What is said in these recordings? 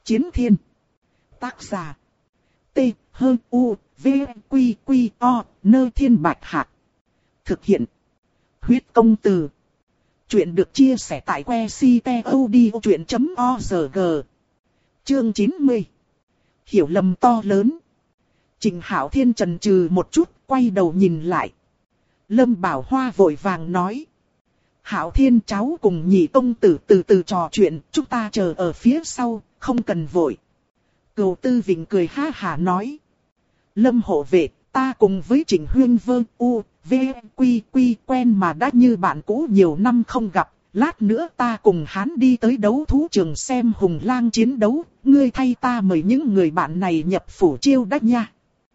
Chiến thiên. Tác giả. T-H-U-V-Q-Q-O, Nơ Thiên Bạch Hạc. Thực hiện. Huyết Công Từ. Chuyện được chia sẻ tại website.odchuyện.org. Chương 90. Hiểu lầm to lớn. Trình Hạo Thiên chần chừ một chút, quay đầu nhìn lại. Lâm Bảo Hoa vội vàng nói. Hạo Thiên, cháu cùng nhị công tử từ từ trò chuyện, chúng ta chờ ở phía sau, không cần vội. Cửu Tư Vịnh cười ha hả nói. Lâm hộ vệ, ta cùng với Trình Huyên Vơ U, V, Quy Quy quen mà đã như bạn cũ nhiều năm không gặp. Lát nữa ta cùng hắn đi tới đấu thú trường xem hùng lang chiến đấu, ngươi thay ta mời những người bạn này nhập phủ chiêu đãi nha.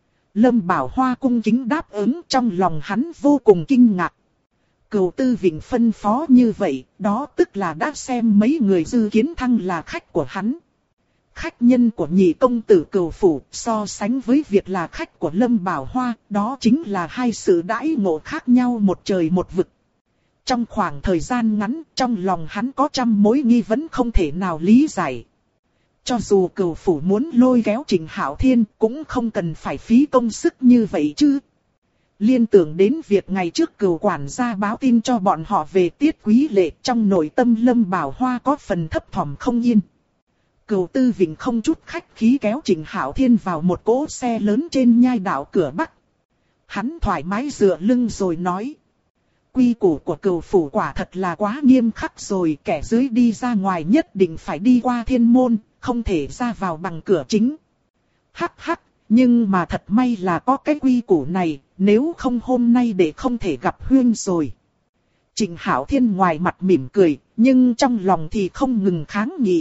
Lâm Bảo Hoa cung kính đáp ứng, trong lòng hắn vô cùng kinh ngạc. Cửu Tư Vịnh phân phó như vậy, đó tức là đã xem mấy người Dư Kiến Thăng là khách của hắn. Khách nhân của nhị công tử Cửu phủ so sánh với việc là khách của Lâm Bảo Hoa, đó chính là hai sự đãi ngộ khác nhau một trời một vực. Trong khoảng thời gian ngắn, trong lòng hắn có trăm mối nghi vấn không thể nào lý giải. Cho dù Cửu phủ muốn lôi kéo Trình Hạo Thiên cũng không cần phải phí công sức như vậy chứ. Liên tưởng đến việc ngày trước Cửu quản gia báo tin cho bọn họ về Tiết Quý Lệ, trong nội tâm Lâm Bảo Hoa có phần thấp thỏm không yên. Cửu Tư Vịnh không chút khách khí kéo Trình Hạo Thiên vào một cỗ xe lớn trên nhai đảo cửa Bắc. Hắn thoải mái dựa lưng rồi nói. Quy củ của Cửu phủ quả thật là quá nghiêm khắc rồi, kẻ dưới đi ra ngoài nhất định phải đi qua thiên môn, không thể ra vào bằng cửa chính. Hắc hắc, nhưng mà thật may là có cái quy củ này, nếu không hôm nay để không thể gặp Huyên rồi. Trình Hạo Thiên ngoài mặt mỉm cười, nhưng trong lòng thì không ngừng kháng nghị.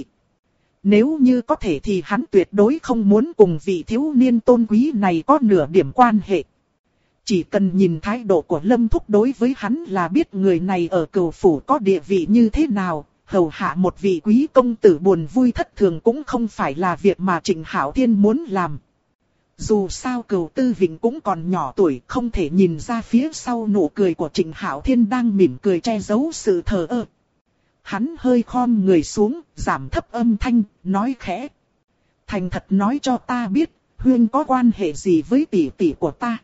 Nếu như có thể thì hắn tuyệt đối không muốn cùng vị thiếu niên tôn quý này có nửa điểm quan hệ. Chỉ cần nhìn thái độ của Lâm Thúc đối với hắn là biết người này ở Cửu phủ có địa vị như thế nào, hầu hạ một vị quý công tử buồn vui thất thường cũng không phải là việc mà Trình Hạo Thiên muốn làm. Dù sao Cửu Tư Vịnh cũng còn nhỏ tuổi, không thể nhìn ra phía sau nụ cười của Trình Hạo Thiên đang mỉm cười che giấu sự thờ ơ. Hắn hơi khom người xuống, giảm thấp âm thanh, nói khẽ. Thành thật nói cho ta biết, Huyên có quan hệ gì với tỷ tỷ của ta?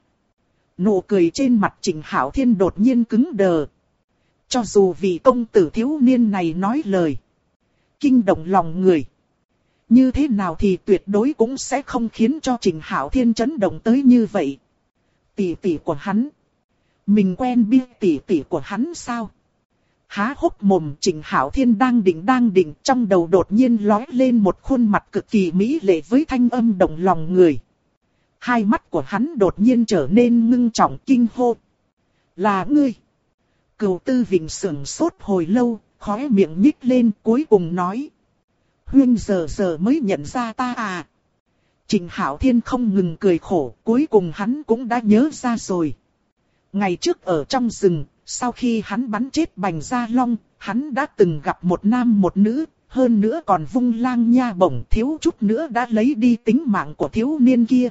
Nụ cười trên mặt Trình Hạo Thiên đột nhiên cứng đờ. Cho dù vị công tử thiếu niên này nói lời kinh động lòng người, như thế nào thì tuyệt đối cũng sẽ không khiến cho Trình Hạo Thiên chấn động tới như vậy. Tỷ tỷ của hắn? Mình quen biết tỷ tỷ của hắn sao? Há hốc mồm, Trình Hạo Thiên đang định, trong đầu đột nhiên lóe lên một khuôn mặt cực kỳ mỹ lệ với thanh âm động lòng người. Hai mắt của hắn đột nhiên trở nên ngưng trọng kinh hô. Là ngươi? Cửu Tư Vịnh sững sốt hồi lâu, khóe miệng nhích lên cuối cùng nói. Huyên giờ mới nhận ra ta à? Trình Hạo Thiên không ngừng cười khổ, cuối cùng hắn cũng đã nhớ ra rồi. Ngày trước ở trong rừng, sau khi hắn bắn chết Bành Gia Long, hắn đã từng gặp một nam một nữ, hơn nữa còn vung lang nha bổng thiếu chút nữa đã lấy đi tính mạng của thiếu niên kia.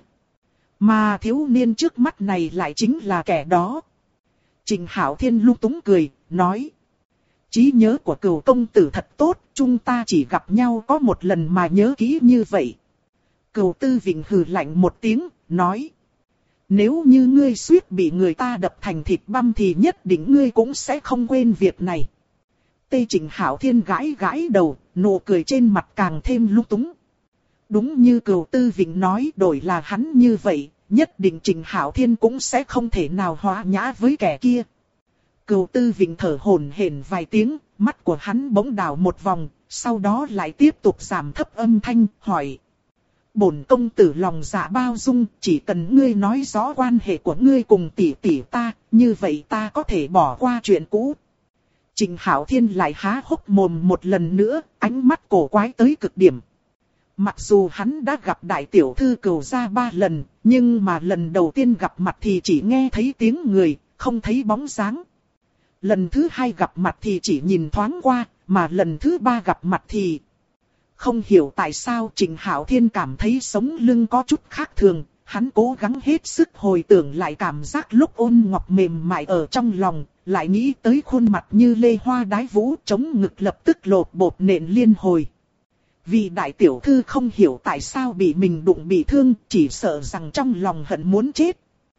Mà thiếu niên trước mắt này lại chính là kẻ đó. Trình Hạo Thiên lung túng cười, nói. Trí nhớ của Cửu công tử thật tốt, chúng ta chỉ gặp nhau có một lần mà nhớ kỹ như vậy. Cửu Tư Vịnh hừ lạnh một tiếng, nói. Nếu như ngươi suýt bị người ta đập thành thịt băm thì nhất định ngươi cũng sẽ không quên việc này. Tây Trình Hạo Thiên gãi đầu, nụ cười trên mặt càng thêm lung túng. Đúng như Cửu Tư Vịnh nói, đổi là hắn như vậy, nhất định Trình Hạo Thiên cũng sẽ không thể nào hòa nhã với kẻ kia. Cửu Tư Vịnh thở hổn hển vài tiếng, mắt của hắn bỗng đảo một vòng, sau đó lại tiếp tục giảm thấp âm thanh, hỏi. Bổn công tử lòng dạ bao dung, chỉ cần ngươi nói rõ quan hệ của ngươi cùng tỷ tỷ ta, như vậy ta có thể bỏ qua chuyện cũ. Trình Hạo Thiên lại há hốc mồm một lần nữa, ánh mắt cổ quái tới cực điểm. Mặc dù hắn đã gặp đại tiểu thư Cửu gia 3 lần, nhưng mà lần đầu tiên gặp mặt thì chỉ nghe thấy tiếng người, không thấy bóng dáng. Lần thứ 2 gặp mặt thì chỉ nhìn thoáng qua, mà lần thứ 3 gặp mặt thì... Không hiểu tại sao Trình Hạo Thiên cảm thấy sống lưng có chút khác thường, hắn cố gắng hết sức hồi tưởng lại cảm giác lúc ôn ngọc mềm mại ở trong lòng, lại nghĩ tới khuôn mặt như lê hoa đái vũ, chống ngực lập tức lột bột nện liên hồi. Vì đại tiểu thư không hiểu tại sao bị mình đụng bị thương, chỉ sợ rằng trong lòng hận muốn chết.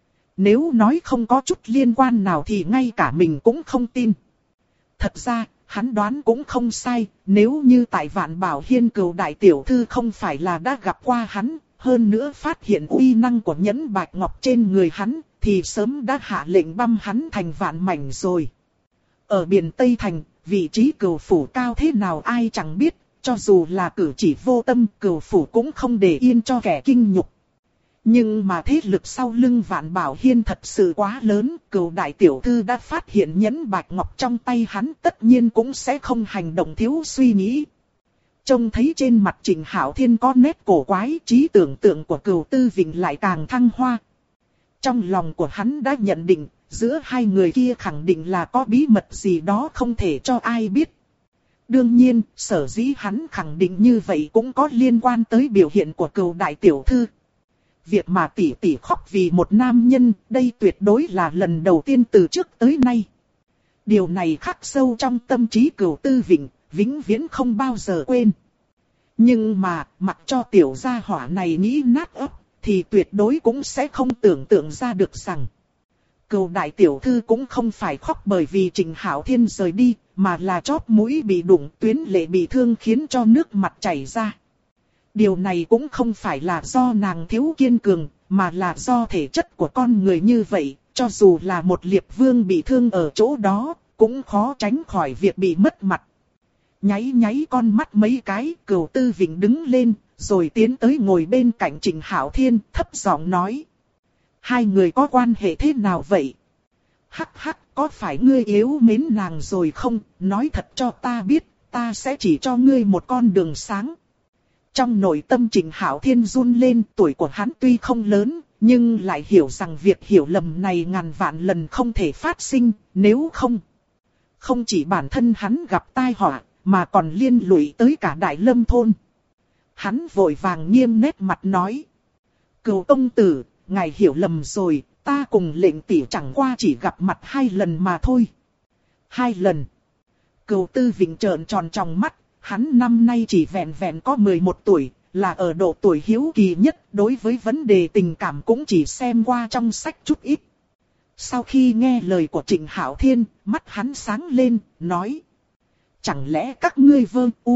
Nếu nói không có chút liên quan nào thì ngay cả mình cũng không tin. Thật ra, hắn đoán cũng không sai, nếu như tại Vạn Bảo Hiên Cừu đại tiểu thư không phải là đã gặp qua hắn, hơn nữa phát hiện uy năng của nhẫn bạch ngọc trên người hắn, thì sớm đã hạ lệnh băm hắn thành vạn mảnh rồi. Ở biển Tây Thành, vị trí Cừu phủ cao thế nào ai chẳng biết, cho dù là cử chỉ vô tâm, Cừu phủ cũng không để yên cho kẻ kinh nhục. Nhưng mà thế lực sau lưng Vạn Bảo Hiên thật sự quá lớn, Cừu đại tiểu thư đã phát hiện nhẫn bạch ngọc trong tay hắn, tất nhiên cũng sẽ không hành động thiếu suy nghĩ. Trông thấy trên mặt Trịnh Hạo Thiên có nét cổ quái, trí tưởng tượng của Cừu Tư Vịnh lại càng thăng hoa. Trong lòng của hắn đã nhận định, giữa hai người kia khẳng định là có bí mật gì đó không thể cho ai biết. Đương nhiên, sở dĩ hắn khẳng định như vậy cũng có liên quan tới biểu hiện của Cừu đại tiểu thư. Việc mà tỷ tỷ khóc vì một nam nhân, đây tuyệt đối là lần đầu tiên từ trước tới nay. Điều này khắc sâu trong tâm trí Cừu Tư Vịnh, vĩnh viễn không bao giờ quên. Nhưng mà, mặc cho tiểu gia hỏa này nghĩ nát óc, thì tuyệt đối cũng sẽ không tưởng tượng ra được rằng Cừu đại tiểu thư cũng không phải khóc bởi vì Trịnh Hạo Thiên rời đi, mà là chóp mũi bị đụng, tuyến lệ bị thương khiến cho nước mặt chảy ra. Điều này cũng không phải là do nàng thiếu kiên cường, mà là do thể chất của con người như vậy, cho dù là một liệp vương bị thương ở chỗ đó, cũng khó tránh khỏi việc bị mất mặt. Nháy nháy con mắt mấy cái, Cừu Tư Vịnh đứng lên, rồi tiến tới ngồi bên cạnh Trịnh Hạo Thiên, thấp giọng nói. Hai người có quan hệ thế nào vậy? Hắc hắc, có phải ngươi yếu mến nàng rồi không? Nói thật cho ta biết, ta sẽ chỉ cho ngươi một con đường sáng. Trong nội tâm Trịnh Hạo Thiên run lên, tuổi của hắn tuy không lớn, nhưng lại hiểu rằng việc hiểu lầm này ngàn vạn lần không thể phát sinh, nếu không. Không chỉ bản thân hắn gặp tai họa, mà còn liên lụy tới cả Đại Lâm thôn. Hắn vội vàng nghiêm nét mặt nói. Cừu công tử, ngài hiểu lầm rồi, ta cùng lệnh tỷ chẳng qua chỉ gặp mặt 2 lần mà thôi. 2 lần. Cừu Tư Vịnh trợn tròn tròng mắt, hắn năm nay chỉ vẹn vẹn có 11 tuổi, là ở độ tuổi hiếu kỳ nhất, đối với vấn đề tình cảm cũng chỉ xem qua trong sách chút ít. Sau khi nghe lời của Trịnh Hạo Thiên, mắt hắn sáng lên, nói. Chẳng lẽ các ngươi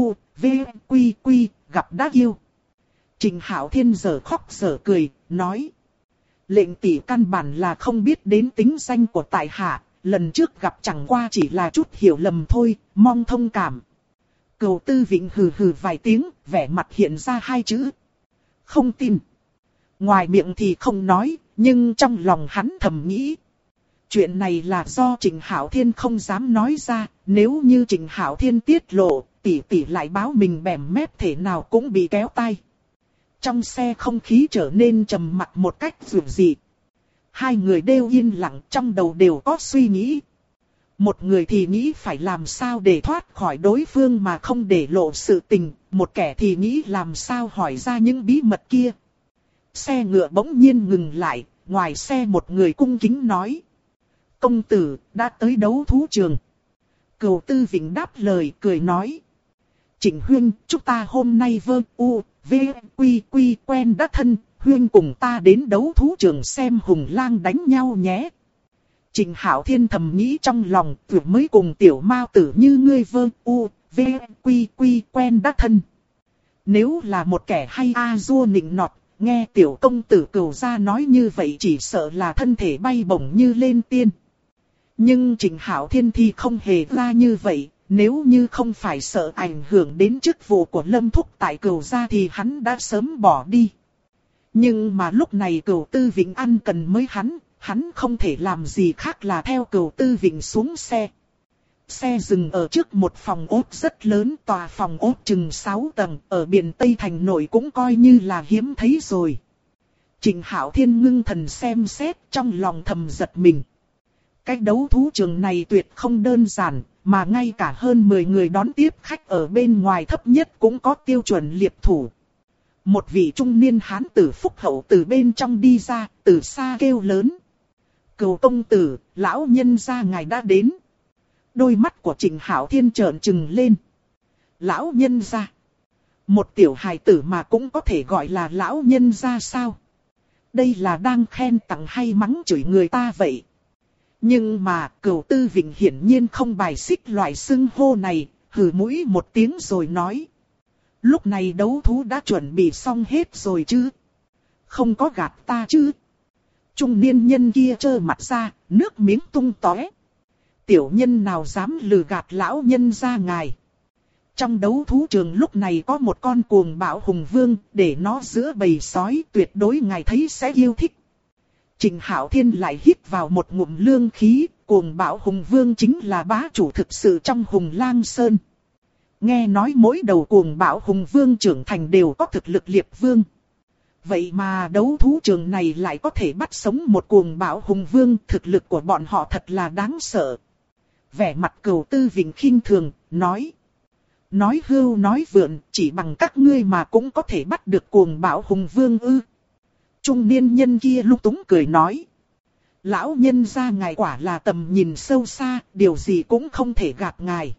gặp đã yêu? Trịnh Hạo Thiên giờ khóc giờ cười, nói. Lệnh tỷ căn bản là không biết đến tính danh của tại hạ, lần trước gặp chẳng qua chỉ là chút hiểu lầm thôi, mong thông cảm. Cừu Tư Vịnh hừ hừ vài tiếng, vẻ mặt hiện ra 2 chữ. Không tin. Ngoài miệng thì không nói, nhưng trong lòng hắn thầm nghĩ. Chuyện này là do Trịnh Hạo Thiên không dám nói ra, nếu như Trịnh Hạo Thiên tiết lộ, tỷ tỷ lại báo mình bẻm mép thể nào cũng bị kéo tay. Trong xe không khí trở nên trầm mặc một cách dịu dị. Hai người đều yên lặng, trong đầu đều có suy nghĩ. Một người thì nghĩ phải làm sao để thoát khỏi đối phương mà không để lộ sự tình, một kẻ thì nghĩ làm sao hỏi ra những bí mật kia. Xe ngựa bỗng nhiên ngừng lại, ngoài xe một người cung kính nói. Công tử, đã tới đấu thú trường. Cừu Tư Vịnh đáp lời, cười nói. Trịnh huynh, chúng ta hôm nay quen đã thân, huynh cùng ta đến đấu thú trường xem hùng lang đánh nhau nhé. Trịnh Hạo Thiên thầm nghĩ trong lòng, vừa mới cùng tiểu mao tử như ngươi quen đã thân. Nếu là một kẻ hay dua nịnh nọt, nghe tiểu công tử Cừu gia nói như vậy chỉ sợ là thân thể bay bổng như lên tiên. Nhưng Trịnh Hạo Thiên thì không hề ra như vậy, nếu như không phải sợ ảnh hưởng đến chức vụ của Lâm Thúc tại Cừu gia thì hắn đã sớm bỏ đi. Nhưng mà lúc này Cừu Tư Vịnh ăn cần mới hắn không thể làm gì khác là theo Cừu Tư Vịnh xuống xe. Xe dừng ở trước một phòng ốt rất lớn, tòa phòng ốt chừng 6 tầng, ở biển Tây Thành nội cũng coi như là hiếm thấy rồi. Trịnh Hạo Thiên ngưng thần xem xét, trong lòng thầm giật mình. Cái đấu thú trường này tuyệt không đơn giản, mà ngay cả hơn 10 người đón tiếp khách ở bên ngoài thấp nhất cũng có tiêu chuẩn liệp thủ. Một vị trung niên hán tử phúc hậu từ bên trong đi ra, từ xa kêu lớn. Cừu công tử, lão nhân gia ngài đã đến. Đôi mắt của Trịnh Hạo Thiên trợn trừng lên. Lão nhân gia. Một tiểu hài tử mà cũng có thể gọi là lão nhân gia sao? Đây là đang khen tặng hay mắng chửi người ta vậy? Nhưng mà Cửu Tư Vịnh hiển nhiên không bài xích loại xưng hô này, hừ mũi một tiếng rồi nói. Lúc này đấu thú đã chuẩn bị xong hết rồi chứ? Không có gạt ta chứ? Trung niên nhân kia trơ mặt ra, nước miếng tung tóe. Tiểu nhân nào dám lừa gạt lão nhân ra ngài? Trong đấu thú trường lúc này có một con cuồng bạo hùng vương, để nó giữa bầy sói, tuyệt đối ngài thấy sẽ yêu thích. Trịnh Hạo Thiên lại hít vào một ngụm lương khí, cuồng bạo hùng vương chính là bá chủ thực sự trong Hùng Lang Sơn. Nghe nói mỗi đầu cuồng bạo hùng vương trưởng thành đều có thực lực liệp vương. Vậy mà đấu thú trường này lại có thể bắt sống một cuồng bạo hùng vương, thực lực của bọn họ thật là đáng sợ. Vẻ mặt Cửu Tư Vịnh khinh thường, nói. Nói hưu nói vượn, chỉ bằng các ngươi mà cũng có thể bắt được cuồng bạo hùng vương ư? Trung niên nhân kia lung túng cười nói. Lão nhân gia ngài quả là tầm nhìn sâu xa, điều gì cũng không thể gạt ngài.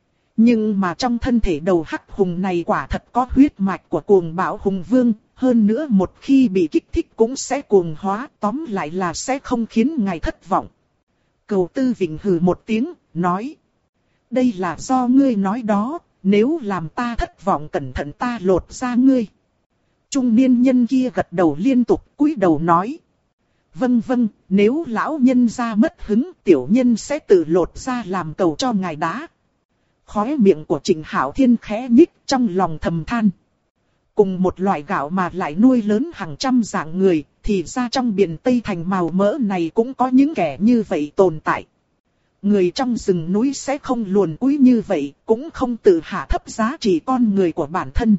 Nhưng mà trong thân thể đầu hắc hùng này quả thật có huyết mạch của cuồng bạo hùng vương, hơn nữa một khi bị kích thích cũng sẽ cuồng hóa, tóm lại là sẽ không khiến ngài thất vọng. Cửu Tư Vịnh hừ một tiếng, nói. Đây là do ngươi nói đó, nếu làm ta thất vọng cẩn thận ta lột ra ngươi. Trung niên nhân kia gật đầu liên tục, cúi đầu nói. Vâng vâng, nếu lão nhân ra mất hứng, tiểu nhân sẽ tự lột ra làm cầu cho ngài đá. Khóe miệng của Trịnh Hạo Thiên khẽ nhích, trong lòng thầm than. Cùng một loại gạo mà lại nuôi lớn hàng trăm dạng người, thì ra trong biển Tây Thành màu mỡ này cũng có những kẻ như vậy tồn tại. Người trong rừng núi sẽ không luồn cúi như vậy, cũng không tự hạ thấp giá trị con người của bản thân.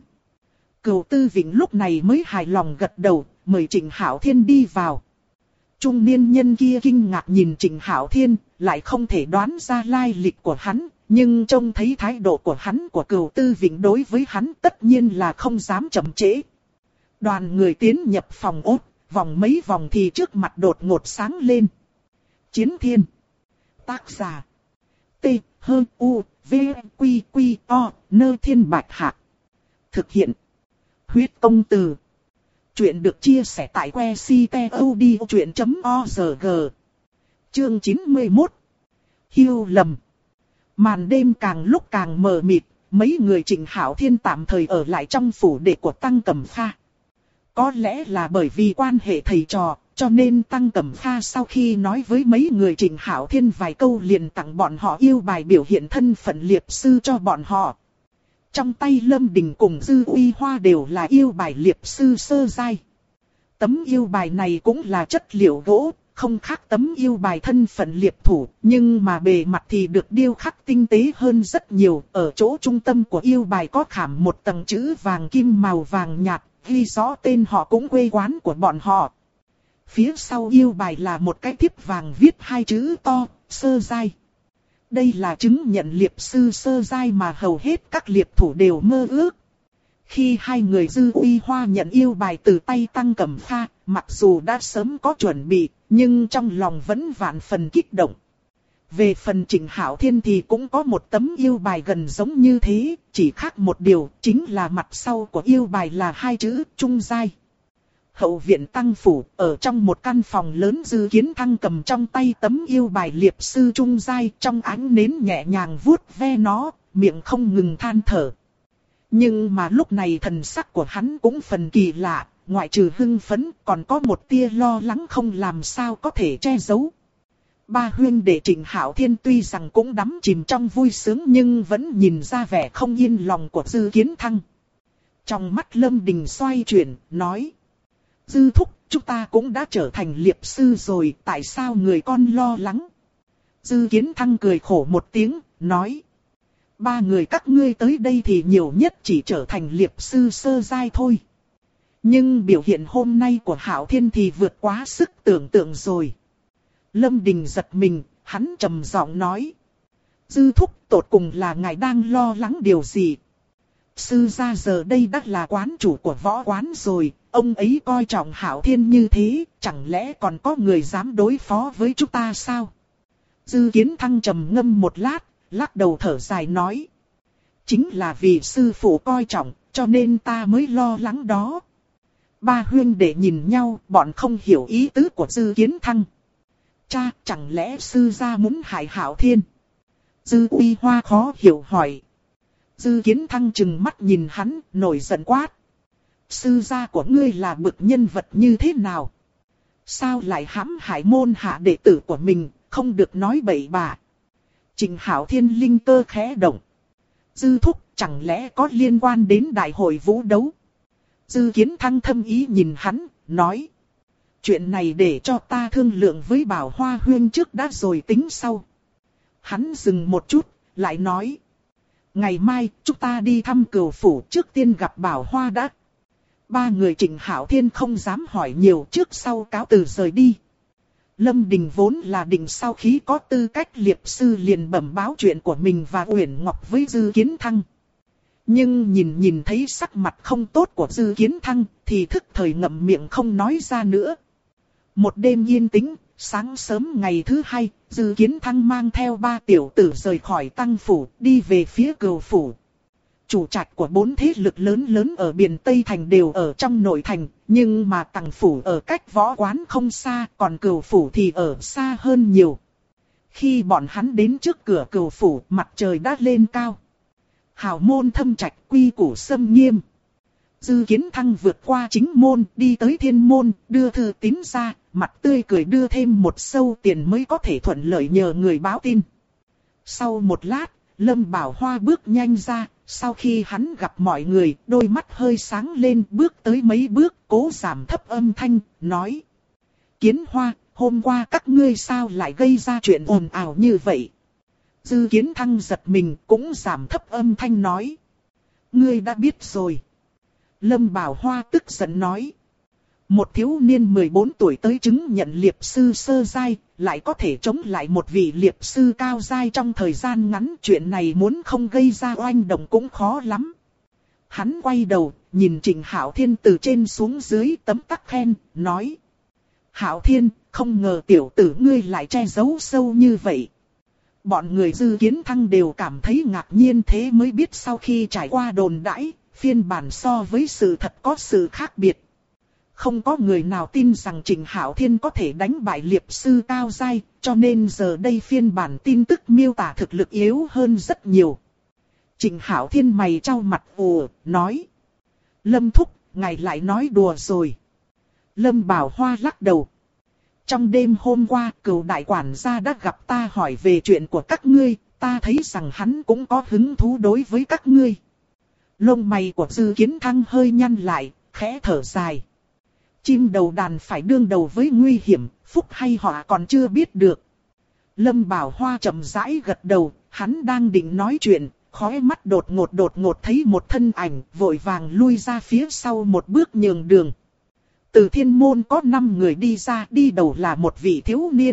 Cửu Tư Vịnh lúc này mới hài lòng gật đầu, mời Trịnh Hạo Thiên đi vào. Trung niên nhân kia kinh ngạc nhìn Trịnh Hạo Thiên, lại không thể đoán ra lai lịch của hắn, nhưng trông thấy thái độ của hắn của Cửu Tư Vịnh đối với hắn tất nhiên là không dám chậm trễ. Đoàn người tiến nhập phòng ốt, vòng mấy vòng thì trước mặt đột ngột sáng lên. Chiến Thiên. Tác giả. T. H. U. V. Q. Q. O. Nơ Thiên Bạch Hạc. Thực hiện. Huyết Công Từ. Chuyện được chia sẻ tại que ctod.org. Chương 91. Hiêu lầm. Màn đêm càng lúc càng mờ mịt, mấy người Trịnh Hạo Thiên tạm thời ở lại trong phủ đệ của Tăng Cẩm Pha. Có lẽ là bởi vì quan hệ thầy trò, cho nên Tăng Cẩm Pha sau khi nói với mấy người Trịnh Hạo Thiên vài câu liền tặng bọn họ yêu bài biểu hiện thân phận liệp sư cho bọn họ. Trong tay Lâm Đình cùng Dư Uy Hoa đều là yêu bài liệp sư sơ giai. Tấm yêu bài này cũng là chất liệu gỗ, không khác tấm yêu bài thân phận liệp thủ, nhưng mà bề mặt thì được điêu khắc tinh tế hơn rất nhiều. Ở chỗ trung tâm của yêu bài có khảm một tầng chữ vàng kim màu vàng nhạt, ghi rõ tên họ cũng quê quán của bọn họ. Phía sau yêu bài là một cái thiếp vàng viết hai chữ to, sơ giai. Đây là chứng nhận liệp sư sơ giai mà hầu hết các liệp thủ đều mơ ước. Khi hai người Dư Uy Hoa nhận yêu bài từ tay Tăng Cẩm Pha, mặc dù đã sớm có chuẩn bị, nhưng trong lòng vẫn vạn phần kích động. Về phần Trịnh Hạo Thiên thì cũng có một tấm yêu bài gần giống như thế, chỉ khác một điều, chính là mặt sau của yêu bài là hai chữ trung giai. Hậu viện Tăng phủ, ở trong một căn phòng lớn Dư Kiến Thăng cầm trong tay tấm yêu bài liệp sư trung giai, trong ánh nến nhẹ nhàng vuốt ve nó, miệng không ngừng than thở. Nhưng mà lúc này thần sắc của hắn cũng phần kỳ lạ, ngoại trừ hưng phấn còn có một tia lo lắng không làm sao có thể che giấu. Ba huynh đệ Trịnh Hạo Thiên tuy rằng cũng đắm chìm trong vui sướng nhưng vẫn nhìn ra vẻ không yên lòng của Dư Kiến Thăng. Trong mắt Lâm Đình xoay chuyển, nói. Dư thúc, chúng ta cũng đã trở thành liệp sư rồi, tại sao người con lo lắng? Dư Kiến Thăng cười khổ một tiếng, nói. Ba người các ngươi tới đây thì nhiều nhất chỉ trở thành liệp sư sơ giai thôi. Nhưng biểu hiện hôm nay của Hạo Thiên thì vượt quá sức tưởng tượng rồi. Lâm Đình giật mình, hắn trầm giọng nói. Dư thúc, tột cùng là ngài đang lo lắng điều gì? Sư gia giờ đây đã là quán chủ của võ quán rồi, ông ấy coi trọng Hạo Thiên như thế, chẳng lẽ còn có người dám đối phó với chúng ta sao? Dư Kiến Thăng trầm ngâm một lát, lắc đầu thở dài nói. Chính là vì sư phụ coi trọng, cho nên ta mới lo lắng đó. Ba huynh đệ nhìn nhau, bọn không hiểu ý tứ của Dư Kiến Thăng. Cha, chẳng lẽ sư gia muốn hại Hạo Thiên? Dư Uy Hoa khó hiểu hỏi. Dư Kiến Thăng trừng mắt nhìn hắn, nổi giận quát. Sư gia của ngươi là bậc nhân vật như thế nào? Sao lại hãm hại môn hạ đệ tử của mình, không được nói bậy bạ. Trịnh Hạo Thiên linh cơ khẽ động. Dư thúc, chẳng lẽ có liên quan đến đại hội vũ đấu? Dư Kiến Thăng thâm ý nhìn hắn, nói. Chuyện này để cho ta thương lượng với Bảo Hoa huynh trước đã rồi tính sau. Hắn dừng một chút, lại nói. Ngày mai, chúng ta đi thăm Cửu phủ, trước tiên gặp Bảo Hoa đã. Ba người Trịnh Hạo Thiên không dám hỏi nhiều, trước sau cáo từ rời đi. Lâm Đình vốn là định sau khi có tư cách liệp sư liền bẩm báo chuyện của mình và Uyển Ngọc với Dư Kiến Thăng. Nhưng nhìn thấy sắc mặt không tốt của Dư Kiến Thăng thì thức thời ngậm miệng không nói ra nữa. Một đêm yên tĩnh, sáng sớm ngày thứ hai, Dư Kiến Thăng mang theo ba tiểu tử rời khỏi Tăng phủ, đi về phía Cửu phủ. Chủ trạch của bốn thế lực lớn ở Biện Tây Thành đều ở trong nội thành, nhưng mà Tăng phủ ở cách võ quán không xa, còn Cửu phủ thì ở xa hơn nhiều. Khi bọn hắn đến trước cửa Cửu phủ, mặt trời đã lên cao. Hào môn thâm trạch, quy củ xâm nghiêm. Dư Kiến Thăng vượt qua chính môn, đi tới thiên môn, đưa thư tín ra, mặt tươi cười đưa thêm một sâu tiền mới có thể thuận lợi nhờ người báo tin. Sau một lát, Lâm Bảo Hoa bước nhanh ra, sau khi hắn gặp mọi người, đôi mắt hơi sáng lên, bước tới mấy bước, cố giảm thấp âm thanh, nói. Kiến Hoa, hôm qua các ngươi sao lại gây ra chuyện ồn ào như vậy? Dư Kiến Thăng giật mình, cũng giảm thấp âm thanh nói. Ngươi đã biết rồi. Lâm Bảo Hoa tức giận nói. Một thiếu niên 14 tuổi tới chứng nhận liệp sư sơ giai, lại có thể chống lại một vị liệp sư cao giai trong thời gian ngắn. Chuyện này muốn không gây ra oanh động cũng khó lắm. Hắn quay đầu, nhìn Trịnh Hạo Thiên từ trên xuống dưới tấm tắc khen, nói. Hạo Thiên, không ngờ tiểu tử ngươi lại che giấu sâu như vậy. Bọn người Dư Kiến Thăng đều cảm thấy ngạc nhiên, thế mới biết sau khi trải qua đồn đãi, phiên bản so với sự thật có sự khác biệt. Không có người nào tin rằng Trịnh Hạo Thiên có thể đánh bại liệp sư cao giai, cho nên giờ đây phiên bản tin tức miêu tả thực lực yếu hơn rất nhiều. Trịnh Hạo Thiên mày trao mặt nói. Lâm thúc, ngài lại nói đùa rồi. Lâm Bảo Hoa lắc đầu. Trong đêm hôm qua, Cửu đại quản gia đã gặp ta hỏi về chuyện của các ngươi, ta thấy rằng hắn cũng có hứng thú đối với các ngươi. Lông mày của Dư Kiến Thăng hơi nhăn lại, khẽ thở dài. Chim đầu đàn phải đương đầu với nguy hiểm, phúc hay họa còn chưa biết được. Lâm Bảo Hoa chậm rãi gật đầu, hắn đang định nói chuyện, khóe mắt đột ngột thấy một thân ảnh, vội vàng lui ra phía sau một bước nhường đường. Từ thiên môn có 5 người đi ra, đi đầu là một vị thiếu niên.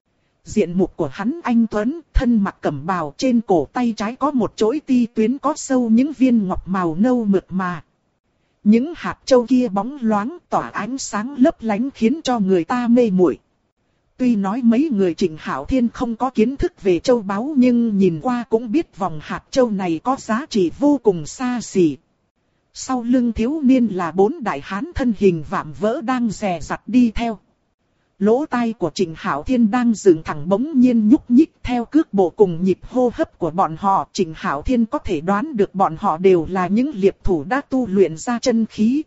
Diện mục của hắn anh tuấn, thân mặc cẩm bào, trên cổ tay trái có một chuỗi ti tuyến có sâu những viên ngọc màu nâu mượt mà. Những hạt châu kia bóng loáng tỏa ánh sáng lấp lánh khiến cho người ta mê muội. Tuy nói mấy người Trịnh Hạo Thiên không có kiến thức về châu báu, nhưng nhìn qua cũng biết vòng hạt châu này có giá trị vô cùng xa xỉ. Sau lưng thiếu niên là 4 đại hán thân hình vạm vỡ đang dè dặt đi theo. Lỗ tai của Trịnh Hạo Thiên đang dựng thẳng bỗng nhiên nhúc nhích theo cước bộ cùng nhịp hô hấp của bọn họ. Trịnh Hạo Thiên có thể đoán được bọn họ đều là những liệp thủ đã tu luyện ra chân khí.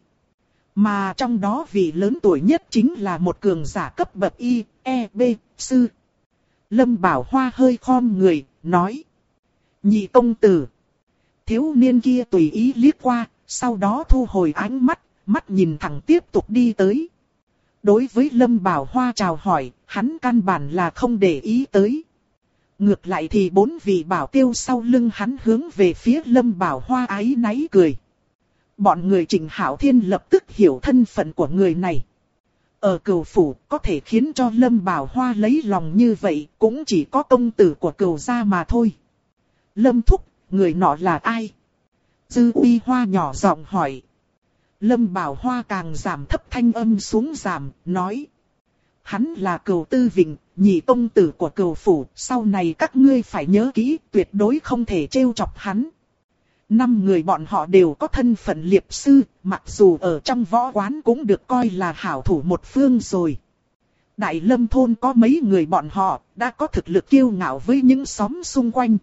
Mà trong đó vị lớn tuổi nhất chính là một cường giả cấp bậc Y, E, B, sư. Lâm Bảo Hoa hơi khom người, nói. Nhị công tử. Thiếu niên kia tùy ý liếc qua, sau đó thu hồi ánh mắt, mắt nhìn thẳng tiếp tục đi tới. Đối với Lâm Bảo Hoa chào hỏi, hắn căn bản là không để ý tới. Ngược lại thì 4 vị bảo tiêu sau lưng hắn hướng về phía Lâm Bảo Hoa áy náy cười. Bọn người Trịnh Hạo Thiên lập tức hiểu thân phận của người này. Ở Cửu phủ có thể khiến cho Lâm Bảo Hoa lấy lòng như vậy cũng chỉ có công tử của Cửu gia mà thôi. Lâm thúc, người nọ là ai? Dư Uy Hoa nhỏ giọng hỏi. Lâm Bảo Hoa càng giảm thấp thanh âm xuống giảm, nói. Hắn là Cửu Tư Vịnh, nhị công tử của Cửu phủ, sau này các ngươi phải nhớ kỹ, tuyệt đối không thể trêu chọc hắn. 5 người bọn họ đều có thân phận liệp sư, mặc dù ở trong võ quán cũng được coi là hảo thủ một phương rồi. Đại Lâm thôn có mấy người bọn họ, đã có thực lực kiêu ngạo với những xóm xung quanh.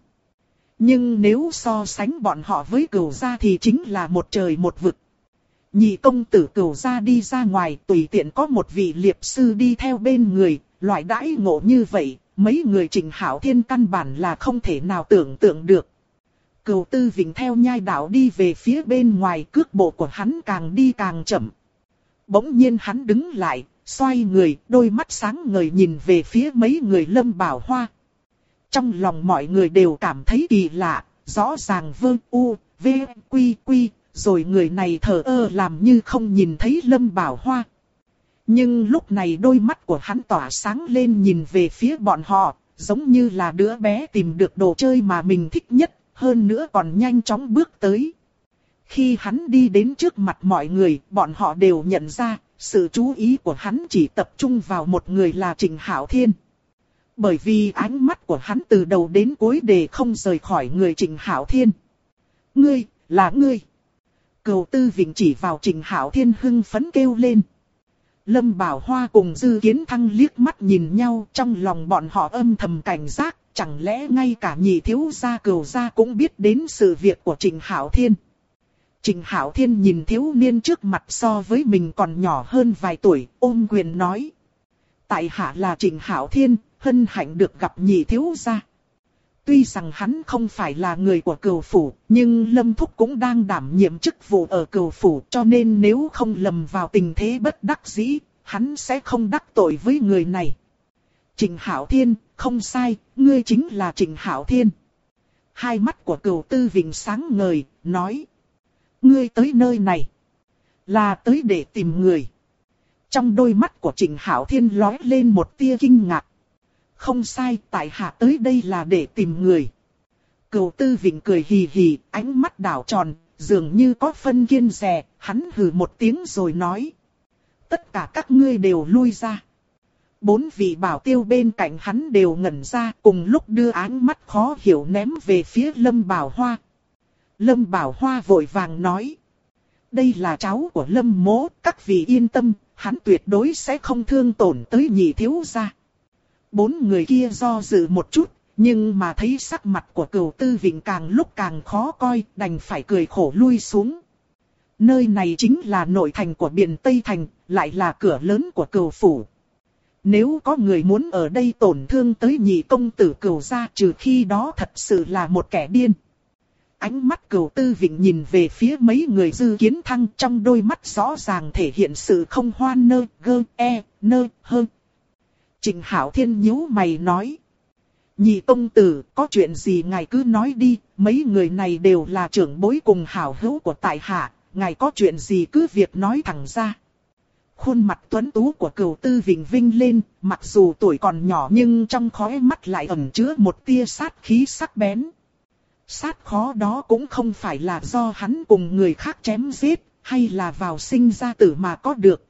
Nhưng nếu so sánh bọn họ với Cửu gia thì chính là một trời một vực. Nhị công tử Cửu gia đi ra ngoài, tùy tiện có một vị liệp sư đi theo bên người, loại đãi ngộ như vậy, mấy người Trịnh Hạo Thiên căn bản là không thể nào tưởng tượng được. Cửu Tư Vịnh theo nhai đạo đi về phía bên ngoài, cước bộ của hắn càng đi càng chậm. Bỗng nhiên hắn đứng lại, xoay người, đôi mắt sáng ngời nhìn về phía mấy người Lâm Bảo Hoa. Trong lòng mọi người đều cảm thấy kỳ lạ, rõ ràng Vương U, V, Quy, Quy, rồi người này thờ ơ làm như không nhìn thấy Lâm Bảo Hoa. Nhưng lúc này đôi mắt của hắn tỏa sáng lên nhìn về phía bọn họ, giống như là đứa bé tìm được đồ chơi mà mình thích nhất, hơn nữa còn nhanh chóng bước tới. Khi hắn đi đến trước mặt mọi người, bọn họ đều nhận ra, sự chú ý của hắn chỉ tập trung vào một người là Trịnh Hạo Thiên. Bởi vì ánh mắt của hắn từ đầu đến cuối đều không rời khỏi người Trịnh Hạo Thiên. Ngươi, là ngươi. Cửu Tư Vịnh chỉ vào Trịnh Hạo Thiên hưng phấn kêu lên. Lâm Bảo Hoa cùng Dư Kiến Thăng liếc mắt nhìn nhau, trong lòng bọn họ âm thầm cảnh giác, chẳng lẽ ngay cả nhị thiếu gia Cửu gia cũng biết đến sự việc của Trịnh Hạo Thiên. Trịnh Hạo Thiên nhìn thiếu niên trước mặt so với mình còn nhỏ hơn vài tuổi, ôm quyền nói. Tại hạ là Trịnh Hạo Thiên, hân hạnh được gặp nhị thiếu gia. Tuy rằng hắn không phải là người của Cửu phủ, nhưng Lâm Thúc cũng đang đảm nhiệm chức vụ ở Cửu phủ, cho nên nếu không lầm vào tình thế bất đắc dĩ, hắn sẽ không đắc tội với người này. Trịnh Hạo Thiên, không sai, ngươi chính là Trịnh Hạo Thiên. Hai mắt của Cửu Tư Vịnh sáng ngời, nói. Ngươi tới nơi này, là tới để tìm người. Trong đôi mắt của Trịnh Hạo Thiên lóe lên một tia kinh ngạc. Không sai, tại hạ tới đây là để tìm người. Cửu Tư Vịnh cười hì hì, ánh mắt đảo tròn, dường như có phân kiêng dè, hắn hừ một tiếng rồi nói. Tất cả các ngươi đều lui ra. 4 vị bảo tiêu bên cạnh hắn đều ngẩn ra, cùng lúc đưa ánh mắt khó hiểu ném về phía Lâm Bảo Hoa. Lâm Bảo Hoa vội vàng nói. Đây là cháu của Lâm mỗ, các vị yên tâm, hắn tuyệt đối sẽ không thương tổn tới nhị thiếu gia. 4 người kia do dự một chút, nhưng mà thấy sắc mặt của Cửu Tư Vịnh càng lúc càng khó coi, đành phải cười khổ lui xuống. Nơi này chính là nội thành của Biện Tây Thành, lại là cửa lớn của Cửu phủ. Nếu có người muốn ở đây tổn thương tới nhị công tử Cửu gia, trừ khi đó thật sự là một kẻ điên. Ánh mắt Cửu Tư Vịnh nhìn về phía mấy người Dư Kiến Thăng, trong đôi mắt rõ ràng thể hiện sự không hoan nơ, gơ, nơ, hơn. Trịnh Hạo Thiên nhíu mày nói. Nhị công tử, có chuyện gì ngài cứ nói đi, mấy người này đều là trưởng bối cùng hảo hữu của tại hạ, ngài có chuyện gì cứ việc nói thẳng ra. Khuôn mặt tuấn tú của Cửu Tư Vịnh vinh lên, mặc dù tuổi còn nhỏ nhưng trong khóe mắt lại ẩn chứa một tia sát khí sắc bén. Sát khó đó cũng không phải là do hắn cùng người khác chém giết, hay là vào sinh ra tử mà có được.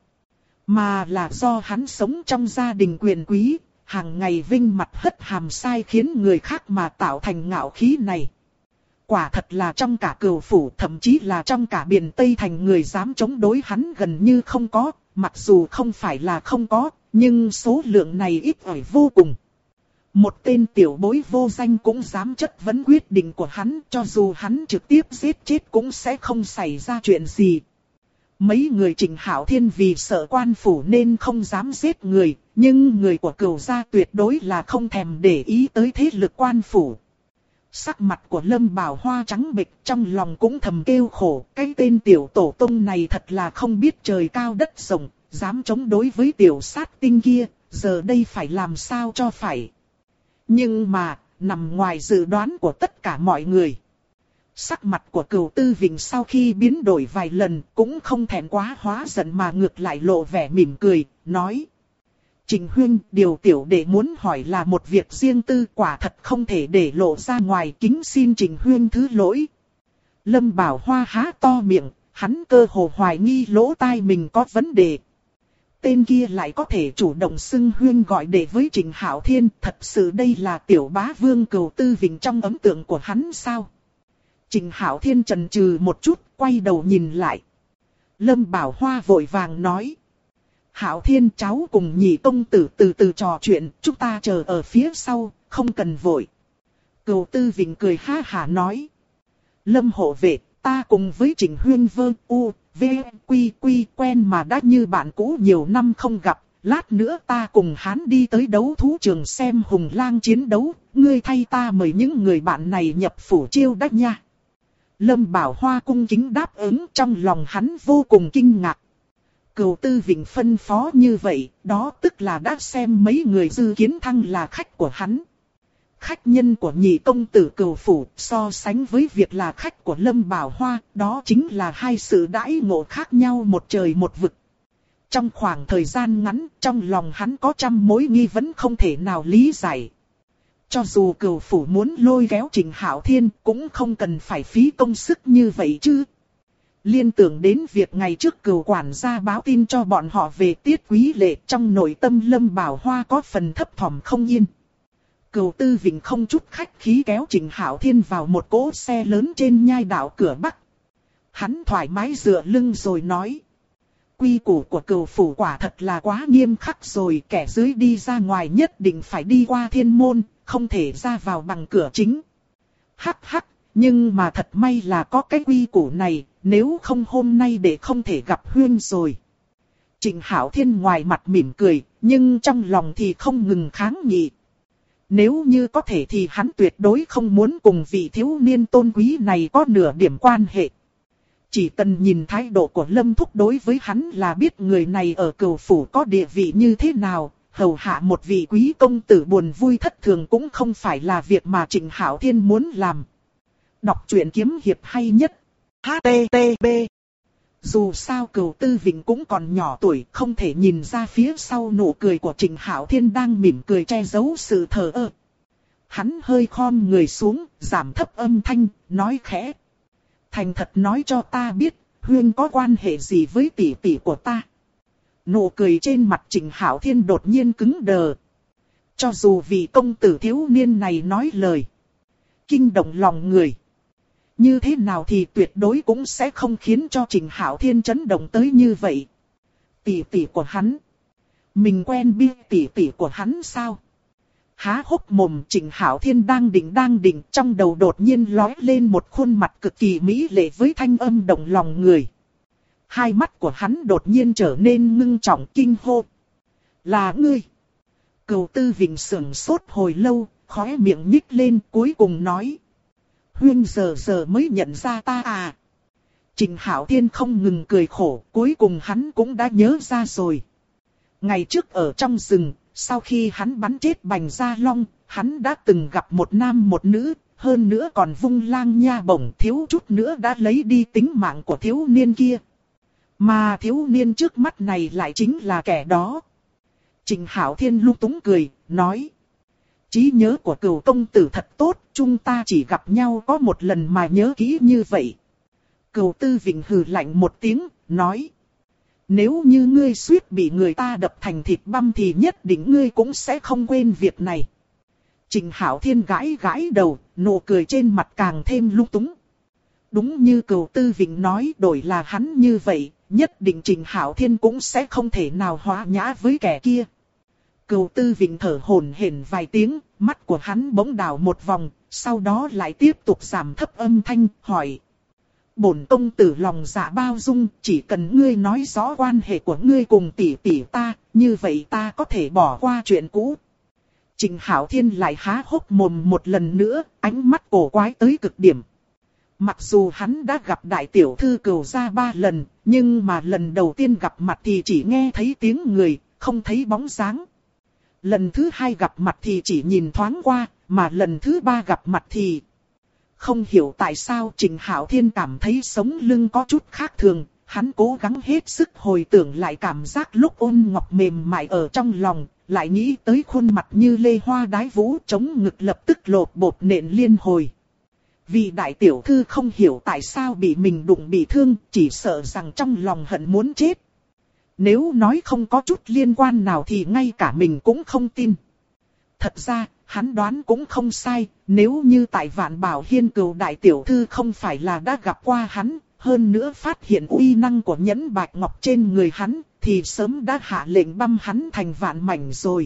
Mà là do hắn sống trong gia đình quyền quý, hàng ngày vinh mặt hất hàm sai khiến người khác mà tạo thành ngạo khí này. Quả thật là trong cả Cửu phủ, thậm chí là trong cả Biện Tây Thành người dám chống đối hắn gần như không có, mặc dù không phải là không có, nhưng số lượng này ít ỏi vô cùng. Một tên tiểu bối vô danh cũng dám chất vấn quyết định của hắn, cho dù hắn trực tiếp giết chết cũng sẽ không xảy ra chuyện gì. Mấy người Trịnh Hạo Thiên vì sợ quan phủ nên không dám giết người, nhưng người của Cửu gia tuyệt đối là không thèm để ý tới thế lực quan phủ. Sắc mặt của Lâm Bảo Hoa trắng bệch, trong lòng cũng thầm kêu khổ, cái tên tiểu tổ tông này thật là không biết trời cao đất rộng, dám chống đối với tiểu sát tinh kia, giờ đây phải làm sao cho phải. Nhưng mà, nằm ngoài dự đoán của tất cả mọi người. Sắc mặt của Cửu Tư Vịnh sau khi biến đổi vài lần cũng không thẹn quá hóa giận mà ngược lại lộ vẻ mỉm cười, nói. Trịnh huynh, điều tiểu đệ muốn hỏi là một việc riêng tư, quả thật không thể để lộ ra ngoài, kính xin Trịnh huynh thứ lỗi. Lâm Bảo Hoa há to miệng, hắn cơ hồ hoài nghi lỗ tai mình có vấn đề. Tên kia lại có thể chủ động xưng huynh gọi đệ với Trịnh Hạo Thiên, thật sự đây là tiểu bá vương Cửu Tư Vịnh trong ấn tượng của hắn sao? Trịnh Hạo Thiên chần chừ một chút, quay đầu nhìn lại. Lâm Bảo Hoa vội vàng nói. Hạo Thiên, cháu cùng nhị công tử từ từ trò chuyện, chúng ta chờ ở phía sau, không cần vội. Cửu Tư Vịnh cười ha hả nói. Lâm hộ vệ, ta cùng với Trịnh Huyên Vơ, U, V, Quy, Quy quen mà đã như bạn cũ nhiều năm không gặp. Lát nữa ta cùng hắn đi tới đấu thú trường xem hùng lang chiến đấu, ngươi thay ta mời những người bạn này nhập phủ chiêu đãi nha. Lâm Bảo Hoa cung kính đáp ứng, trong lòng hắn vô cùng kinh ngạc. Cửu Tư Vịnh phân phó như vậy, đó tức là đã xem mấy người Dư Kiến Thăng là khách của hắn. Khách nhân của nhị công tử Cửu phủ so sánh với việc là khách của Lâm Bảo Hoa, đó chính là hai sự đãi ngộ khác nhau một trời một vực. Trong khoảng thời gian ngắn, trong lòng hắn có trăm mối nghi vấn không thể nào lý giải. Cho dù Cửu phủ muốn lôi kéo Trịnh Hạo Thiên cũng không cần phải phí công sức như vậy chứ. Liên tưởng đến việc ngày trước Cửu quản gia báo tin cho bọn họ về Tiết Quý Lệ, trong nội tâm Lâm Bảo Hoa có phần thấp thỏm không yên. Cửu Tư Vịnh không chút khách khí kéo Trịnh Hạo Thiên vào một cỗ xe lớn trên nhai đảo cửa Bắc. Hắn thoải mái dựa lưng rồi nói. Quy củ của Cửu phủ quả thật là quá nghiêm khắc rồi, kẻ dưới đi ra ngoài nhất định phải đi qua thiên môn, không thể ra vào bằng cửa chính. Hắc hắc, nhưng mà thật may là có cái quy củ này, nếu không hôm nay để không thể gặp Huyên rồi. Trịnh Hạo Thiên ngoài mặt mỉm cười, nhưng trong lòng thì không ngừng kháng nghị. Nếu như có thể thì hắn tuyệt đối không muốn cùng vị thiếu niên tôn quý này có nửa điểm quan hệ. Chỉ cần nhìn thái độ của Lâm Thúc đối với hắn là biết người này ở Cửu phủ có địa vị như thế nào, hầu hạ một vị quý công tử buồn vui thất thường cũng không phải là việc mà Trịnh Hạo Thiên muốn làm. Đọc truyện kiếm hiệp hay nhất. HTTP. Dù sao Cửu Tư Vịnh cũng còn nhỏ tuổi, không thể nhìn ra phía sau nụ cười của Trịnh Hạo Thiên đang mỉm cười che giấu sự thờ ơ. Hắn hơi khom người xuống, giảm thấp âm thanh, nói khẽ. Thành thật nói cho ta biết, Huyên có quan hệ gì với tỷ tỷ của ta? Nụ cười trên mặt Trịnh Hạo Thiên đột nhiên cứng đờ. Cho dù vị công tử thiếu niên này nói lời kinh động lòng người, như thế nào thì tuyệt đối cũng sẽ không khiến cho Trịnh Hạo Thiên chấn động tới như vậy. Tỷ tỷ của hắn? Mình quen biết tỷ tỷ của hắn sao? Há hốc mồm, Trịnh Hạo Thiên đang định, trong đầu đột nhiên lóe lên một khuôn mặt cực kỳ mỹ lệ với thanh âm động lòng người. Hai mắt của hắn đột nhiên trở nên ngưng trọng kinh hô. Là ngươi! Cửu Tư Vịnh sững sốt hồi lâu, khóe miệng nhích lên cuối cùng nói. Huyên giờ mới nhận ra ta à? Trịnh Hạo Thiên không ngừng cười khổ, cuối cùng hắn cũng đã nhớ ra rồi. Ngày trước ở trong rừng, sau khi hắn bắn chết Bành Gia Long, hắn đã từng gặp một nam một nữ, hơn nữa còn vung lang nha bổng thiếu chút nữa đã lấy đi tính mạng của thiếu niên kia. Mà thiếu niên trước mắt này lại chính là kẻ đó. Trịnh Hạo Thiên lung túng cười, nói. Trí nhớ của Cửu công tử thật tốt, chúng ta chỉ gặp nhau có một lần mà nhớ kỹ như vậy. Cửu Tư Vịnh hừ lạnh một tiếng, nói. Nếu như ngươi suýt bị người ta đập thành thịt băm thì nhất định ngươi cũng sẽ không quên việc này. Trịnh Hạo Thiên gãi đầu, nụ cười trên mặt càng thêm lung túng. Đúng như Cửu Tư Vịnh nói, đổi là hắn như vậy, nhất định Trịnh Hạo Thiên cũng sẽ không thể nào hóa nhã với kẻ kia. Cửu Tư Vịnh thở hổn hển vài tiếng, mắt của hắn bỗng đảo một vòng, sau đó lại tiếp tục giảm thấp âm thanh, hỏi. Bổn công tử lòng dạ bao dung, chỉ cần ngươi nói rõ quan hệ của ngươi cùng tỷ tỷ ta, như vậy ta có thể bỏ qua chuyện cũ. Trịnh Hạo Thiên lại há hốc mồm một lần nữa, ánh mắt cổ quái tới cực điểm. Mặc dù hắn đã gặp đại tiểu thư Cửu gia 3 lần, nhưng mà lần đầu tiên gặp mặt thì chỉ nghe thấy tiếng người, không thấy bóng dáng. Lần thứ 2 gặp mặt thì chỉ nhìn thoáng qua, mà lần thứ 3 gặp mặt thì... Không hiểu tại sao Trịnh Hạo Thiên cảm thấy sống lưng có chút khác thường, hắn cố gắng hết sức hồi tưởng lại cảm giác lúc ôn ngọc mềm mại ở trong lòng, lại nghĩ tới khuôn mặt như lê hoa đái vũ chống ngực lập tức lột bột nện liên hồi. Vì đại tiểu thư không hiểu tại sao bị mình đụng bị thương, chỉ sợ rằng trong lòng hận muốn chết. Nếu nói không có chút liên quan nào thì ngay cả mình cũng không tin. Thật ra, hắn đoán cũng không sai, nếu như tại Vạn Bảo Hiên Cừu đại tiểu thư không phải là đã gặp qua hắn, hơn nữa phát hiện uy năng của nhẫn bạch ngọc trên người hắn, thì sớm đã hạ lệnh băm hắn thành vạn mảnh rồi.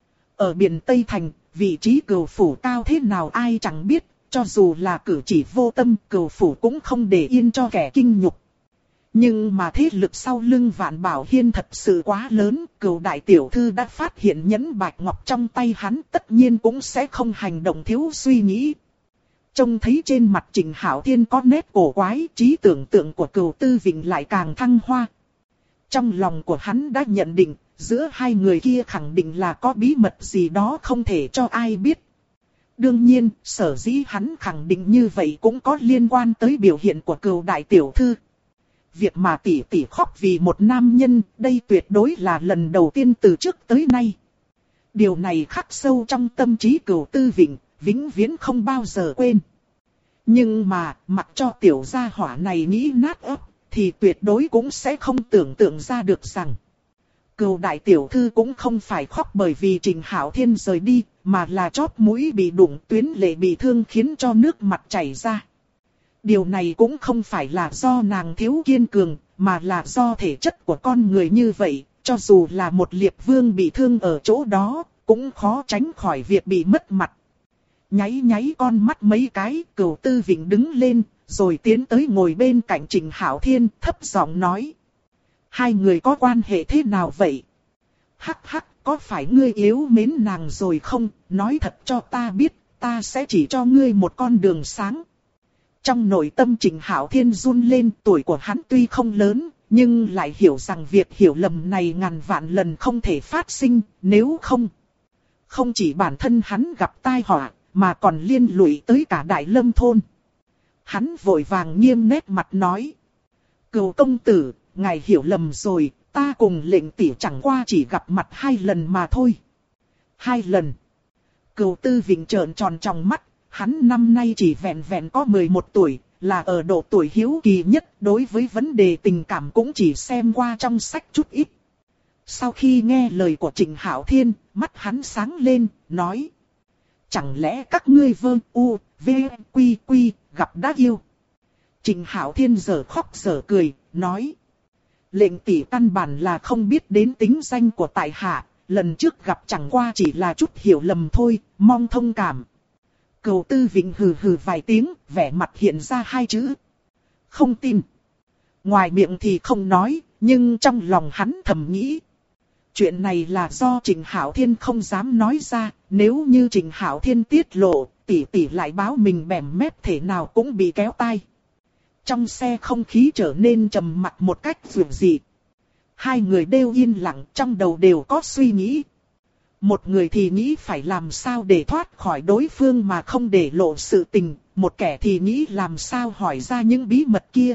Ở biển Tây Thành, vị trí Cừu phủ cao thế nào ai chẳng biết, cho dù là cử chỉ vô tâm, Cừu phủ cũng không để yên cho kẻ kinh nhục. Nhưng mà thế lực sau lưng Vạn Bảo Hiên thật sự quá lớn, Cừu đại tiểu thư đã phát hiện nhẫn bạch ngọc trong tay hắn, tất nhiên cũng sẽ không hành động thiếu suy nghĩ. Trông thấy trên mặt Trình Hạo Thiên có nét cổ quái, trí tưởng tượng của Cừu Tư Vịnh lại càng thăng hoa. Trong lòng của hắn đã nhận định, giữa hai người kia khẳng định là có bí mật gì đó không thể cho ai biết. Đương nhiên, sở dĩ hắn khẳng định như vậy cũng có liên quan tới biểu hiện của Cừu đại tiểu thư. Việc mà tỷ tỷ khóc vì một nam nhân, đây tuyệt đối là lần đầu tiên từ trước tới nay. Điều này khắc sâu trong tâm trí Cừu Tư Vịnh, vĩnh viễn không bao giờ quên. Nhưng mà, mặc cho tiểu gia hỏa này nghĩ nát ấp, thì tuyệt đối cũng sẽ không tưởng tượng ra được rằng Cừu đại tiểu thư cũng không phải khóc bởi vì Trình Hạo Thiên rời đi, mà là chóp mũi bị đụng, tuyến lệ bị thương khiến cho nước mặt chảy ra. Điều này cũng không phải là do nàng thiếu kiên cường, mà là do thể chất của con người như vậy, cho dù là một liệp vương bị thương ở chỗ đó, cũng khó tránh khỏi việc bị mất mặt. Nháy nháy con mắt mấy cái, Cừu Tư Vịnh đứng lên, rồi tiến tới ngồi bên cạnh Trình Hạo Thiên, thấp giọng nói. Hai người có quan hệ thế nào vậy? Hắc hắc, có phải ngươi yếu mến nàng rồi không? Nói thật cho ta biết, ta sẽ chỉ cho ngươi một con đường sáng. Trong nội tâm Trình Hạo Thiên run lên, tuổi của hắn tuy không lớn, nhưng lại hiểu rằng việc hiểu lầm này ngàn vạn lần không thể phát sinh, nếu không. Không chỉ bản thân hắn gặp tai họa, mà còn liên lụy tới cả Đại Lâm thôn. Hắn vội vàng nghiêm nét mặt nói. Cừu công tử, ngài hiểu lầm rồi, ta cùng lệnh tỷ chẳng qua chỉ gặp mặt 2 lần mà thôi. 2 lần. Cừu Tư Vịnh trợn tròn trong mắt, hắn năm nay chỉ vẹn vẹn có 11 tuổi, là ở độ tuổi hiếu kỳ nhất, đối với vấn đề tình cảm cũng chỉ xem qua trong sách chút ít. Sau khi nghe lời của Trình Hạo Thiên, mắt hắn sáng lên, nói. Chẳng lẽ các ngươi vương u, v, quy quy, gặp đã yêu? Trình Hạo Thiên giờ khóc giờ cười, nói. Lệnh tỷ căn bản là không biết đến tính danh của tại hạ, lần trước gặp chẳng qua chỉ là chút hiểu lầm thôi, mong thông cảm. Cừu Tư Vịnh hừ hừ vài tiếng, vẻ mặt hiện ra 2 chữ. Không tin. Ngoài miệng thì không nói, nhưng trong lòng hắn thầm nghĩ. Chuyện này là do Trình Hạo Thiên không dám nói ra, nếu như Trình Hạo Thiên tiết lộ, tỷ tỷ lại báo mình bẻm mép thể nào cũng bị kéo tai. Trong xe không khí trở nên trầm mặc một cách dịu dị. Hai người đều yên lặng, trong đầu đều có suy nghĩ. Một người thì nghĩ phải làm sao để thoát khỏi đối phương mà không để lộ sự tình, một kẻ thì nghĩ làm sao hỏi ra những bí mật kia.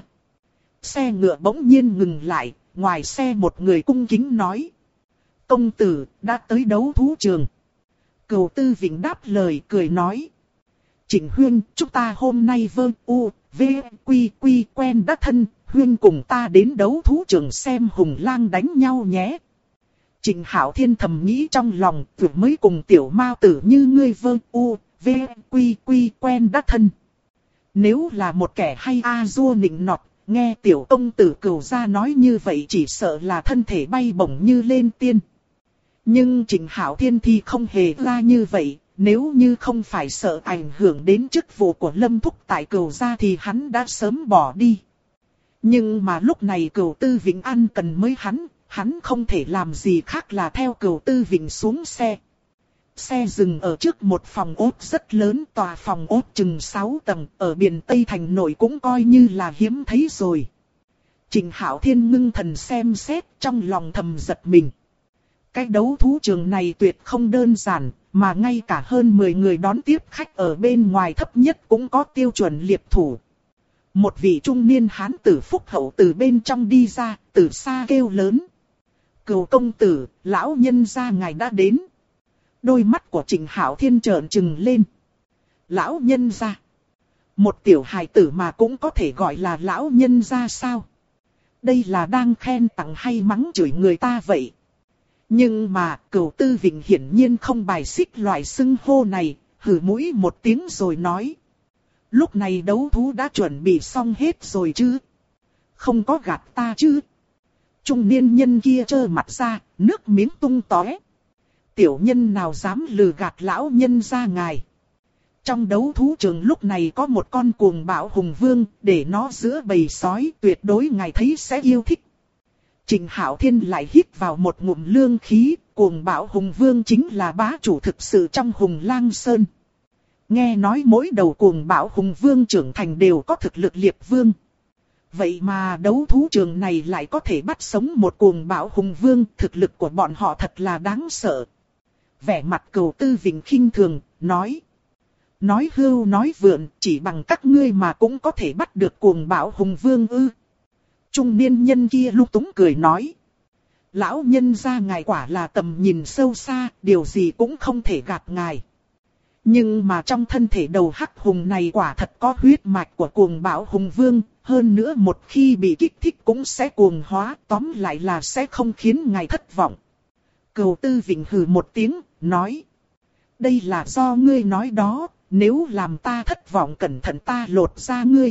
Xe ngựa bỗng nhiên ngừng lại, ngoài xe một người cung kính nói. Công tử, đã tới đấu thú trường. Cừu Tư Vịnh đáp lời cười nói. Trịnh Huyên, chúng ta hôm nay vơ u, v, quy quy quen đã thân, Huyên cùng ta đến đấu thú trường xem hùng lang đánh nhau nhé. Trình Hạo Thiên thầm nghĩ trong lòng, vừa mới cùng tiểu mao tử như ngươi vơ u, v, quy quy quen đã thân. Nếu là một kẻ hay a-dua nịnh nọt, nghe tiểu công tử Cừu gia nói như vậy chỉ sợ là thân thể bay bổng như lên tiên. Nhưng Trình Hạo Thiên thì không hề ra như vậy, nếu như không phải sợ ảnh hưởng đến chức vụ của Lâm Thúc tại Cừu gia thì hắn đã sớm bỏ đi. Nhưng mà lúc này Cừu Tư Vịnh ăn cần mới hắn không thể làm gì khác là theo Cừu Tư Vịnh xuống xe. Xe dừng ở trước một phòng ốt rất lớn, tòa phòng ốt chừng 6 tầng, ở biển Tây Thành nội cũng coi như là hiếm thấy rồi. Trình Hạo Thiên ngưng thần xem xét, trong lòng thầm giật mình. Cái đấu thú trường này tuyệt không đơn giản, mà ngay cả hơn 10 người đón tiếp khách ở bên ngoài thấp nhất cũng có tiêu chuẩn liệp thủ. Một vị trung niên hán tử phúc hậu từ bên trong đi ra, từ xa kêu lớn. Cừu công tử, lão nhân gia ngài đã đến. Đôi mắt của Trình Hạo Thiên trợn trừng lên. Lão nhân gia. Một tiểu hài tử mà cũng có thể gọi là lão nhân gia sao? Đây là đang khen tặng hay mắng chửi người ta vậy? Nhưng mà Cửu Tư Vịnh hiển nhiên không bài xích loại xưng hô này, hừ mũi một tiếng rồi nói. Lúc này đấu thú đã chuẩn bị xong hết rồi chứ? Không có gạt ta chứ? Trung niên nhân kia trơ mặt ra, nước miếng tung tóe. Tiểu nhân nào dám lừa gạt lão nhân ra ngài. Trong đấu thú trường lúc này có một con cuồng bạo hùng vương, để nó giữa bầy sói, tuyệt đối ngài thấy sẽ yêu thích. Trịnh Hạo Thiên lại hít vào một ngụm lương khí, cuồng bạo hùng vương chính là bá chủ thực sự trong Hùng Lang Sơn. Nghe nói mỗi đầu cuồng bạo hùng vương trưởng thành đều có thực lực liệp vương. Vậy mà đấu thú trường này lại có thể bắt sống một cuồng bạo hùng vương, thực lực của bọn họ thật là đáng sợ. Vẻ mặt Cửu Tư Vịnh khinh thường, nói. Nói hưu nói vượn, chỉ bằng các ngươi mà cũng có thể bắt được cuồng bạo hùng vương ư. Trung niên nhân kia lung túng cười nói. Lão nhân gia ngài quả là tầm nhìn sâu xa, điều gì cũng không thể gạt ngài. Nhưng mà trong thân thể đầu hắc hùng này quả thật có huyết mạch của cuồng bạo hùng vương, hơn nữa một khi bị kích thích cũng sẽ cuồng hóa, tóm lại là sẽ không khiến ngài thất vọng. Cửu Tư Vịnh hừ một tiếng, nói. Đây là do ngươi nói đó, nếu làm ta thất vọng cẩn thận ta lột ra ngươi.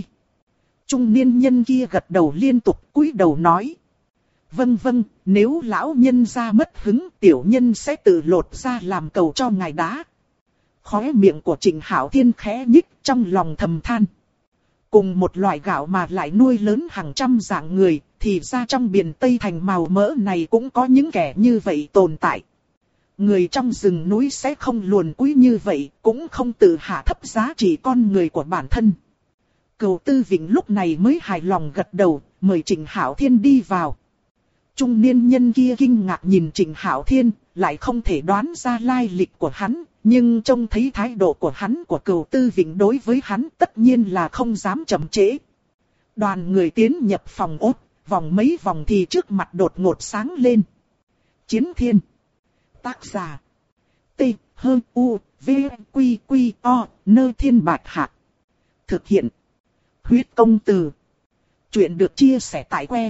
Trung niên nhân kia gật đầu liên tục cúi đầu nói. Vâng vâng, nếu lão nhân ra mất hứng tiểu nhân sẽ tự lột ra làm cầu cho ngài đá. Khóe miệng của Trịnh Hạo Thiên khẽ nhích trong lòng thầm than. Cùng một loại gạo mà lại nuôi lớn hàng trăm dạng người, thì ra trong biển Tây Thành màu mỡ này cũng có những kẻ như vậy tồn tại. Người trong rừng núi sẽ không luồn cúi như vậy, cũng không tự hạ thấp giá trị con người của bản thân. Cửu Tư Vịnh lúc này mới hài lòng gật đầu, mời Trịnh Hạo Thiên đi vào. Trung niên nhân kia kinh ngạc nhìn Trịnh Hạo Thiên, lại không thể đoán ra lai lịch của hắn, nhưng trông thấy thái độ của hắn của Cửu Tư Vịnh đối với hắn tất nhiên là không dám chậm trễ. Đoàn người tiến nhập phòng ốt, vòng mấy vòng thì trước mặt đột ngột sáng lên. Chiến Thiên. Tác giả. T-H-U-V-Q-Q-O, Nơi Thiên Bạch Hạc. Thực hiện. Huyết Công Từ. Chuyện được chia sẻ tại que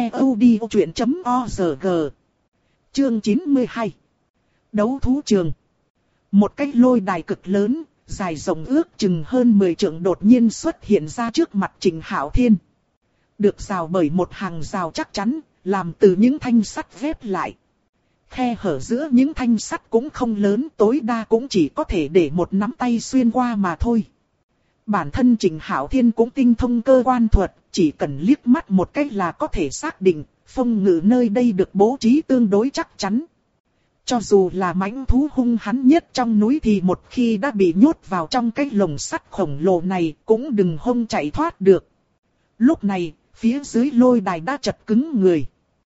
ctod.org. Chương 92. Đấu thú trường. Một cái lôi đài cực lớn, dài rộng ước chừng hơn 10 trượng đột nhiên xuất hiện ra trước mặt Trịnh Hạo Thiên. Được rào bởi một hàng rào chắc chắn, làm từ những thanh sắt ghép lại. Khe hở giữa những thanh sắt cũng không lớn, tối đa cũng chỉ có thể để một nắm tay xuyên qua mà thôi. Bản thân Trịnh Hạo Thiên cũng tinh thông cơ quan thuật, chỉ cần liếc mắt một cái là có thể xác định, phong ngự nơi đây được bố trí tương đối chắc chắn. Cho dù là mãnh thú hung hãn nhất trong núi thì một khi đã bị nhốt vào trong cái lồng sắt khổng lồ này cũng đừng hông chạy thoát được. Lúc này, phía dưới lôi đài đã chật cứng người.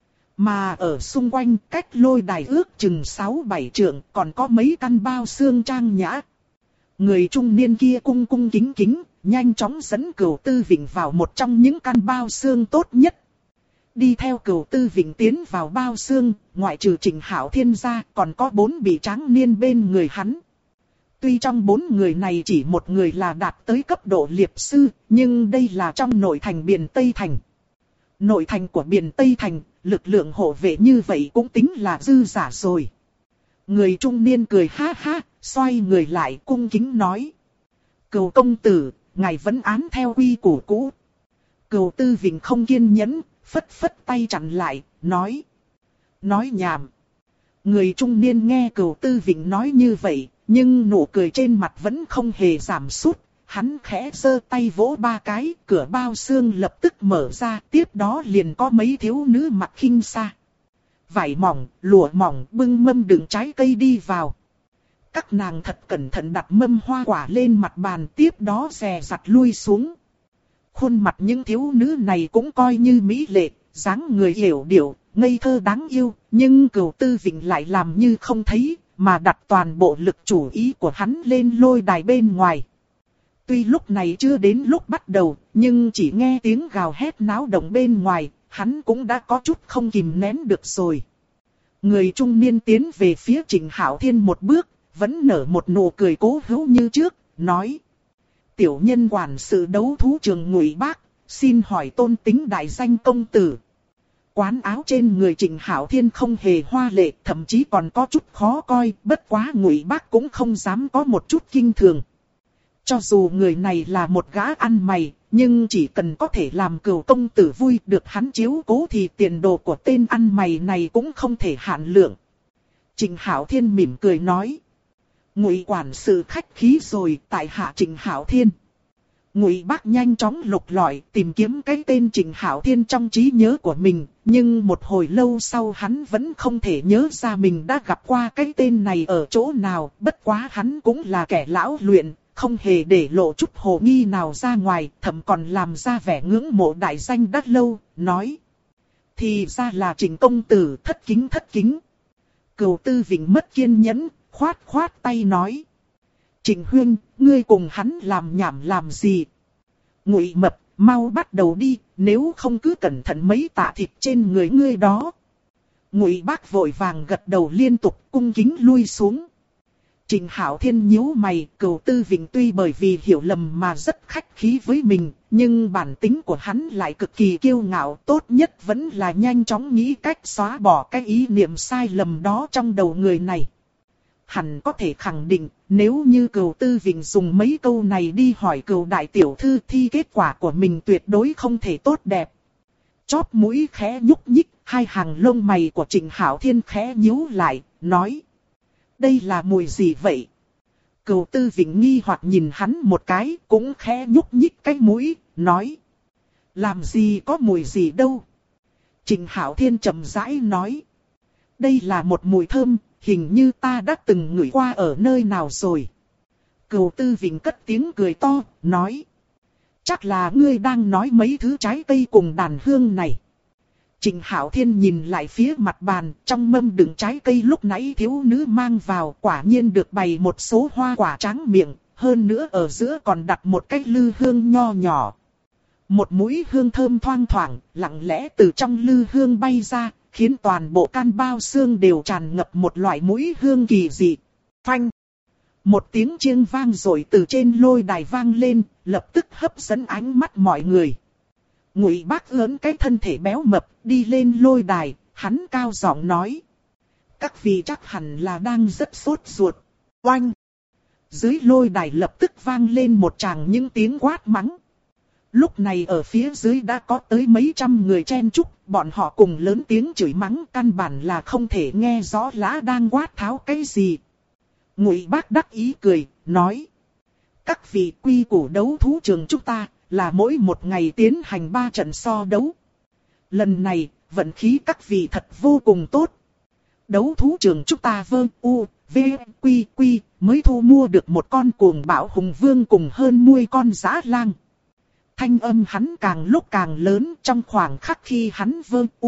Mà ở xung quanh cách lôi đài ước chừng 6-7 trượng còn có mấy căn bao xương trang nhã. Người trung niên kia cung cung kính kính, nhanh chóng dẫn Cửu Tư Vịnh vào một trong những căn bao xương tốt nhất. Đi theo Cửu Tư Vịnh tiến vào bao xương, ngoại trừ Trịnh Hạo Thiên ra còn có 4 vị tráng niên bên người hắn. Tuy trong 4 người này chỉ một người là đạt tới cấp độ liệp sư, nhưng đây là trong nội thành biển Tây Thành. Nội thành của biển Tây Thành, lực lượng hộ vệ như vậy cũng tính là dư giả rồi. Người trung niên cười ha ha, xoay người lại cung kính nói. Cửu công tử, ngài vẫn án theo quy củ cũ. Cửu Tư Vịnh không kiên nhẫn, phất phất tay chặn lại, nói. Nói nhảm. Người trung niên nghe Cửu Tư Vịnh nói như vậy, nhưng nụ cười trên mặt vẫn không hề giảm sút. Hắn khẽ giơ tay vỗ 3 cái, cửa bao xương lập tức mở ra, tiếp đó liền có mấy thiếu nữ mặc khinh sa. Vải mỏng, lụa mỏng bưng mâm đựng trái cây đi vào. Các nàng thật cẩn thận đặt mâm hoa quả lên mặt bàn, tiếp đó dè dặt lui xuống. Khuôn mặt những thiếu nữ này cũng coi như mỹ lệ, dáng người hiểu điệu, ngây thơ đáng yêu, nhưng Cửu Tư Vịnh lại làm như không thấy, mà đặt toàn bộ lực chủ ý của hắn lên lôi đài bên ngoài. Tuy lúc này chưa đến lúc bắt đầu, nhưng chỉ nghe tiếng gào hét náo động bên ngoài, hắn cũng đã có chút không kìm nén được rồi. Người trung niên tiến về phía Trịnh Hạo Thiên một bước, vẫn nở một nụ cười cố hữu như trước, nói. Tiểu nhân quản sự đấu thú trường Ngụy Bác, xin hỏi tôn tính đại danh công tử. Quán áo trên người Trịnh Hạo Thiên không hề hoa lệ, thậm chí còn có chút khó coi, bất quá Ngụy Bác cũng không dám có một chút kinh thường. Cho dù người này là một gã ăn mày, nhưng chỉ cần có thể làm Cửu công tử vui được hắn chiếu cố thì tiền đồ của tên ăn mày này cũng không thể hạn lượng. Trịnh Hạo Thiên mỉm cười nói. Ngụy quản sự khách khí rồi, tại hạ Trịnh Hạo Thiên. Ngụy Bác nhanh chóng lục lọi tìm kiếm cái tên Trịnh Hạo Thiên trong trí nhớ của mình, nhưng một hồi lâu sau hắn vẫn không thể nhớ ra mình đã gặp qua cái tên này ở chỗ nào, bất quá hắn cũng là kẻ lão luyện, không hề để lộ chút hồ nghi nào ra ngoài, thậm còn làm ra vẻ ngưỡng mộ đại danh đã lâu, nói. Thì ra là Trịnh công tử, thất kính. Cửu Tư Vịnh mất kiên nhẫn, khoát tay nói. Trịnh huynh, ngươi cùng hắn làm nhảm làm gì? Ngụy Mập, mau bắt đầu đi, nếu không cứ cẩn thận mấy tạ thịt trên người ngươi đó. Ngụy Bác vội vàng gật đầu liên tục, cung kính lui xuống. Trịnh Hạo Thiên nhíu mày, Cửu Tư Vịnh tuy bởi vì hiểu lầm mà rất khách khí với mình, nhưng bản tính của hắn lại cực kỳ kiêu ngạo, tốt nhất vẫn là nhanh chóng nghĩ cách xóa bỏ cái ý niệm sai lầm đó trong đầu người này. Hẳn có thể khẳng định, nếu như Cửu Tư Vịnh dùng mấy câu này đi hỏi Cửu đại tiểu thư thì kết quả của mình tuyệt đối không thể tốt đẹp. Chóp mũi khẽ nhúc nhích, hai hàng lông mày của Trịnh Hạo Thiên khẽ nhíu lại, nói. Đây là mùi gì vậy? Cửu Tư Vịnh nghi hoặc nhìn hắn một cái, cũng khẽ nhúc nhích cái mũi, nói. Làm gì có mùi gì đâu? Trịnh Hạo Thiên chậm rãi nói. Đây là một mùi thơm, hình như ta đã từng ngửi qua ở nơi nào rồi. Cửu Tư Vịnh cất tiếng cười to, nói. Chắc là ngươi đang nói mấy thứ trái cây cùng đàn hương này. Trịnh Hạo Thiên nhìn lại phía mặt bàn, trong mâm đựng trái cây lúc nãy thiếu nữ mang vào, quả nhiên được bày một số hoa quả tráng miệng, hơn nữa ở giữa còn đặt một cái lư hương nho nhỏ. Một mũi hương thơm thoang thoảng, lặng lẽ từ trong lư hương bay ra, khiến toàn bộ can bao xương đều tràn ngập một loại mũi hương kỳ dị. Phanh! Một tiếng chiêng vang rồi từ trên lôi đài vang lên, lập tức hấp dẫn ánh mắt mọi người. Ngụy Bác ớn cái thân thể béo mập, đi lên lôi đài, hắn cao giọng nói. Các vị chắc hẳn là đang rất sốt ruột. Oanh! Dưới lôi đài lập tức vang lên một tràng những tiếng quát mắng. Lúc này ở phía dưới đã có tới mấy trăm người chen chúc, bọn họ cùng lớn tiếng chửi mắng, căn bản là không thể nghe rõ lã đang quát tháo cái gì. Ngụy Bác đắc ý cười, nói. Các vị, quy củ đấu thú trường chúng ta là mỗi một ngày tiến hành 3 trận so đấu. Lần này, vận khí các vị thật vô cùng tốt. Đấu thú trường chúng ta mới thu mua được một con cuồng bạo hùng vương cùng hơn 10 con dã lang. Thanh âm hắn càng lúc càng lớn, trong khoảng khắc khi hắn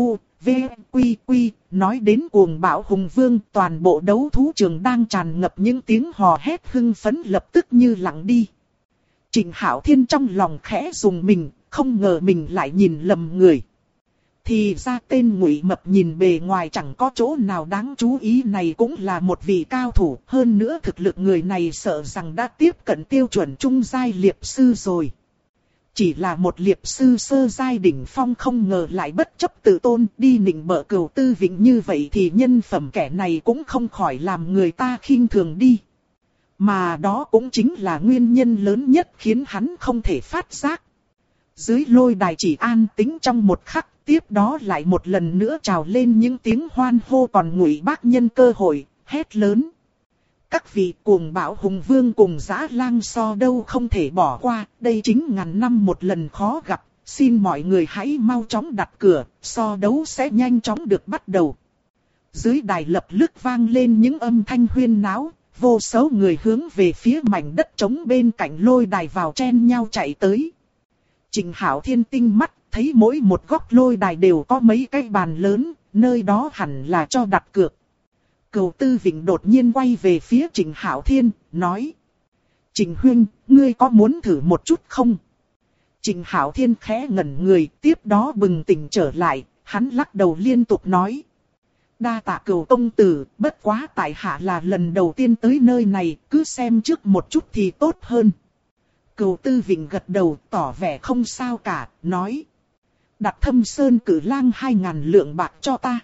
nói đến cuồng bạo hùng vương, toàn bộ đấu thú trường đang tràn ngập những tiếng hò hét hưng phấn lập tức như lặng đi. Trịnh Hạo Thiên trong lòng khẽ rùng mình, không ngờ mình lại nhìn lầm người. Thì ra tên Ngụy Mập nhìn bề ngoài chẳng có chỗ nào đáng chú ý này cũng là một vị cao thủ, hơn nữa thực lực người này sợ rằng đã tiếp cận tiêu chuẩn trung giai liệp sư rồi. Chỉ là một liệp sư sơ giai đỉnh phong không ngờ lại bất chấp tự tôn đi nịnh bợ Cửu Tư Vịnh như vậy thì nhân phẩm kẻ này cũng không khỏi làm người ta khinh thường đi. Mà đó cũng chính là nguyên nhân lớn nhất khiến hắn không thể phát giác. Dưới lôi đài chỉ an tĩnh trong một khắc, tiếp đó lại một lần nữa trào lên những tiếng hoan hô, còn Ngụy Bác nhân cơ hội, hét lớn. Các vị, cuồng bạo hùng vương cùng dã lang so đâu không thể bỏ qua, đây chính ngàn năm một lần khó gặp, xin mọi người hãy mau chóng đặt cửa, so đấu sẽ nhanh chóng được bắt đầu. Dưới đài lập tức vang lên những âm thanh huyên náo, vô số người hướng về phía mảnh đất trống bên cạnh lôi đài vào chen nhau chạy tới. Trịnh Hạo Thiên tinh mắt, thấy mỗi một góc lôi đài đều có mấy cái bàn lớn, nơi đó hẳn là cho đặt cược. Cửu Tư Vịnh đột nhiên quay về phía Trịnh Hạo Thiên, nói. Trịnh huynh, ngươi có muốn thử một chút không? Trịnh Hạo Thiên khẽ ngẩn người, tiếp đó bừng tỉnh trở lại, hắn lắc đầu liên tục nói. Đa tạ Cửu công tử, bất quá tại hạ là lần đầu tiên tới nơi này, cứ xem trước một chút thì tốt hơn. Cửu Tư Vịnh gật đầu, tỏ vẻ không sao cả, nói. đặt Thâm Sơn Cử Lang 2.000 lượng bạc cho ta.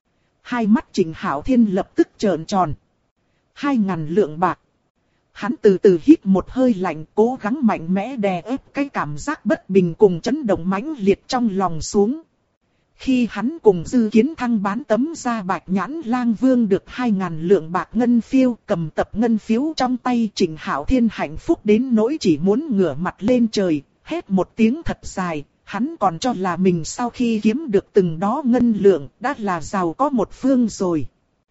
Hai mắt Trịnh Hạo Thiên lập tức trợn tròn. 2.000 lượng bạc. Hắn từ từ hít một hơi lạnh, cố gắng mạnh mẽ đè ép cái cảm giác bất bình cùng chấn động mãnh liệt trong lòng xuống. Khi hắn cùng Dư Kiến Thăng bán tấm da Bạch Nhãn Lang Vương được 2.000 lượng bạc ngân phiếu, cầm tập ngân phiếu trong tay, Trịnh Hạo Thiên hạnh phúc đến nỗi chỉ muốn ngửa mặt lên trời, hét một tiếng thật dài. Hắn còn cho là mình sau khi kiếm được từng đó ngân lượng đã là giàu có một phương rồi.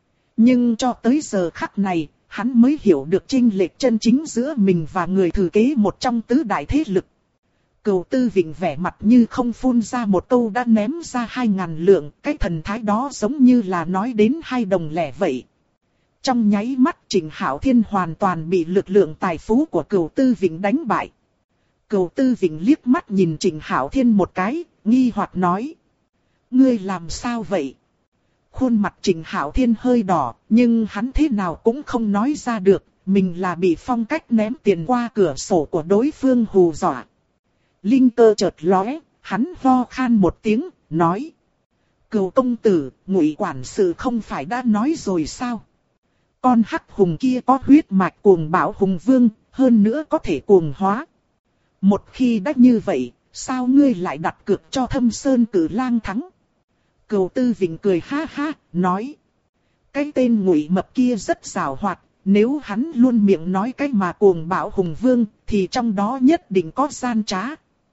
Nhưng cho tới giờ khắc này, hắn mới hiểu được chênh lệch chân chính giữa mình và người thừa kế một trong tứ đại thế lực. Cửu Tư Vịnh vẻ mặt như không phun ra một câu đã ném ra 2.000 lượng, cái thần thái đó giống như là nói đến 2 đồng lẻ vậy. Trong nháy mắt Trịnh Hạo Thiên hoàn toàn bị lực lượng tài phú của Cửu Tư Vịnh đánh bại. Cửu Tư Vịnh liếc mắt nhìn Trịnh Hạo Thiên một cái, nghi hoặc nói. Ngươi làm sao vậy? Khuôn mặt Trịnh Hạo Thiên hơi đỏ, nhưng hắn thế nào cũng không nói ra được, mình là bị phong cách ném tiền qua cửa sổ của đối phương hù dọa. Linh cơ chợt lóe, hắn ho khan một tiếng, nói. Cửu công tử, Ngụy quản sự không phải đã nói rồi sao? Con hắc hùng kia có huyết mạch cuồng bạo hùng vương, hơn nữa có thể cuồng hóa. Một khi đã như vậy, sao ngươi lại đặt cược cho Thâm Sơn Cử Lang thắng? Cửu Tư Vịnh cười ha ha, nói. Cái tên Ngụy mập kia rất giàu hoạt, nếu hắn luôn miệng nói cái mà cuồng bạo hùng vương, thì trong đó nhất định có gian trá.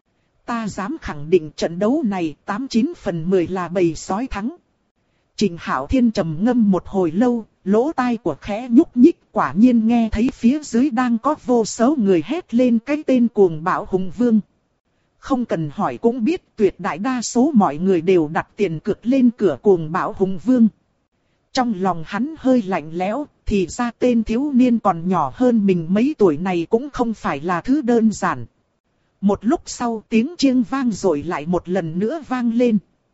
Ta dám khẳng định trận đấu này 89 phần 10 là bầy sói thắng. Trịnh Hạo Thiên trầm ngâm một hồi lâu, lỗ tai của khẽ nhúc nhích, quả nhiên nghe thấy phía dưới đang có vô số người hét lên cái tên cuồng bạo hùng vương. Không cần hỏi cũng biết tuyệt đại đa số mọi người đều đặt tiền cược lên cửa cuồng bạo hùng vương. Trong lòng hắn hơi lạnh lẽo, thì ra tên thiếu niên còn nhỏ hơn mình mấy tuổi này cũng không phải là thứ đơn giản. Một lúc sau tiếng chiêng vang rồi lại một lần nữa vang lên.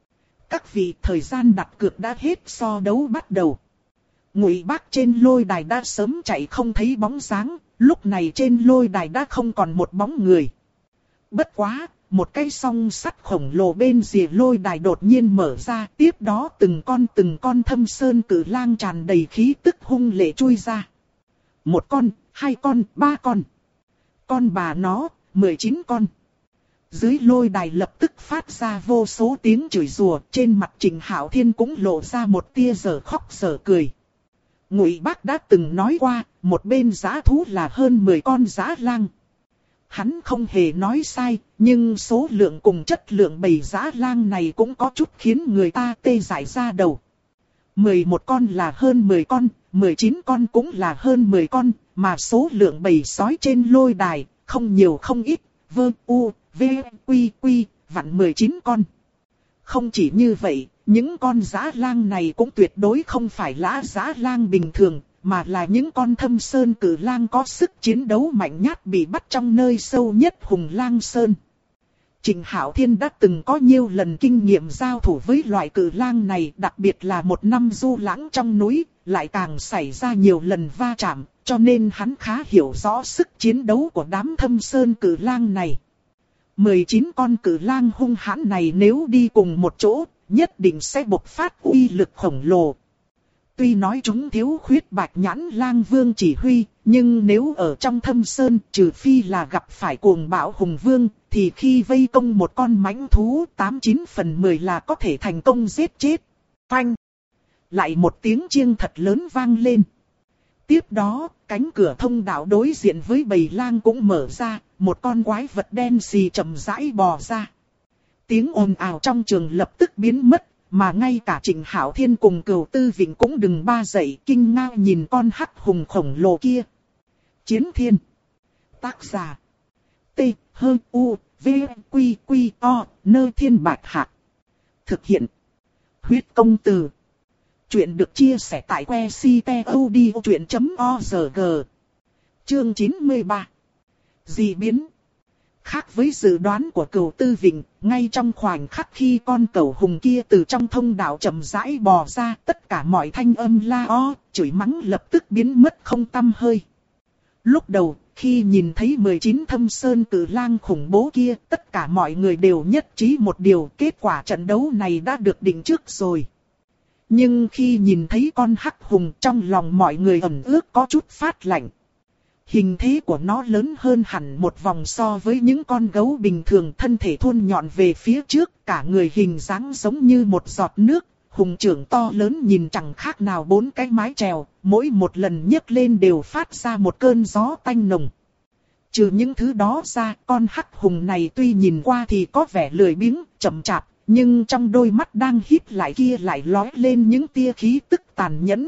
Các vị, thời gian đặt cược đã hết, so đấu bắt đầu. Ngụy Bác trên lôi đài đã sớm chạy không thấy bóng dáng, lúc này trên lôi đài đã không còn một bóng người. Bất quá, một cái song sắt khổng lồ bên rìa lôi đài đột nhiên mở ra, tiếp đó từng con Thâm Sơn Cử Lang tràn đầy khí tức hung lệ chui ra. Một con, 2 con, 3 con. Con bà nó, 19 con. Dưới lôi đài lập tức phát ra vô số tiếng chửi rủa, trên mặt Trịnh Hạo Thiên cũng lộ ra một tia dở khóc dở cười. Ngụy Bác đã từng nói qua, một bên dã thú là hơn 10 con dã lang. Hắn không hề nói sai, nhưng số lượng cùng chất lượng bầy dã lang này cũng có chút khiến người ta tê dại ra đầu. 11 con là hơn 10 con, 19 con cũng là hơn 10 con, mà số lượng bầy sói trên lôi đài, không nhiều không ít, vặn 19 con. Không chỉ như vậy, những con dã lang này cũng tuyệt đối không phải là dã lang bình thường, mà là những con Thâm Sơn Cử Lang có sức chiến đấu mạnh nhát bị bắt trong nơi sâu nhất Hùng Lang Sơn. Trịnh Hạo Thiên đã từng có nhiều lần kinh nghiệm giao thủ với loại cử lang này, đặc biệt là một năm du lãng trong núi, lại càng xảy ra nhiều lần va chạm, cho nên hắn khá hiểu rõ sức chiến đấu của đám Thâm Sơn Cử Lang này. 19 con cử lang hung hãn này nếu đi cùng một chỗ, nhất định sẽ bộc phát uy lực khổng lồ. Tuy nói chúng thiếu khuyết Bạch Nhãn Lang Vương chỉ huy, nhưng nếu ở trong Thâm Sơn, trừ phi là gặp phải cuồng bạo hùng vương, thì khi vây công một con mãnh thú 89 phần 10 là có thể thành công giết chết. Phanh! Lại một tiếng chiêng thật lớn vang lên. Tiếp đó, cánh cửa thông đạo đối diện với bầy lang cũng mở ra, một con quái vật đen xì chậm rãi bò ra. Tiếng ồn ào trong trường lập tức biến mất, mà ngay cả Trịnh Hạo Thiên cùng Cửu Tư Vịnh cũng đừng ba dậy kinh ngạc nhìn con hắc hùng khổng lồ kia. Chiến Thiên. Tác giả. T-H-U-V-Q-Q-O, Nơi Thiên Bạch Hạc. Thực hiện. Huyết Công Từ. Chuyện được chia sẻ tại website.odchuyện.org. Chương 93. Dị biến. Khác với dự đoán của Cửu Tư Vịnh, ngay trong khoảnh khắc khi con cẩu hùng kia từ trong thông đạo chậm rãi bò ra, tất cả mọi thanh âm la ó, chửi mắng lập tức biến mất không tăm hơi. Lúc đầu, khi nhìn thấy 19 thâm sơn cử lang khủng bố kia, tất cả mọi người đều nhất trí một điều, kết quả trận đấu này đã được định trước rồi. Nhưng khi nhìn thấy con hắc hùng, trong lòng mọi người ẩn ước có chút phát lạnh. Hình thế của nó lớn hơn hẳn một vòng so với những con gấu bình thường, thân thể thuôn nhọn về phía trước, cả người hình dáng giống như một giọt nước. Hùng trưởng to lớn nhìn chẳng khác nào 4 cái mái chèo, mỗi một lần nhấc lên đều phát ra một cơn gió tanh nồng. Trừ những thứ đó ra, con hắc hùng này tuy nhìn qua thì có vẻ lười biếng, chậm chạp, nhưng trong đôi mắt đang híp lại kia lại lóe lên những tia khí tức tàn nhẫn.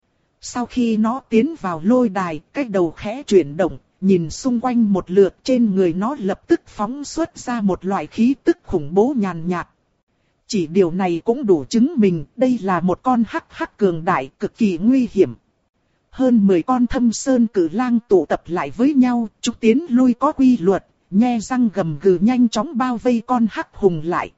Sau khi nó tiến vào lôi đài, cái đầu khẽ chuyển động, nhìn xung quanh một lượt, trên người nó lập tức phóng xuất ra một loại khí tức khủng bố nhàn nhạt. Chỉ điều này cũng đủ chứng minh đây là một con hắc hắc cường đại cực kỳ nguy hiểm. Hơn 10 con thâm sơn cử lang tụ tập lại với nhau, chúng tiến lui có quy luật, nhe răng gầm gừ nhanh chóng bao vây con hắc hùng lại.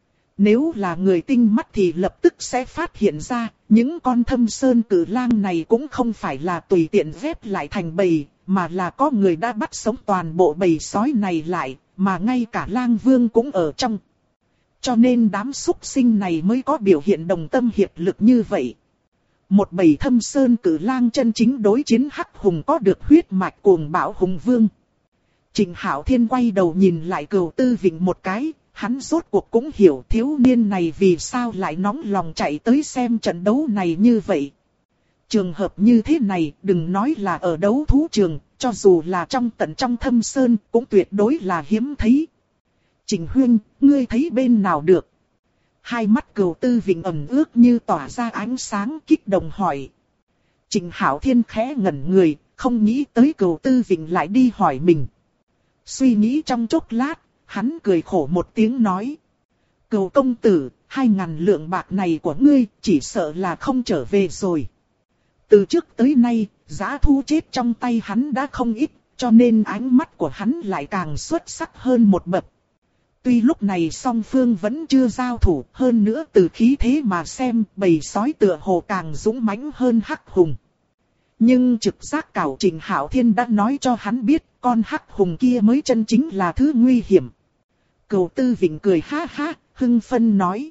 Nếu là người tinh mắt thì lập tức sẽ phát hiện ra, những con thâm sơn cử lang này cũng không phải là tùy tiện ghép lại thành bầy, mà là có người đã bắt sống toàn bộ bầy sói này lại, mà ngay cả lang vương cũng ở trong. Cho nên đám súc sinh này mới có biểu hiện đồng tâm hiệp lực như vậy. Một bầy thâm sơn cử lang chân chính đối chiến hắc hùng có được huyết mạch cuồng bạo hùng vương. Trịnh Hạo Thiên quay đầu nhìn lại Cửu Tư Vịnh một cái, hắn rốt cuộc cũng hiểu thiếu niên này vì sao lại nóng lòng chạy tới xem trận đấu này như vậy. Trường hợp như thế này, đừng nói là ở đấu thú trường, cho dù là trong thâm sơn cũng tuyệt đối là hiếm thấy. Trịnh Huynh, ngươi thấy bên nào được? Hai mắt Cửu Tư Vịnh ẩn ước như tỏa ra ánh sáng, kích động hỏi. Trịnh Hạo Thiên khẽ ngẩn người, không nghĩ tới Cửu Tư Vịnh lại đi hỏi mình. Suy nghĩ trong chốc lát, hắn cười khổ một tiếng nói. Cửu công tử, 2.000 lượng bạc này của ngươi chỉ sợ là không trở về rồi. Từ trước tới nay, giá thu chết trong tay hắn đã không ít, cho nên ánh mắt của hắn lại càng xuất sắc hơn một bậc. Tuy lúc này song phương vẫn chưa giao thủ, hơn nữa từ khí thế mà xem, bầy sói tựa hồ càng dũng mãnh hơn hắc hùng. Nhưng trực giác cảo Trịnh Hạo Thiên đã nói cho hắn biết, con hắc hùng kia mới chân chính là thứ nguy hiểm. Cửu Tư Vịnh cười ha ha, hưng phấn nói.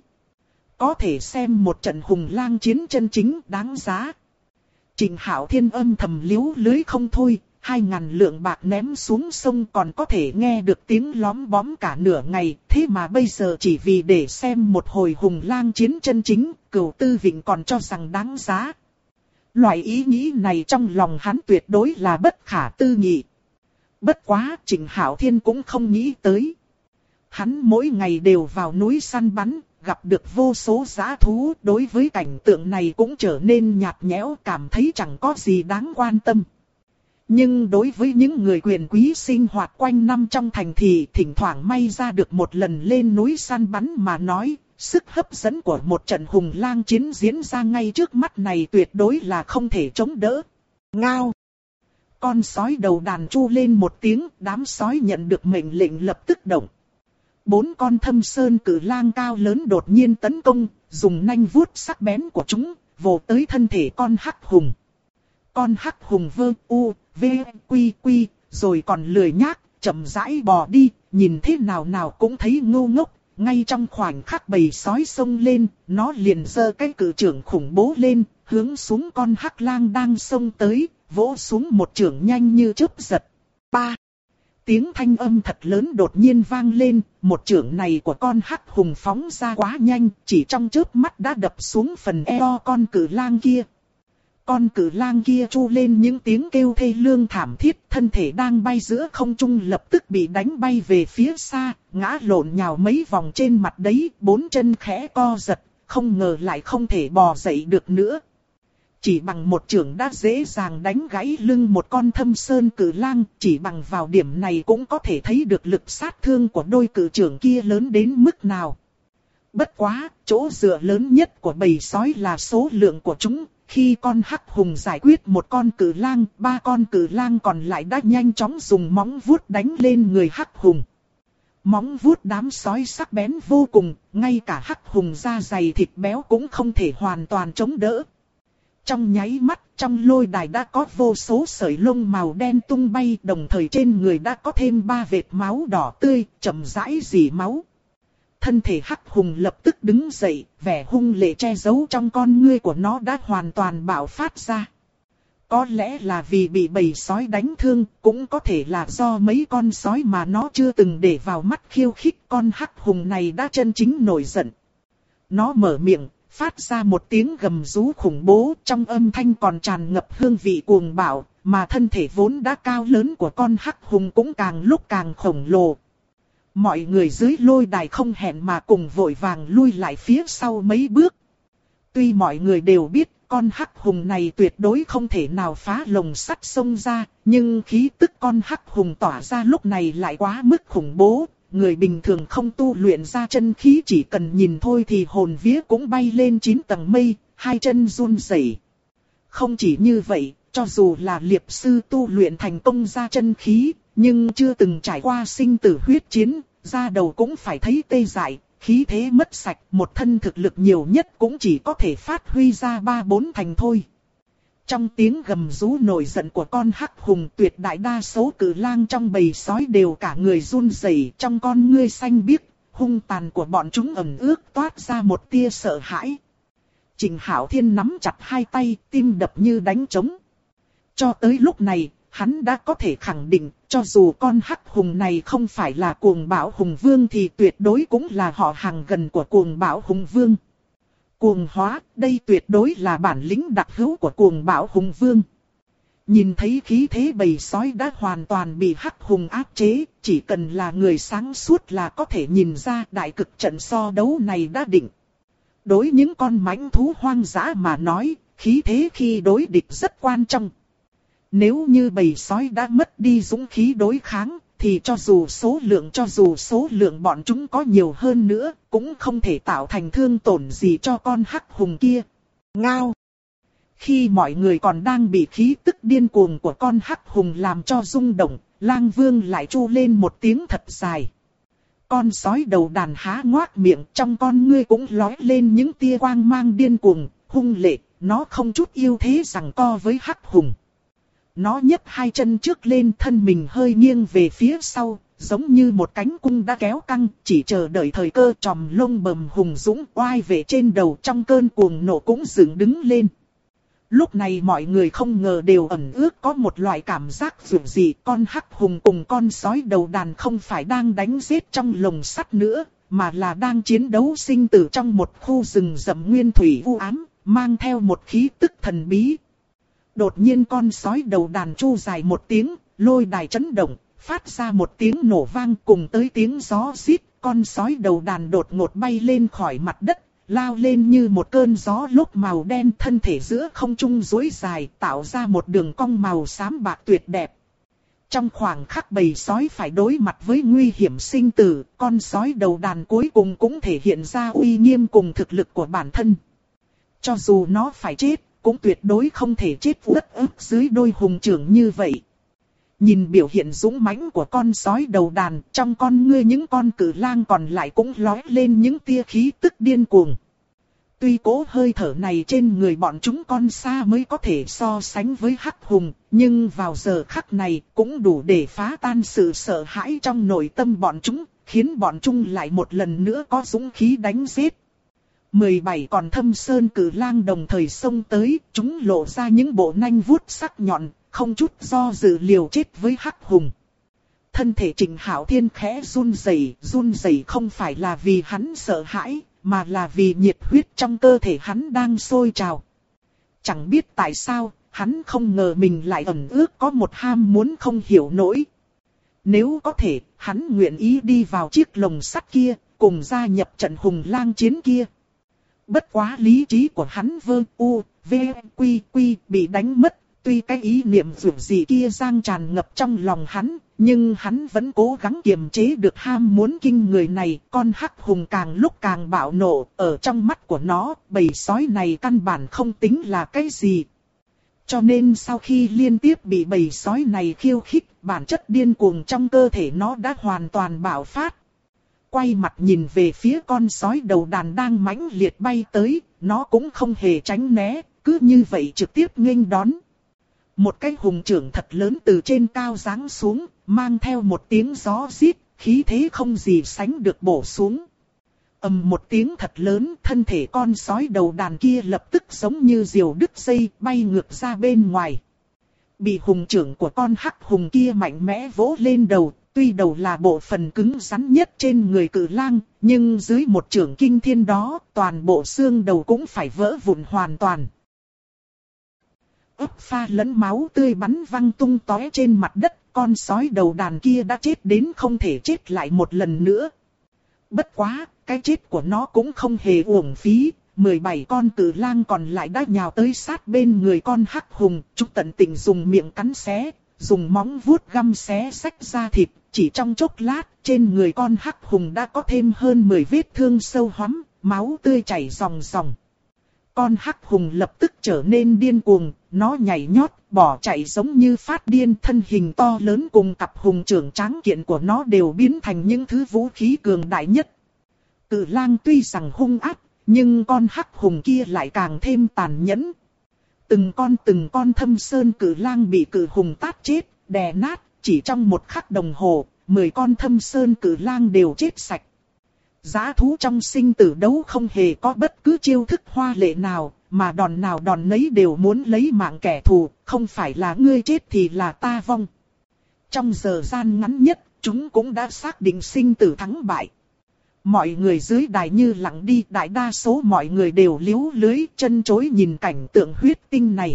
Có thể xem một trận hùng lang chiến chân chính đáng giá. Trịnh Hạo Thiên âm thầm liếu lưới không thôi, 2.000 lượng bạc ném xuống sông còn có thể nghe được tiếng lóm bóm cả nửa ngày, thế mà bây giờ chỉ vì để xem một hồi hùng lang chiến chân chính, Cửu Tư Vịnh còn cho rằng đáng giá. Loại ý nghĩ này trong lòng hắn tuyệt đối là bất khả tư nghị. Bất quá, Trịnh Hạo Thiên cũng không nghĩ tới. Hắn mỗi ngày đều vào núi săn bắn, gặp được vô số dã thú, đối với cảnh tượng này cũng trở nên nhạt nhẽo, cảm thấy chẳng có gì đáng quan tâm. Nhưng đối với những người quyền quý sinh hoạt quanh năm trong thành thì thỉnh thoảng may ra được một lần lên núi săn bắn mà nói, sức hấp dẫn của một trận hùng lang chiến diễn ra ngay trước mắt này tuyệt đối là không thể chống đỡ. Ngao! Con sói đầu đàn chu lên một tiếng, đám sói nhận được mệnh lệnh lập tức động. 4 con thâm sơn cử lang cao lớn đột nhiên tấn công, dùng nanh vuốt sắc bén của chúng, vồ tới thân thể con hắc hùng. Con hắc hùng vơ u, v, quy quy, rồi còn lười nhác, chậm rãi bò đi, nhìn thế nào nào cũng thấy ngu ngốc. Ngay trong khoảnh khắc bầy sói xông lên, nó liền giơ cái cự chưởng khủng bố lên, hướng xuống con hắc lang đang xông tới, vỗ xuống một chưởng nhanh như chớp giật. Pa! Tiếng thanh âm thật lớn đột nhiên vang lên, một chưởng này của con hắc hùng phóng ra quá nhanh, chỉ trong chớp mắt đã đập xuống phần eo con cử lang kia. Con cử lang kia chu lên những tiếng kêu thê lương thảm thiết, thân thể đang bay giữa không trung lập tức bị đánh bay về phía xa, ngã lộn nhào mấy vòng trên mặt đấy, 4 chân khẽ co giật, không ngờ lại không thể bò dậy được nữa. Chỉ bằng một chưởng đã dễ dàng đánh gãy lưng một con thâm sơn cử lang, chỉ bằng vào điểm này cũng có thể thấy được lực sát thương của đôi cử chưởng kia lớn đến mức nào. Bất quá, chỗ dựa lớn nhất của bầy sói là số lượng của chúng. Khi con hắc hùng giải quyết một con cử lang, 3 con cử lang còn lại đã nhanh chóng dùng móng vuốt đánh lên người hắc hùng. Móng vuốt đám sói sắc bén vô cùng, ngay cả hắc hùng da dày thịt béo cũng không thể hoàn toàn chống đỡ. Trong nháy mắt, trong lôi đài đã có vô số sợi lông màu đen tung bay, đồng thời trên người đã có thêm 3 vệt máu đỏ tươi, chậm rãi rỉ máu. Thân thể hắc hùng lập tức đứng dậy, vẻ hung lệ che giấu trong con ngươi của nó đã hoàn toàn bạo phát ra. Có lẽ là vì bị bầy sói đánh thương, cũng có thể là do mấy con sói mà nó chưa từng để vào mắt khiêu khích, con hắc hùng này đã chân chính nổi giận. Nó mở miệng, phát ra một tiếng gầm rú khủng bố, trong âm thanh còn tràn ngập hương vị cuồng bạo, mà thân thể vốn đã cao lớn của con hắc hùng cũng càng lúc càng khổng lồ. Mọi người dưới lôi đài không hẹn mà cùng vội vàng lui lại phía sau mấy bước. Tuy mọi người đều biết con hắc hùng này tuyệt đối không thể nào phá lồng sắt xông ra, nhưng khí tức con hắc hùng tỏa ra lúc này lại quá mức khủng bố. Người bình thường không tu luyện ra chân khí chỉ cần nhìn thôi thì hồn vía cũng bay lên 9 tầng mây, hai chân run rẩy. Không chỉ như vậy, cho dù là liệp sư tu luyện thành công ra chân khí, nhưng chưa từng trải qua sinh tử huyết chiến, da đầu cũng phải thấy tê dại, khí thế mất sạch, một thân thực lực nhiều nhất cũng chỉ có thể phát huy ra 3-4 thành thôi. Trong tiếng gầm rú nổi giận của con hắc hùng, tuyệt đại đa số cự lang trong bầy sói đều cả người run rẩy, trong con ngươi xanh biếc, hung tàn của bọn chúng ẩn ước toát ra một tia sợ hãi. Trịnh Hạo Thiên nắm chặt hai tay, tim đập như đánh trống. Cho tới lúc này, hắn đã có thể khẳng định, cho dù con hắc hùng này không phải là cuồng bạo hùng vương thì tuyệt đối cũng là họ hàng gần của cuồng bạo hùng vương. Cuồng hóa, đây tuyệt đối là bản lĩnh đặc hữu của cuồng bạo hùng vương. Nhìn thấy khí thế bầy sói đã hoàn toàn bị hắc hùng áp chế, chỉ cần là người sáng suốt là có thể nhìn ra đại cực trận so đấu này đã định. Đối những con mãnh thú hoang dã mà nói, khí thế khi đối địch rất quan trọng. Nếu như bầy sói đã mất đi dũng khí đối kháng, thì cho dù số lượng bọn chúng có nhiều hơn nữa, cũng không thể tạo thành thương tổn gì cho con hắc hùng kia. Ngao! Khi mọi người còn đang bị khí tức điên cuồng của con hắc hùng làm cho rung động, Lang Vương lại tru lên một tiếng thật dài. Con sói đầu đàn há ngoác miệng, trong con ngươi cũng lóe lên những tia quang mang điên cuồng, hung lệ, nó không chút yêu thế giằng co với hắc hùng. Nó nhấc hai chân trước lên, thân mình hơi nghiêng về phía sau, giống như một cánh cung đã kéo căng, chỉ chờ đợi thời cơ. Chòm lông bầm hùng dũng oai vệ trên đầu trong cơn cuồng nộ cũng dựng đứng lên. Lúc này mọi người không ngờ đều ẩn ước có một loại cảm giác dữ dị, con hắc hùng cùng con sói đầu đàn không phải đang đánh giết trong lồng sắt nữa, mà là đang chiến đấu sinh tử trong một khu rừng rậm nguyên thủy u ám, mang theo một khí tức thần bí. Đột nhiên con sói đầu đàn chu dài một tiếng, lôi đài chấn động, phát ra một tiếng nổ vang cùng tới tiếng gió rít, con sói đầu đàn đột ngột bay lên khỏi mặt đất, lao lên như một cơn gió lốc màu đen, thân thể giữa không trung duỗi dài, tạo ra một đường cong màu xám bạc tuyệt đẹp. Trong khoảng khắc bầy sói phải đối mặt với nguy hiểm sinh tử, con sói đầu đàn cuối cùng cũng thể hiện ra uy nghiêm cùng thực lực của bản thân. Cho dù nó phải chết, cũng tuyệt đối không thể chết uất ức dưới đôi hùng trưởng như vậy. Nhìn biểu hiện dũng mãnh của con sói đầu đàn, trong con ngươi những con cự lang còn lại cũng lóe lên những tia khí tức điên cuồng. Tuy cỗ hơi thở này trên người bọn chúng con xa mới có thể so sánh với hắc hùng, nhưng vào giờ khắc này cũng đủ để phá tan sự sợ hãi trong nội tâm bọn chúng, khiến bọn chúng lại một lần nữa có dũng khí đánh giết. 17 con thâm sơn cự lang đồng thời xông tới, chúng lộ ra những bộ nanh vuốt sắc nhọn, không chút do dự liều chết với hắc hùng. Thân thể Trịnh Hạo Thiên khẽ run rẩy không phải là vì hắn sợ hãi, mà là vì nhiệt huyết trong cơ thể hắn đang sôi trào. Chẳng biết tại sao, hắn không ngờ mình lại ẩn ước có một ham muốn không hiểu nổi. Nếu có thể, hắn nguyện ý đi vào chiếc lồng sắt kia, cùng gia nhập trận hùng lang chiến kia. Bất quá lý trí của hắn bị đánh mất, tuy cái ý niệm dường gì kia giang tràn ngập trong lòng hắn, nhưng hắn vẫn cố gắng kiềm chế được ham muốn kinh người này. Con hắc hùng càng lúc càng bạo nộ, ở trong mắt của nó, bầy sói này căn bản không tính là cái gì. Cho nên sau khi liên tiếp bị bầy sói này khiêu khích, bản chất điên cuồng trong cơ thể nó đã hoàn toàn bạo phát. Quay mặt nhìn về phía con sói đầu đàn đang mãnh liệt bay tới, nó cũng không hề tránh né, cứ như vậy trực tiếp nghênh đón. Một cái hùng trưởng thật lớn từ trên cao giáng xuống, mang theo một tiếng gió rít, khí thế không gì sánh được bổ xuống. Ầm một tiếng thật lớn, thân thể con sói đầu đàn kia lập tức giống như diều đứt dây, bay ngược ra bên ngoài. Bị hùng trưởng của con hắc hùng kia mạnh mẽ vỗ lên đầu, tuy đầu là bộ phận cứng rắn nhất trên người cự lang, nhưng dưới một trưởng kinh thiên đó, toàn bộ xương đầu cũng phải vỡ vụn hoàn toàn. Ấp pha lẫn máu tươi bắn văng tung tóe trên mặt đất, con sói đầu đàn kia đã chết đến không thể chết lại một lần nữa. Bất quá, cái chết của nó cũng không hề uổng phí, 17 con cự lang còn lại đã nhào tới sát bên người con hắc hùng, chúng tận tình dùng miệng cắn xé, dùng móng vuốt găm xé xách ra thịt, chỉ trong chốc lát, trên người con hắc hùng đã có thêm hơn 10 vết thương sâu hoắm, máu tươi chảy ròng ròng. Con hắc hùng lập tức trở nên điên cuồng, nó nhảy nhót, bỏ chạy giống như phát điên, thân hình to lớn cùng cặp hùng trưởng tráng kiện của nó đều biến thành những thứ vũ khí cường đại nhất. Cự lang tuy rằng hung ác, nhưng con hắc hùng kia lại càng thêm tàn nhẫn. Từng con thâm sơn cự lang bị cự hùng tát chết, đè nát, chỉ trong một khắc đồng hồ, 10 con thâm sơn cự lang đều chết sạch. Dã thú trong sinh tử đấu không hề có bất cứ chiêu thức hoa lệ nào, mà đòn nào đòn nấy đều muốn lấy mạng kẻ thù, không phải là ngươi chết thì là ta vong. Trong giờ gian ngắn nhất, chúng cũng đã xác định sinh tử thắng bại. Mọi người dưới đài như lặng đi, đại đa số mọi người đều liếu lưới chân chối nhìn cảnh tượng huyết tinh này.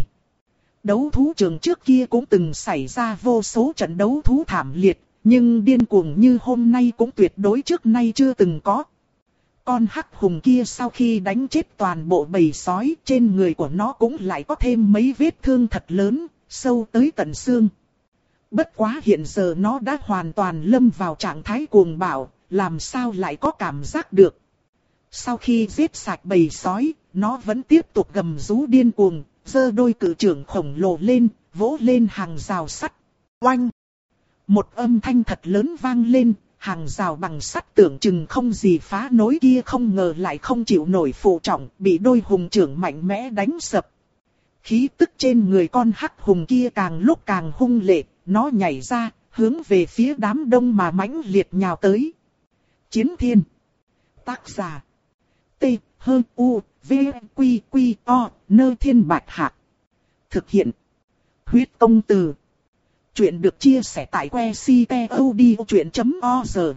Đấu thú trường trước kia cũng từng xảy ra vô số trận đấu thú thảm liệt, nhưng điên cuồng như hôm nay cũng tuyệt đối trước nay chưa từng có. Con hắc hùng kia sau khi đánh chết toàn bộ bầy sói, trên người của nó cũng lại có thêm mấy vết thương thật lớn, sâu tới tận xương. Bất quá hiện giờ nó đã hoàn toàn lâm vào trạng thái cuồng bạo, làm sao lại có cảm giác được. Sau khi giết sạch bầy sói, nó vẫn tiếp tục gầm rú điên cuồng, giơ đôi cự trưởng khổng lồ lên, vỗ lên hàng rào sắt. Oanh! Một âm thanh thật lớn vang lên, hàng rào bằng sắt tưởng chừng không gì phá nối kia không ngờ lại không chịu nổi phụ trọng, bị đôi hùng trưởng mạnh mẽ đánh sập. Khí tức trên người con hắc hùng kia càng lúc càng hung lệ, nó nhảy ra, hướng về phía đám đông mà mãnh liệt nhào tới. Chiến thiên. Tác giả. T, H, U, V, Quy, Quy, O, Nơ Thiên Bạch Hạc. Thực hiện. Huyết Công Từ. Chuyện được chia sẻ tại que ctod.org.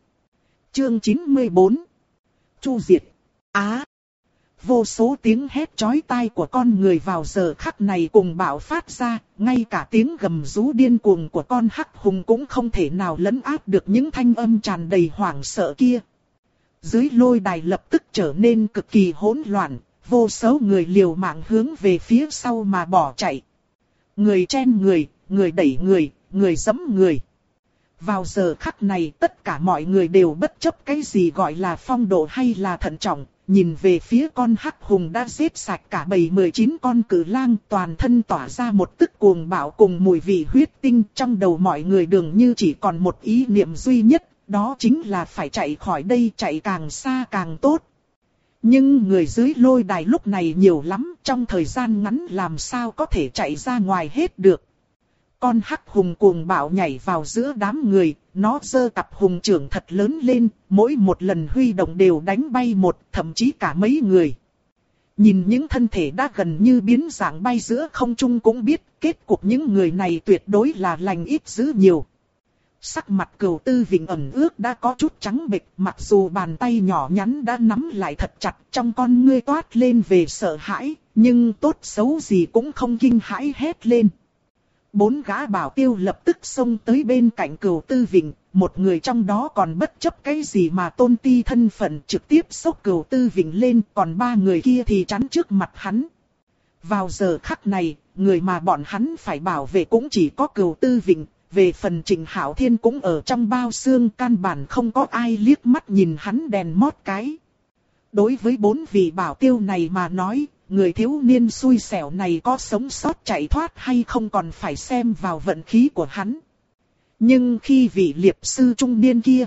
Chương 94. Chu diệt. Á. Vô số tiếng hét chói tai của con người vào giờ khắc này cùng bạo phát ra, ngay cả tiếng gầm rú điên cuồng của con hắc hùng cũng không thể nào lấn át được những thanh âm tràn đầy hoảng sợ kia. Dưới lôi đài lập tức trở nên cực kỳ hỗn loạn, vô số người liều mạng hướng về phía sau mà bỏ chạy. Người chen người, người đẩy người, người giẫm người. Vào giờ khắc này tất cả mọi người đều bất chấp cái gì gọi là phong độ hay là thận trọng, nhìn về phía con hắc hùng đã giết sạch cả bầy 19 con cự lang, toàn thân tỏa ra một tức cuồng bạo cùng mùi vị huyết tinh. Trong đầu mọi người dường như chỉ còn một ý niệm duy nhất, đó chính là phải chạy khỏi đây, chạy càng xa càng tốt. Nhưng người dưới lôi đài lúc này nhiều lắm, trong thời gian ngắn làm sao có thể chạy ra ngoài hết được. Con hắc hùng cuồng bạo nhảy vào giữa đám người, nó giơ cặp hùng trưởng thật lớn lên, mỗi một lần huy động đều đánh bay một, thậm chí cả mấy người. Nhìn những thân thể đã gần như biến dạng bay giữa không trung cũng biết, kết cục những người này tuyệt đối là lành ít dữ nhiều. Sắc mặt Cửu Tư Vịnh ẩn ước đã có chút trắng bệch, mặc dù bàn tay nhỏ nhắn đã nắm lại thật chặt, trong con ngươi toát lên về sợ hãi, nhưng tốt xấu gì cũng không kinh hãi hét lên. 4 gã bảo tiêu lập tức xông tới bên cạnh Cửu Tư Vịnh, một người trong đó còn bất chấp cái gì mà tôn ti thân phận trực tiếp xốc Cửu Tư Vịnh lên, còn 3 người kia thì chắn trước mặt hắn. Vào giờ khắc này, người mà bọn hắn phải bảo vệ cũng chỉ có Cửu Tư Vịnh, về phần Trịnh Hạo Thiên cũng ở trong bao xương, căn bản không có ai liếc mắt nhìn hắn đèn mót cái. Đối với 4 vị bảo tiêu này mà nói, người thiếu niên xui xẻo này có sống sót chạy thoát hay không còn phải xem vào vận khí của hắn. Nhưng khi vị liệp sư trung niên kia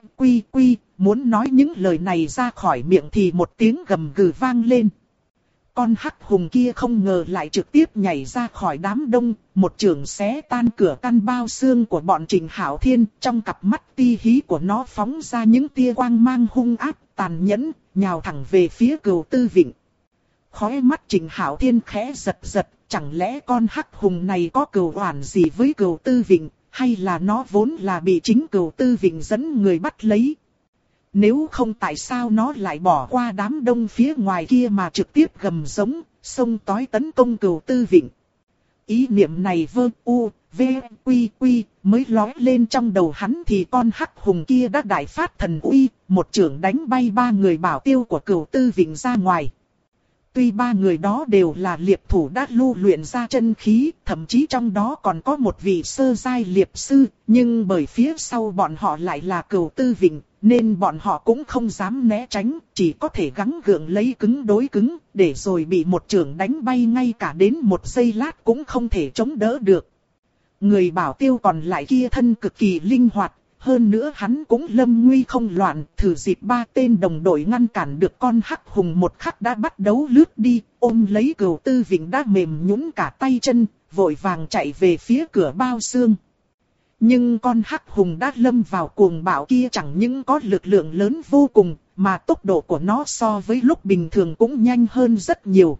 muốn nói những lời này ra khỏi miệng thì một tiếng gầm gừ vang lên. con hắc hùng kia không ngờ lại trực tiếp nhảy ra khỏi đám đông, một chưởng xé tan cửa căn bao xương của bọn Trịnh Hạo Thiên, trong cặp mắt ti hí của nó phóng ra những tia quang mang hung ác, tàn nhẫn, nhào thẳng về phía Cửu Tư Vịnh. Khóe mắt Trịnh Hạo Thiên khẽ giật giật, chẳng lẽ con hắc hùng này có cừu oán gì với Cửu Tư Vịnh, hay là nó vốn là bị chính Cửu Tư Vịnh dẫn người bắt lấy? Nếu không tại sao nó lại bỏ qua đám đông phía ngoài kia mà trực tiếp gầm giống, xông tói tấn công Cửu Tư Vịnh. Ý niệm này mới lóe lên trong đầu hắn thì con hắc hùng kia đã đại phát thần uy, một chưởng đánh bay 3 người bảo tiêu của Cửu Tư Vịnh ra ngoài. Tuy 3 người đó đều là liệp thủ đã lưu luyện ra chân khí, thậm chí trong đó còn có một vị sơ giai liệp sư, nhưng bởi phía sau bọn họ lại là Cửu Tư Vịnh, nên bọn họ cũng không dám né tránh, chỉ có thể gắng gượng lấy cứng đối cứng, để rồi bị một chưởng đánh bay ngay cả đến 1 giây lát cũng không thể chống đỡ được. Người bảo tiêu còn lại kia thân cực kỳ linh hoạt, hơn nữa hắn cũng lâm nguy không loạn, thử dịp 3 tên đồng đội ngăn cản được con hắc hùng một khắc đã bắt đấu lướt đi, ôm lấy Cửu Tư Vịnh đã mềm nhũn cả tay chân, vội vàng chạy về phía cửa bao xương. Nhưng con hắc hùng đã lâm vào cuồng bạo kia chẳng những có lực lượng lớn vô cùng, mà tốc độ của nó so với lúc bình thường cũng nhanh hơn rất nhiều.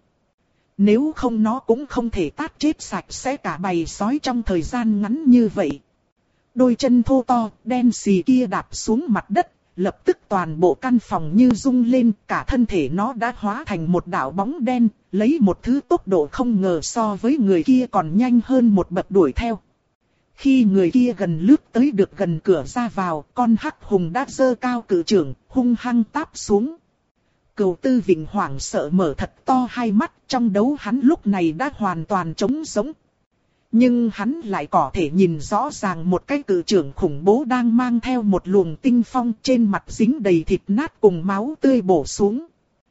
Nếu không nó cũng không thể tát chết sạch sẽ cả bầy sói trong thời gian ngắn như vậy. Đôi chân thô to, đen xì kia đạp xuống mặt đất, lập tức toàn bộ căn phòng như rung lên, cả thân thể nó đã hóa thành một đạo bóng đen, lấy một thứ tốc độ không ngờ so với người kia còn nhanh hơn một bậc đuổi theo. Khi người kia gần lướt tới được gần cửa ra vào, con hắc hùng đã giơ cao cự chưởng, hung hăng táp xuống. Cửu Tư Vịnh hoảng sợ mở thật to hai mắt, trong đấu hắn lúc này đã hoàn toàn trống sống. Nhưng hắn lại có thể nhìn rõ ràng một cái cự chưởng khủng bố đang mang theo một luồng tinh phong, trên mặt dính đầy thịt nát cùng máu tươi bổ xuống.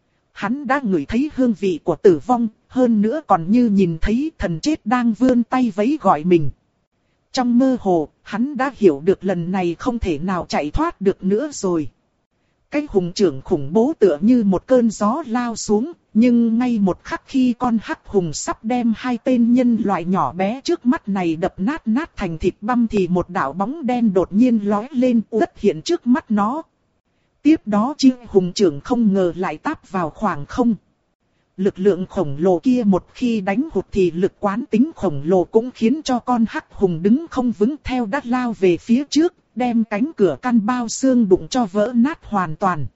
Hắn đã ngửi thấy hương vị của tử vong, hơn nữa còn như nhìn thấy thần chết đang vươn tay vẫy gọi mình. Trong mơ hồ, hắn đã hiểu được lần này không thể nào chạy thoát được nữa rồi. Cái hùng trưởng khủng bố tựa như một cơn gió lao xuống, nhưng ngay một khắc khi con hắc hùng sắp đem 2 tên nhân loại nhỏ bé trước mắt này đập nát thành thịt băm thì một đạo bóng đen đột nhiên lói lên xuất hiện trước mắt nó. Tiếp đó chiếc hùng trưởng không ngờ lại táp vào khoảng không. Lực lượng khổng lồ kia một khi đánh hụt thì lực quán tính khổng lồ cũng khiến cho con hắc hùng đứng không vững theo đắt lao về phía trước, đem cánh cửa căn bao xương đụng cho vỡ nát hoàn toàn.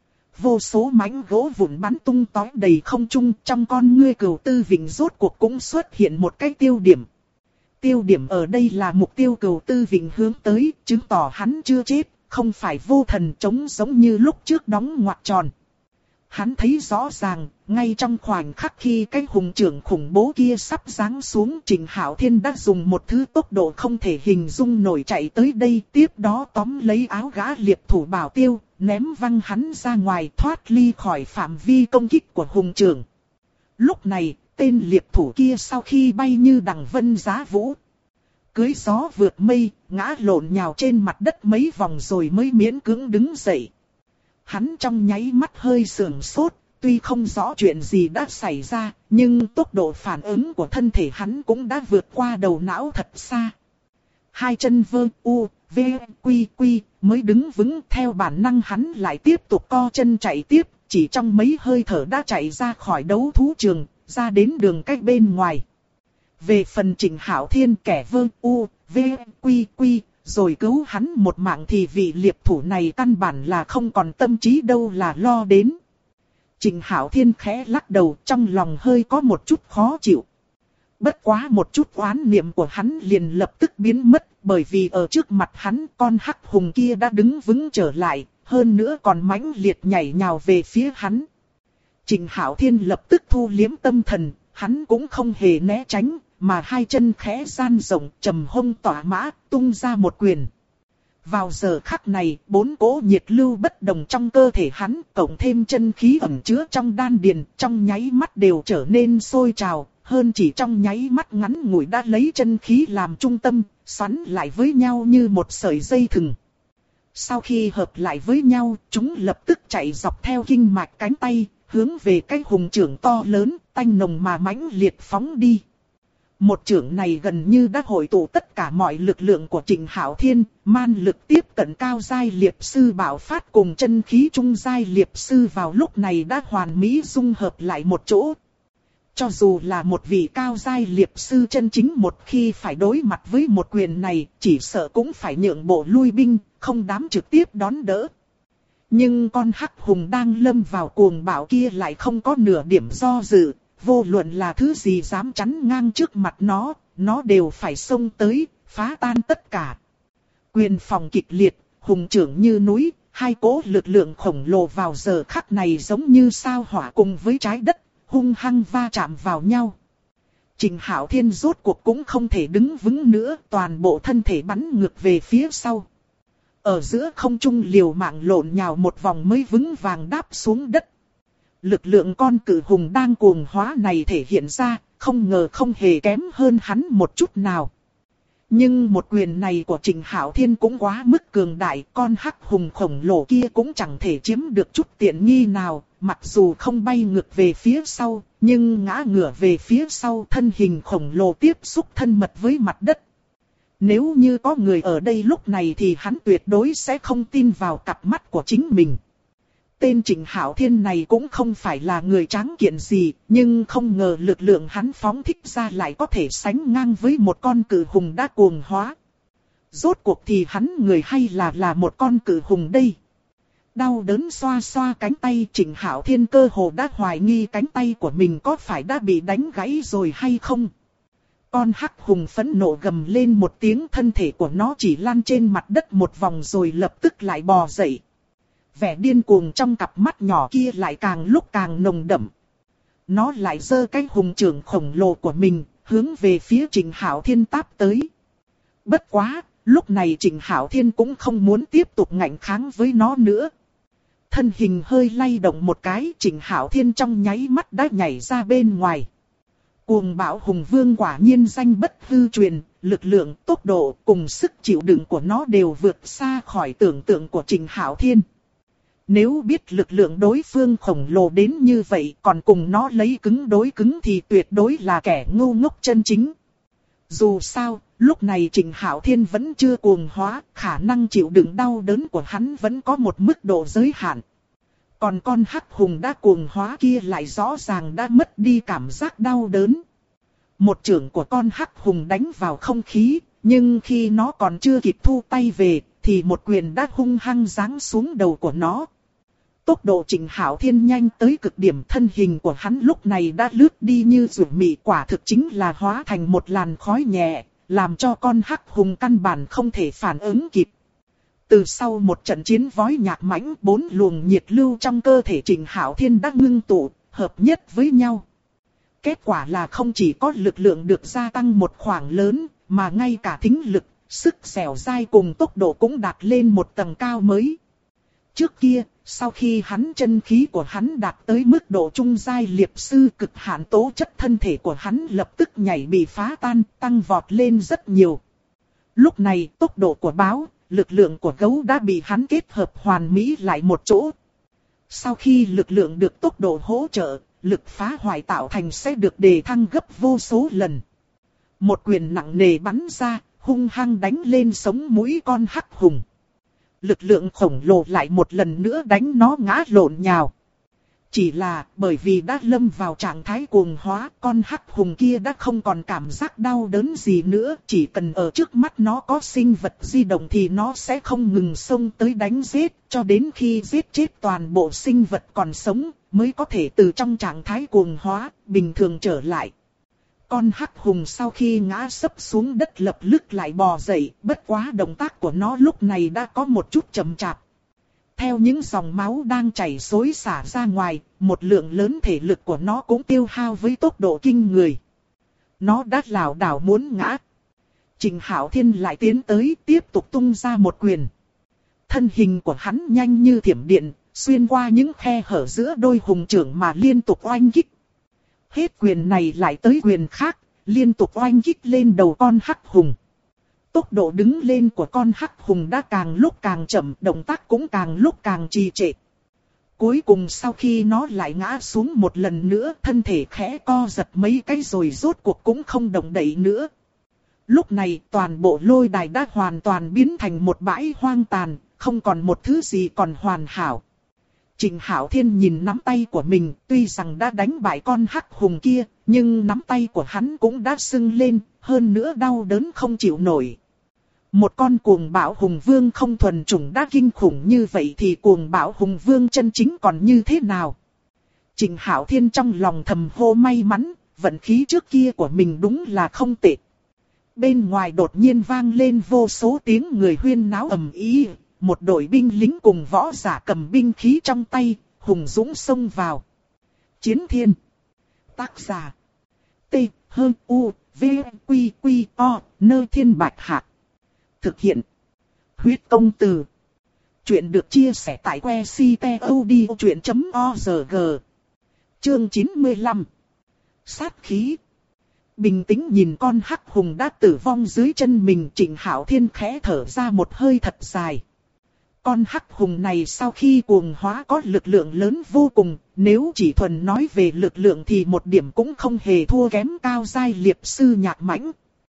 Vô số mảnh gỗ vụn bắn tung tóe đầy không trung, trong con ngươi Cửu Tư Vịnh rốt cuộc cũng xuất hiện một cái tiêu điểm. Tiêu điểm ở đây là mục tiêu Cửu Tư Vịnh hướng tới, chứng tỏ hắn chưa chết, không phải vô thần trống giống như lúc trước đóng ngoặc tròn. Hắn thấy rõ ràng, ngay trong khoảnh khắc khi cái hùng trưởng khủng bố kia sắp giáng xuống, Trịnh Hạo Thiên đã dùng một thứ tốc độ không thể hình dung nổi chạy tới đây, tiếp đó tóm lấy áo gã liệp thủ bảo tiêu, ném văng hắn ra ngoài thoát ly khỏi phạm vi công kích của hùng trưởng. Lúc này, tên liệp thủ kia sau khi bay như đằng vân giá vũ, cưỡi gió vượt mây, ngã lộn nhào trên mặt đất mấy vòng rồi mới miễn cưỡng đứng dậy. Hắn trong nháy mắt hơi sưởng sốt, tuy không rõ chuyện gì đã xảy ra, nhưng tốc độ phản ứng của thân thể hắn cũng đã vượt qua đầu não thật xa. 2 chân mới đứng vững, theo bản năng hắn lại tiếp tục co chân chạy tiếp, chỉ trong mấy hơi thở đã chạy ra khỏi đấu thú trường, ra đến đường cách bên ngoài. Về phần Trịnh Hạo Thiên kẻ rồi cứu hắn một mạng thì vị liệp thủ này căn bản là không còn tâm trí đâu là lo đến. Trịnh Hạo Thiên khẽ lắc đầu, trong lòng hơi có một chút khó chịu. Bất quá một chút oán niệm của hắn liền lập tức biến mất, bởi vì ở trước mặt hắn con hắc hùng kia đã đứng vững trở lại, hơn nữa còn mãnh liệt nhảy nhào về phía hắn. Trịnh Hạo Thiên lập tức thu liếm tâm thần, hắn cũng không hề né tránh, mà 2 chân khẽ gian rộng, trầm hông tỏa mã, tung ra một quyền. Vào giờ khắc này, 4 cỗ nhiệt lưu bất đồng trong cơ thể hắn, cộng thêm chân khí ẩn chứa trong đan điền, trong nháy mắt đều trở nên sôi trào, hơn chỉ trong nháy mắt ngắn ngủi đã lấy chân khí làm trung tâm, xoắn lại với nhau như một sợi dây thừng. Sau khi hợp lại với nhau, chúng lập tức chạy dọc theo kinh mạch cánh tay, hướng về cái hùng trưởng to lớn, tanh nồng mà mãnh liệt phóng đi. Một chưởng này gần như đã hội tụ tất cả mọi lực lượng của Trịnh Hạo Thiên, man lực tiếp cận cao giai liệp sư bạo phát cùng chân khí trung giai liệp sư vào lúc này đã hoàn mỹ dung hợp lại một chỗ. Cho dù là một vị cao giai liệp sư chân chính một khi phải đối mặt với một quyền này, chỉ sợ cũng phải nhượng bộ lui binh, không dám trực tiếp đón đỡ. Nhưng con hắc hùng đang lâm vào cuồng bạo kia lại không có nửa điểm do dự, vô luận là thứ gì dám chắn ngang trước mặt nó đều phải xông tới, phá tan tất cả. Quyền phòng kịch liệt, hùng trưởng như núi, hai cỗ lực lượng khổng lồ vào giờ khắc này giống như sao hỏa cùng với trái đất, hung hăng va chạm vào nhau. Trịnh Hạo Thiên rốt cuộc cũng không thể đứng vững nữa, toàn bộ thân thể bắn ngược về phía sau. Ở giữa không trung liều mạng lộn nhào một vòng mới vững vàng đáp xuống đất. Lực lượng con cự hùng đang cuồng hóa này thể hiện ra, không ngờ không hề kém hơn hắn một chút nào. Nhưng một quyền này của Trịnh Hạo Thiên cũng quá mức cường đại, con hắc hùng khổng lồ kia cũng chẳng thể chiếm được chút tiện nghi nào, mặc dù không bay ngược về phía sau, nhưng ngã ngửa về phía sau, thân hình khổng lồ tiếp xúc thân mật với mặt đất. Nếu như có người ở đây lúc này thì hắn tuyệt đối sẽ không tin vào cặp mắt của chính mình. Tên Trịnh Hạo Thiên này cũng không phải là người tráng kiện gì, nhưng không ngờ lực lượng hắn phóng thích ra lại có thể sánh ngang với một con cự hùng đã cuồng hóa. Rốt cuộc thì hắn người hay là một con cự hùng đây? Đau đớn xoa xoa cánh tay, Trịnh Hạo Thiên cơ hồ đã hoài nghi cánh tay của mình có phải đã bị đánh gãy rồi hay không. Con hắc hùng phẫn nộ gầm lên một tiếng, thân thể của nó chỉ lăn trên mặt đất một vòng rồi lập tức lại bò dậy. Vẻ điên cuồng trong cặp mắt nhỏ kia lại càng lúc càng nồng đậm. Nó lại giơ cái hùng trưởng khổng lồ của mình, hướng về phía Trịnh Hạo Thiên táp tới. Bất quá, lúc này Trịnh Hạo Thiên cũng không muốn tiếp tục ngạnh kháng với nó nữa. Thân hình hơi lay động một cái, Trịnh Hạo Thiên trong nháy mắt đã nhảy ra bên ngoài. Cuồng bạo hùng vương quả nhiên danh bất hư truyền, lực lượng, tốc độ cùng sức chịu đựng của nó đều vượt xa khỏi tưởng tượng của Trịnh Hạo Thiên. Nếu biết lực lượng đối phương khổng lồ đến như vậy còn cùng nó lấy cứng đối cứng thì tuyệt đối là kẻ ngu ngốc chân chính. Dù sao, lúc này Trịnh Hạo Thiên vẫn chưa cuồng hóa, khả năng chịu đựng đau đớn của hắn vẫn có một mức độ giới hạn. Còn con hắc hùng đã cuồng hóa kia lại rõ ràng đã mất đi cảm giác đau đớn. Một chưởng của con hắc hùng đánh vào không khí, nhưng khi nó còn chưa kịp thu tay về, thì một quyền đã hung hăng giáng xuống đầu của nó. Tốc độ Trịnh Hạo Thiên nhanh tới cực điểm, thân hình của hắn lúc này đã lướt đi như ruột mị, quả thực chính là hóa thành một làn khói nhẹ, làm cho con hắc hùng căn bản không thể phản ứng kịp. Từ sau một trận chiến vói nhạc mãnh, 4 luồng nhiệt lưu trong cơ thể Trịnh Hạo Thiên đã ngưng tụ, hợp nhất với nhau. Kết quả là không chỉ có lực lượng được gia tăng một khoảng lớn, mà ngay cả thính lực, sức dẻo dai cùng tốc độ cũng đạt lên một tầng cao mới. Trước kia, sau khi chân khí của hắn đạt tới mức độ trung giai liệp sư, cực hạn tố chất thân thể của hắn lập tức nhảy bị phá tan, tăng vọt lên rất nhiều. Lúc này, tốc độ của báo, lực lượng của gấu đã bị hắn kết hợp hoàn mỹ lại một chỗ. Sau khi lực lượng được tốc độ hỗ trợ, lực phá hoại tạo thành sẽ được đề thăng gấp vô số lần. Một quyền nặng nề bắn ra, hung hăng đánh lên sống mũi con hắc hùng. Lực lượng khổng lồ lại một lần nữa đánh nó ngã lộn nhào. Chỉ là bởi vì đã lâm vào trạng thái cuồng hóa, con hắc hùng kia đã không còn cảm giác đau đớn gì nữa. Chỉ cần ở trước mắt nó có sinh vật di động thì nó sẽ không ngừng xông tới đánh giết, cho đến khi giết chết toàn bộ sinh vật còn sống, mới có thể từ trong trạng thái cuồng hóa, bình thường trở lại. Con hắc hùng sau khi ngã sấp xuống đất lập tức lại bò dậy, bất quá động tác của nó lúc này đã có một chút chậm chạp. Theo những dòng máu đang chảy xối xả ra ngoài, một lượng lớn thể lực của nó cũng tiêu hao với tốc độ kinh người. Nó đã lảo đảo muốn ngã. Trịnh Hạo Thiên lại tiến tới tiếp tục tung ra một quyền. Thân hình của hắn nhanh như thiểm điện, xuyên qua những khe hở giữa đôi hùng trưởng mà liên tục oanh kích. Hết quyền này lại tới quyền khác, liên tục oanh kích lên đầu con hắc hùng. Tốc độ đứng lên của con hắc hùng đã càng lúc càng chậm, động tác cũng càng lúc càng trì trệ. Cuối cùng sau khi nó lại ngã xuống một lần nữa, thân thể khẽ co giật mấy cái rồi rốt cuộc cũng không động đậy nữa. Lúc này toàn bộ lôi đài đã hoàn toàn biến thành một bãi hoang tàn, không còn một thứ gì còn hoàn hảo. Trịnh Hạo Thiên nhìn nắm tay của mình, tuy rằng đã đánh bại con hắc hùng kia, nhưng nắm tay của hắn cũng đã sưng lên, hơn nữa đau đớn không chịu nổi. Một con cuồng bạo hùng vương không thuần chủng đã kinh khủng như vậy thì cuồng bạo hùng vương chân chính còn như thế nào? Trịnh Hạo Thiên trong lòng thầm hô may mắn, vận khí trước kia của mình đúng là không tệ. Bên ngoài đột nhiên vang lên vô số tiếng người huyên náo ầm ĩ, một đội binh lính cùng võ giả cầm binh khí trong tay, hùng dũng xông vào. Chiến Thiên. Tác giả. T. U. V. Quy. Quy. O. Nơi Thiên Bạch Hạc. Thực hiện. Huyết Công Từ. Chuyện được chia sẻ tại website.odchuyện.org. Chương 95. Sát khí. Bình tĩnh nhìn con hắc hùng đã tử vong dưới chân mình, Trịnh Hạo Thiên khẽ thở ra một hơi thật dài. Con hắc hùng này sau khi cuồng hóa có lực lượng lớn vô cùng, nếu chỉ thuần nói về lực lượng thì một điểm cũng không hề thua kém cao giai liệp sư Nhạc Mãnh.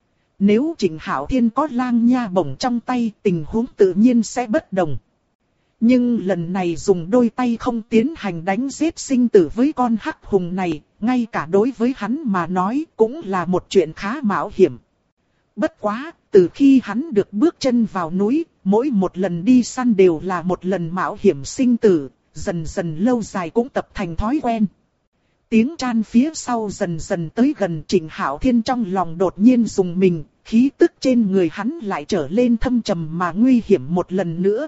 Nếu Trịnh Hạo Thiên có lang nha bổng trong tay, tình huống tự nhiên sẽ bất đồng. Nhưng lần này dùng đôi tay không tiến hành đánh giết sinh tử với con hắc hùng này, ngay cả đối với hắn mà nói cũng là một chuyện khá mạo hiểm. Bất quá, từ khi hắn được bước chân vào núi, mỗi một lần đi săn đều là một lần mạo hiểm sinh tử, dần dần lâu dài cũng tập thành thói quen. Tiếng tran phía sau dần dần tới gần, Trịnh Hạo Thiên trong lòng đột nhiên rùng mình, khí tức trên người hắn lại trở lên thâm trầm mà nguy hiểm một lần nữa.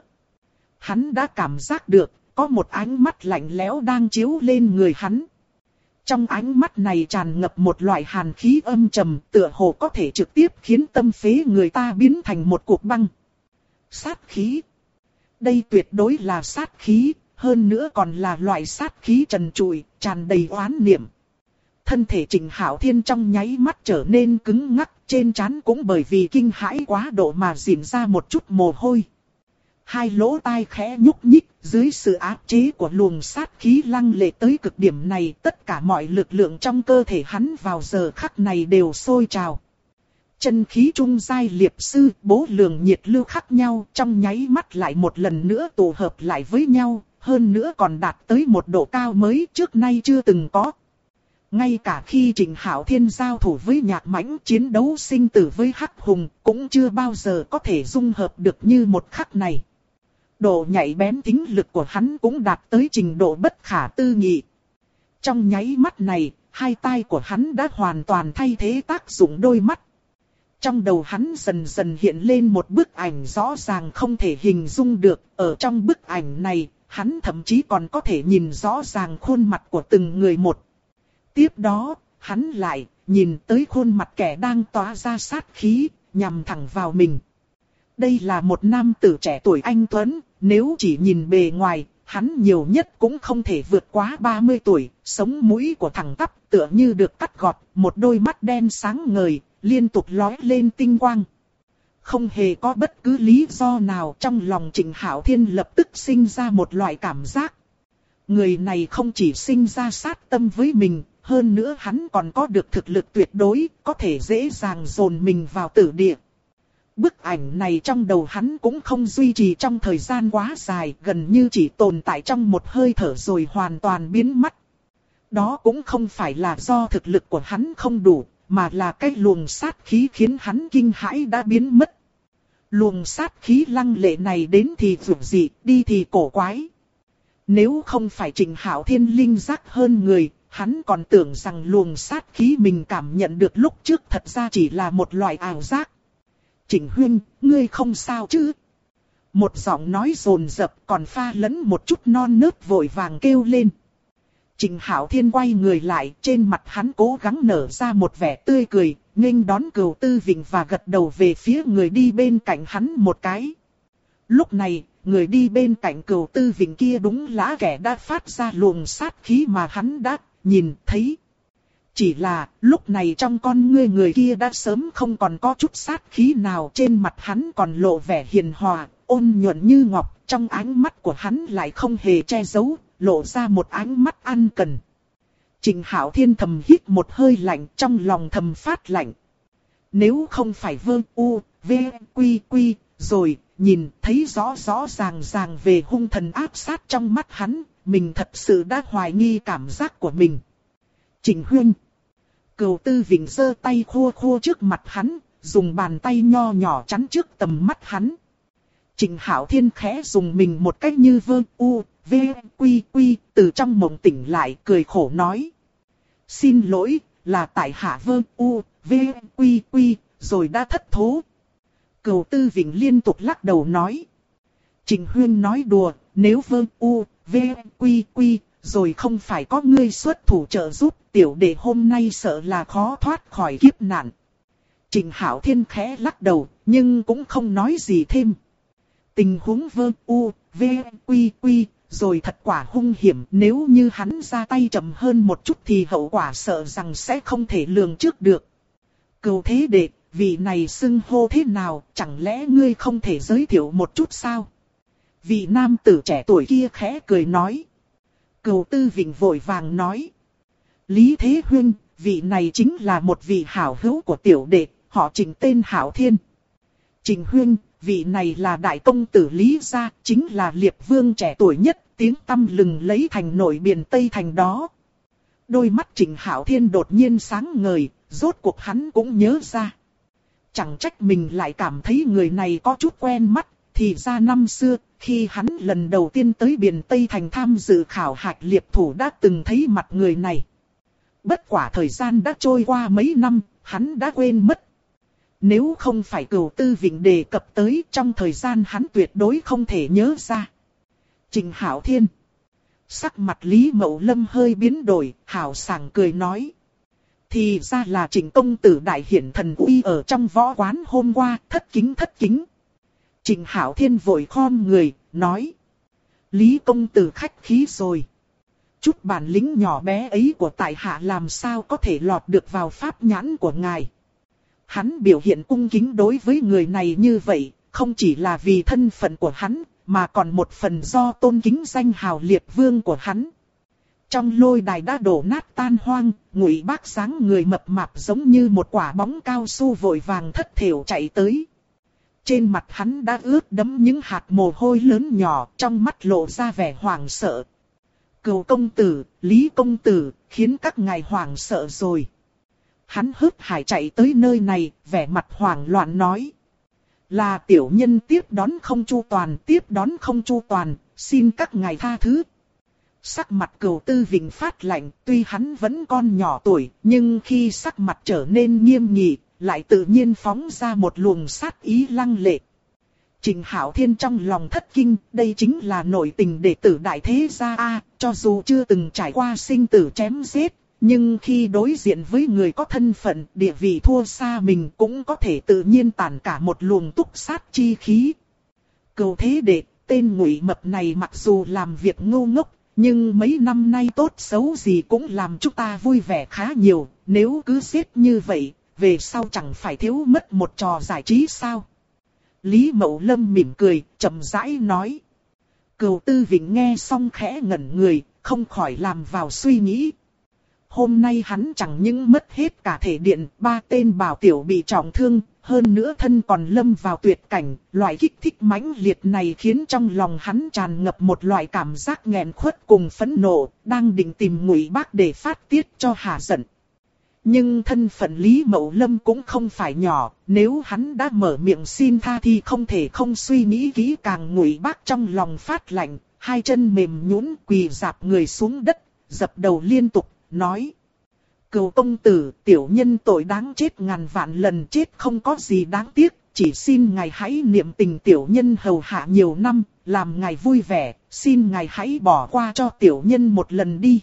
Hắn đã cảm giác được, có một ánh mắt lạnh lẽo đang chiếu lên người hắn. Trong ánh mắt này tràn ngập một loại hàn khí âm trầm, tựa hồ có thể trực tiếp khiến tâm phế người ta biến thành một cục băng. Sát khí. Đây tuyệt đối là sát khí, hơn nữa còn là loại sát khí trần trụi, tràn đầy oán niệm. Thân thể Trịnh Hạo Thiên trong nháy mắt trở nên cứng ngắc, trên trán cũng bởi vì kinh hãi quá độ mà rỉn ra một chút mồ hôi. Hai lỗ tai khẽ nhúc nhích, dưới sự áp chế của luồng sát khí lăng lệ tới cực điểm này, tất cả mọi lực lượng trong cơ thể hắn vào giờ khắc này đều sôi trào. Chân khí trung giai liệp sư, bố lượng nhiệt lưu khác nhau, trong nháy mắt lại một lần nữa tụ hợp lại với nhau, hơn nữa còn đạt tới một độ cao mới trước nay chưa từng có. Ngay cả khi Trịnh Hạo Thiên giao thủ với Nhạc Mãnh, chiến đấu sinh tử với hắc hùng, cũng chưa bao giờ có thể dung hợp được như một khắc này. Độ nhạy bén tính lực của hắn cũng đạt tới trình độ bất khả tư nghị. Trong nháy mắt này, hai tai của hắn đã hoàn toàn thay thế tác dụng đôi mắt. Trong đầu hắn dần dần hiện lên một bức ảnh rõ ràng không thể hình dung được. Ở trong bức ảnh này, hắn thậm chí còn có thể nhìn rõ ràng khuôn mặt của từng người một. Tiếp đó, hắn lại nhìn tới khuôn mặt kẻ đang tỏa ra sát khí, nhằm thẳng vào mình. Đây là một nam tử trẻ tuổi anh tuấn, nếu chỉ nhìn bề ngoài, hắn nhiều nhất cũng không thể vượt quá 30 tuổi, sống mũi của thẳng tắp tựa như được cắt gọt, một đôi mắt đen sáng ngời, liên tục lóe lên tinh quang. Không hề có bất cứ lý do nào, trong lòng Trịnh Hạo Thiên lập tức sinh ra một loại cảm giác. Người này không chỉ sinh ra sát tâm với mình, hơn nữa hắn còn có được thực lực tuyệt đối, có thể dễ dàng dồn mình vào tử địa. Bức ảnh này trong đầu hắn cũng không duy trì trong thời gian quá dài, gần như chỉ tồn tại trong một hơi thở rồi hoàn toàn biến mất. Đó cũng không phải là do thực lực của hắn không đủ, mà là cái luồng sát khí khiến hắn kinh hãi đã biến mất. Luồng sát khí lăng lệ này đến thì vượt dị, đi thì cổ quái. Nếu không phải Trịnh Hạo Thiên linh giác hơn người, hắn còn tưởng rằng luồng sát khí mình cảm nhận được lúc trước thật ra chỉ là một loại ảo giác. Trịnh huynh, ngươi không sao chứ? Một giọng nói rồn rập còn pha lẫn một chút non nớt vội vàng kêu lên. Trịnh Hạo Thiên quay người lại, trên mặt hắn cố gắng nở ra một vẻ tươi cười, nghênh đón Cửu Tư Vịnh và gật đầu về phía người đi bên cạnh hắn một cái. Lúc này, người đi bên cạnh Cửu Tư Vịnh kia đúng là kẻ đã phát ra luồng sát khí mà hắn đã nhìn thấy. Chỉ là, lúc này trong con ngươi người kia đã sớm không còn có chút sát khí nào, trên mặt hắn còn lộ vẻ hiền hòa, ôn nhuận như ngọc, trong ánh mắt của hắn lại không hề che giấu, lộ ra một ánh mắt ăn cần. Trịnh Hạo Thiên thầm hít một hơi lạnh, trong lòng thầm phát lạnh. Nếu không phải Vương U, V, Quy Quy, rồi nhìn thấy rõ rõ ràng ràng về hung thần áp sát trong mắt hắn, mình thật sự đã hoài nghi cảm giác của mình. Trịnh huynh. Cửu Tư Vịnh giơ tay khua khua trước mặt hắn, dùng bàn tay nho nhỏ chắn trước tầm mắt hắn. Trịnh Hạo Thiên khẽ dùng mình một cách như Vương U, V, Quy Quy, từ trong mộng tỉnh lại cười khổ nói. Xin lỗi, là tại hạ Vương U, V, Quy Quy, rồi đã thất thố. Cửu Tư Vịnh liên tục lắc đầu nói. Trịnh huynh nói đùa, nếu Vương U, V, Quy Quy, rồi không phải có ngươi xuất thủ trợ giúp, tiểu đệ hôm nay sợ là khó thoát khỏi kiếp nạn. Trịnh Hạo Thiên khẽ lắc đầu, nhưng cũng không nói gì thêm. Tình huống Vương U, V, Quy Quy, rồi thật quả hung hiểm, nếu như hắn ra tay chậm hơn một chút thì hậu quả sợ rằng sẽ không thể lường trước được. Cửu thế đệ, vị này xưng hô thế nào, chẳng lẽ ngươi không thể giới thiệu một chút sao? Vị nam tử trẻ tuổi kia khẽ cười nói. Cửu Tư Vịnh vội vàng nói. Lý Thế Huynh, vị này chính là một vị hảo hữu của tiểu đệ, họ Trịnh tên Hạo Thiên. Trịnh Huynh, vị này là đại công tử Lý gia, chính là Liệp Vương trẻ tuổi nhất, tiếng tăm lừng lấy thành nội biển Tây Thành đó. Đôi mắt Trịnh Hạo Thiên đột nhiên sáng ngời, rốt cuộc hắn cũng nhớ ra. Chẳng trách mình lại cảm thấy người này có chút quen mắt, thì ra năm xưa, khi hắn lần đầu tiên tới biển Tây Thành tham dự khảo hạch liệp thủ đã từng thấy mặt người này. Bất quả thời gian đã trôi qua mấy năm, hắn đã quên mất. Nếu không phải Cửu Tư Vịnh đề cập tới, trong thời gian hắn tuyệt đối không thể nhớ ra. Trịnh Hạo Thiên. Sắc mặt Lý Mậu Lâm hơi biến đổi, hào sảng cười nói. Thì ra là Trịnh công tử đại hiển thần uy ở trong võ quán hôm qua, thất kính thất kính. Trịnh Hạo Thiên vội khom người, nói. Lý công tử khách khí rồi. Chút bản lĩnh nhỏ bé ấy của tại hạ làm sao có thể lọt được vào pháp nhãn của ngài. Hắn biểu hiện cung kính đối với người này như vậy, không chỉ là vì thân phận của hắn, mà còn một phần do tôn kính danh hào Liệp Vương của hắn. Trong lôi đài đã đổ nát tan hoang, Ngụy Bác dáng người mập mạp giống như một quả bóng cao su vội vàng thất thểu chạy tới. Trên mặt hắn đã ướt đẫm những hạt mồ hôi lớn nhỏ, trong mắt lộ ra vẻ hoảng sợ. Cửu công tử, Lý công tử, khiến các ngài hoảng sợ rồi. Hắn hớt hải chạy tới nơi này, vẻ mặt hoảng loạn nói. Là tiểu nhân tiếp đón không chu toàn, xin các ngài tha thứ. Sắc mặt Cửu Tư Vịnh phát lạnh, tuy hắn vẫn còn nhỏ tuổi, nhưng khi sắc mặt trở nên nghiêm nghị, lại tự nhiên phóng ra một luồng sát ý lăng lệ. Trịnh Hạo Thiên trong lòng thất kinh, đây chính là nội tình đệ tử đại thế gia a, cho dù chưa từng trải qua sinh tử chém giết, nhưng khi đối diện với người có thân phận, địa vị thua xa mình cũng có thể tự nhiên tản cả một luồng túc sát chi khí. Cửu thế đệ, tên Ngụy mập này mặc dù làm việc ngu ngốc, nhưng mấy năm nay tốt xấu gì cũng làm chúng ta vui vẻ khá nhiều, nếu cứ giết như vậy, về sau chẳng phải thiếu mất một trò giải trí sao? Lý Mậu Lâm mỉm cười, chậm rãi nói. Cửu Tư Vịnh nghe xong khẽ ngẩn người, không khỏi làm vào suy nghĩ. Hôm nay hắn chẳng những mất hết cả thể điện, 3 tên bảo tiểu bị trọng thương, hơn nữa thân còn lâm vào tuyệt cảnh, loại kích thích mãnh liệt này khiến trong lòng hắn tràn ngập một loại cảm giác nghẹn khuất cùng phẫn nộ, đang định tìm Ngụy Bác để phát tiết cho hả giận. Nhưng thân phận Lý Mậu Lâm cũng không phải nhỏ, nếu hắn đã mở miệng xin tha thì không thể không suy nghĩ kỹ càng. Ngụy Bác trong lòng phát lạnh, hai chân mềm nhũn quỳ rạp người xuống đất, dập đầu liên tục, nói. Cửu công tử, tiểu nhân tội đáng chết ngàn vạn lần, chết không có gì đáng tiếc, chỉ xin ngài hãy niệm tình tiểu nhân hầu hạ nhiều năm, làm ngài vui vẻ, xin ngài hãy bỏ qua cho tiểu nhân một lần đi.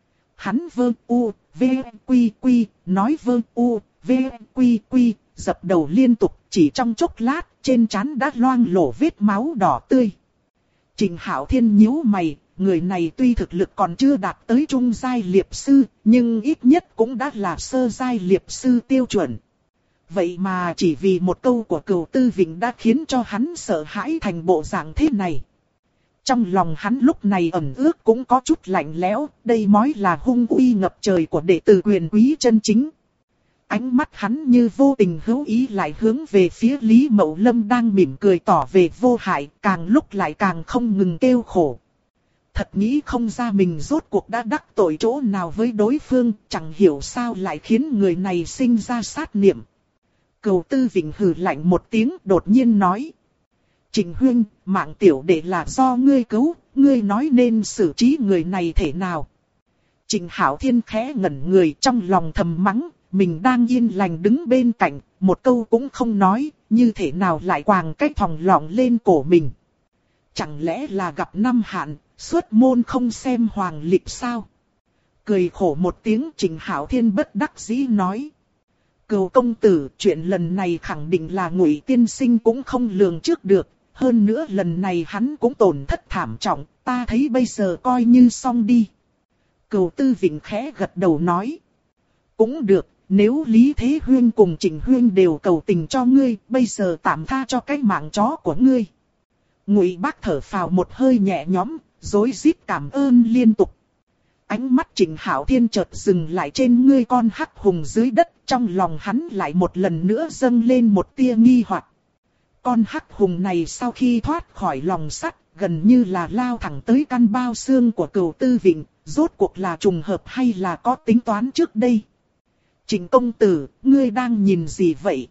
Hắn Vương U, V, Quy Quy, nói Vương U, V, Quy Quy, dập đầu liên tục, chỉ trong chốc lát, trên trán đã loang lổ vết máu đỏ tươi. Trịnh Hạo Thiên nhíu mày, người này tuy thực lực còn chưa đạt tới trung giai liệp sư, nhưng ít nhất cũng đã là sơ giai liệp sư tiêu chuẩn. Vậy mà chỉ vì một câu của Cửu Tư Vịnh đã khiến cho hắn sợ hãi thành bộ dạng thế này. Trong lòng hắn lúc này ẩn ước cũng có chút lạnh lẽo, đây mới là hung uy ngập trời của đệ tử quyền quý chân chính. Ánh mắt hắn như vô tình hữu ý lại hướng về phía Lý Mậu Lâm đang mỉm cười tỏ về vô hại, càng lúc lại càng không ngừng kêu khổ. Thật nghĩ không ra mình rốt cuộc đã đắc tội chỗ nào với đối phương, chẳng hiểu sao lại khiến người này sinh ra sát niệm. Cửu Tư Vịnh hừ lạnh một tiếng đột nhiên nói. Trịnh huynh, mạng tiểu đệ là do ngươi cứu, ngươi nói nên xử trí người này thế nào? Trịnh Hạo Thiên khẽ ngẩn người trong lòng thầm mắng, mình đang yên lành đứng bên cạnh, một câu cũng không nói, như thế nào lại quàng cái thòng lọng lên cổ mình? Chẳng lẽ là gặp năm hạn, xuất môn không xem hoàng lịch sao? Cười khổ một tiếng Trịnh Hạo Thiên bất đắc dĩ nói. Cửu công tử, chuyện lần này khẳng định là Ngụy tiên sinh cũng không lường trước được. Hơn nữa lần này hắn cũng tổn thất thảm trọng, ta thấy bây giờ coi như xong đi. Cửu Tư Vịnh khẽ gật đầu nói. Cũng được, nếu Lý Thế Huyên cùng Trịnh Huyên đều cầu tình cho ngươi, bây giờ tạm tha cho cái mạng chó của ngươi. Ngụy Bác thở phào một hơi nhẹ nhõm, rối rít cảm ơn liên tục. Ánh mắt Trịnh Hạo Thiên chợt dừng lại trên ngươi con hắc hùng dưới đất, trong lòng hắn lại một lần nữa dâng lên một tia nghi hoặc. Con hắc hùng này sau khi thoát khỏi lòng sắt, gần như là lao thẳng tới căn bao xương của Cửu Tư Vịnh, rốt cuộc là trùng hợp hay là có tính toán trước đây? Trịnh công tử, ngươi đang nhìn gì vậy?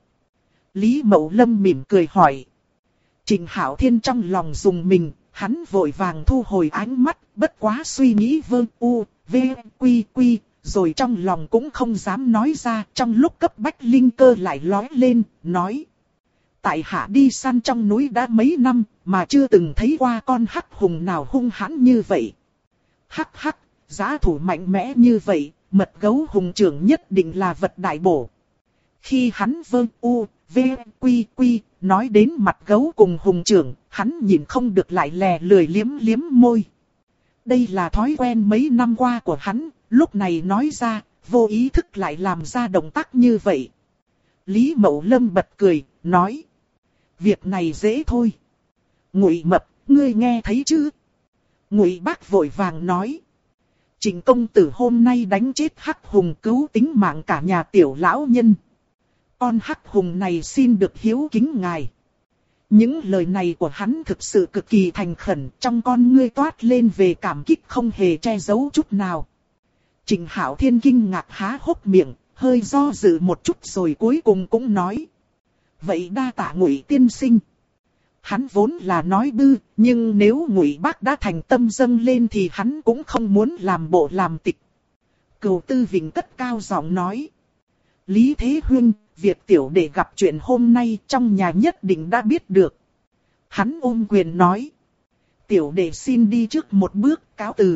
Lý Mậu Lâm mỉm cười hỏi. Trịnh Hạo Thiên trong lòng rùng mình, hắn vội vàng thu hồi ánh mắt, bất quá suy nghĩ vơ u, v, quy quy, rồi trong lòng cũng không dám nói ra, trong lúc cấp bách linh cơ lại lóe lên, nói. Tại hạ đi săn trong núi đã mấy năm, mà chưa từng thấy qua con hắc hùng nào hung hãn như vậy. Hắc hắc, giá thủ mạnh mẽ như vậy, mật gấu hùng trưởng nhất định là vật đại bổ. Khi hắn vơ u, v, quy quy, nói đến mặt gấu cùng hùng trưởng, hắn nhìn không được lại lè lười liếm liếm môi. Đây là thói quen mấy năm qua của hắn, lúc này nói ra, vô ý thức lại làm ra động tác như vậy. Lý Mậu Lâm bật cười, nói. Việc này dễ thôi. Ngụy Mập, ngươi nghe thấy chứ? Ngụy Bác vội vàng nói. Trịnh công tử hôm nay đánh chết hắc hùng cứu tính mạng cả nhà tiểu lão nhân. Con hắc hùng này xin được hiếu kính ngài. Những lời này của hắn thực sự cực kỳ thành khẩn, trong con ngươi toát lên về cảm kích không hề che giấu chút nào. Trịnh Hạo Thiên kinh ngạc há hốc miệng, hơi do dự một chút rồi cuối cùng cũng nói. Vậy đa tạ Ngụy tiên sinh. Hắn vốn là nói bư, nhưng nếu Ngụy Bác đã thành tâm dâng lên thì hắn cũng không muốn làm bộ làm tịch. Cửu Tư Vịnh cất cao giọng nói. Lý Thế Huyên, việc tiểu đệ gặp chuyện hôm nay trong nhà nhất định đã biết được. Hắn ôm quyền nói. Tiểu đệ xin đi trước một bước, cáo từ.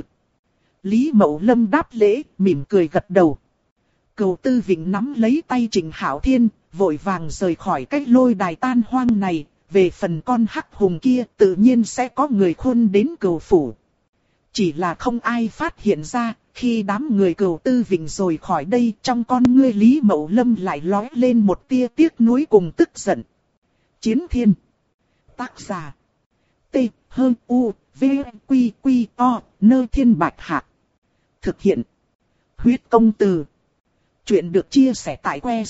Lý Mậu Lâm đáp lễ, mỉm cười gật đầu. Cửu Tư Vịnh nắm lấy tay Trịnh Hạo Thiên, vội vàng rời khỏi cái lôi đài tan hoang này. Về phần con hắc hùng kia tự nhiên sẽ có người khuân đến Cửu phủ. Chỉ là không ai phát hiện ra, khi đám người Cửu Tư Vịnh rồi khỏi đây, trong con ngươi Lý Mậu Lâm lại lóe lên một tia tiếc nuối cùng tức giận. Chiến Thiên. Tác giả. T, H, U, V, Quy, Quy, O, Nơ Thiên Bạch Hạc. Thực hiện. Huyết công từ. Chuyện được chia sẻ tại que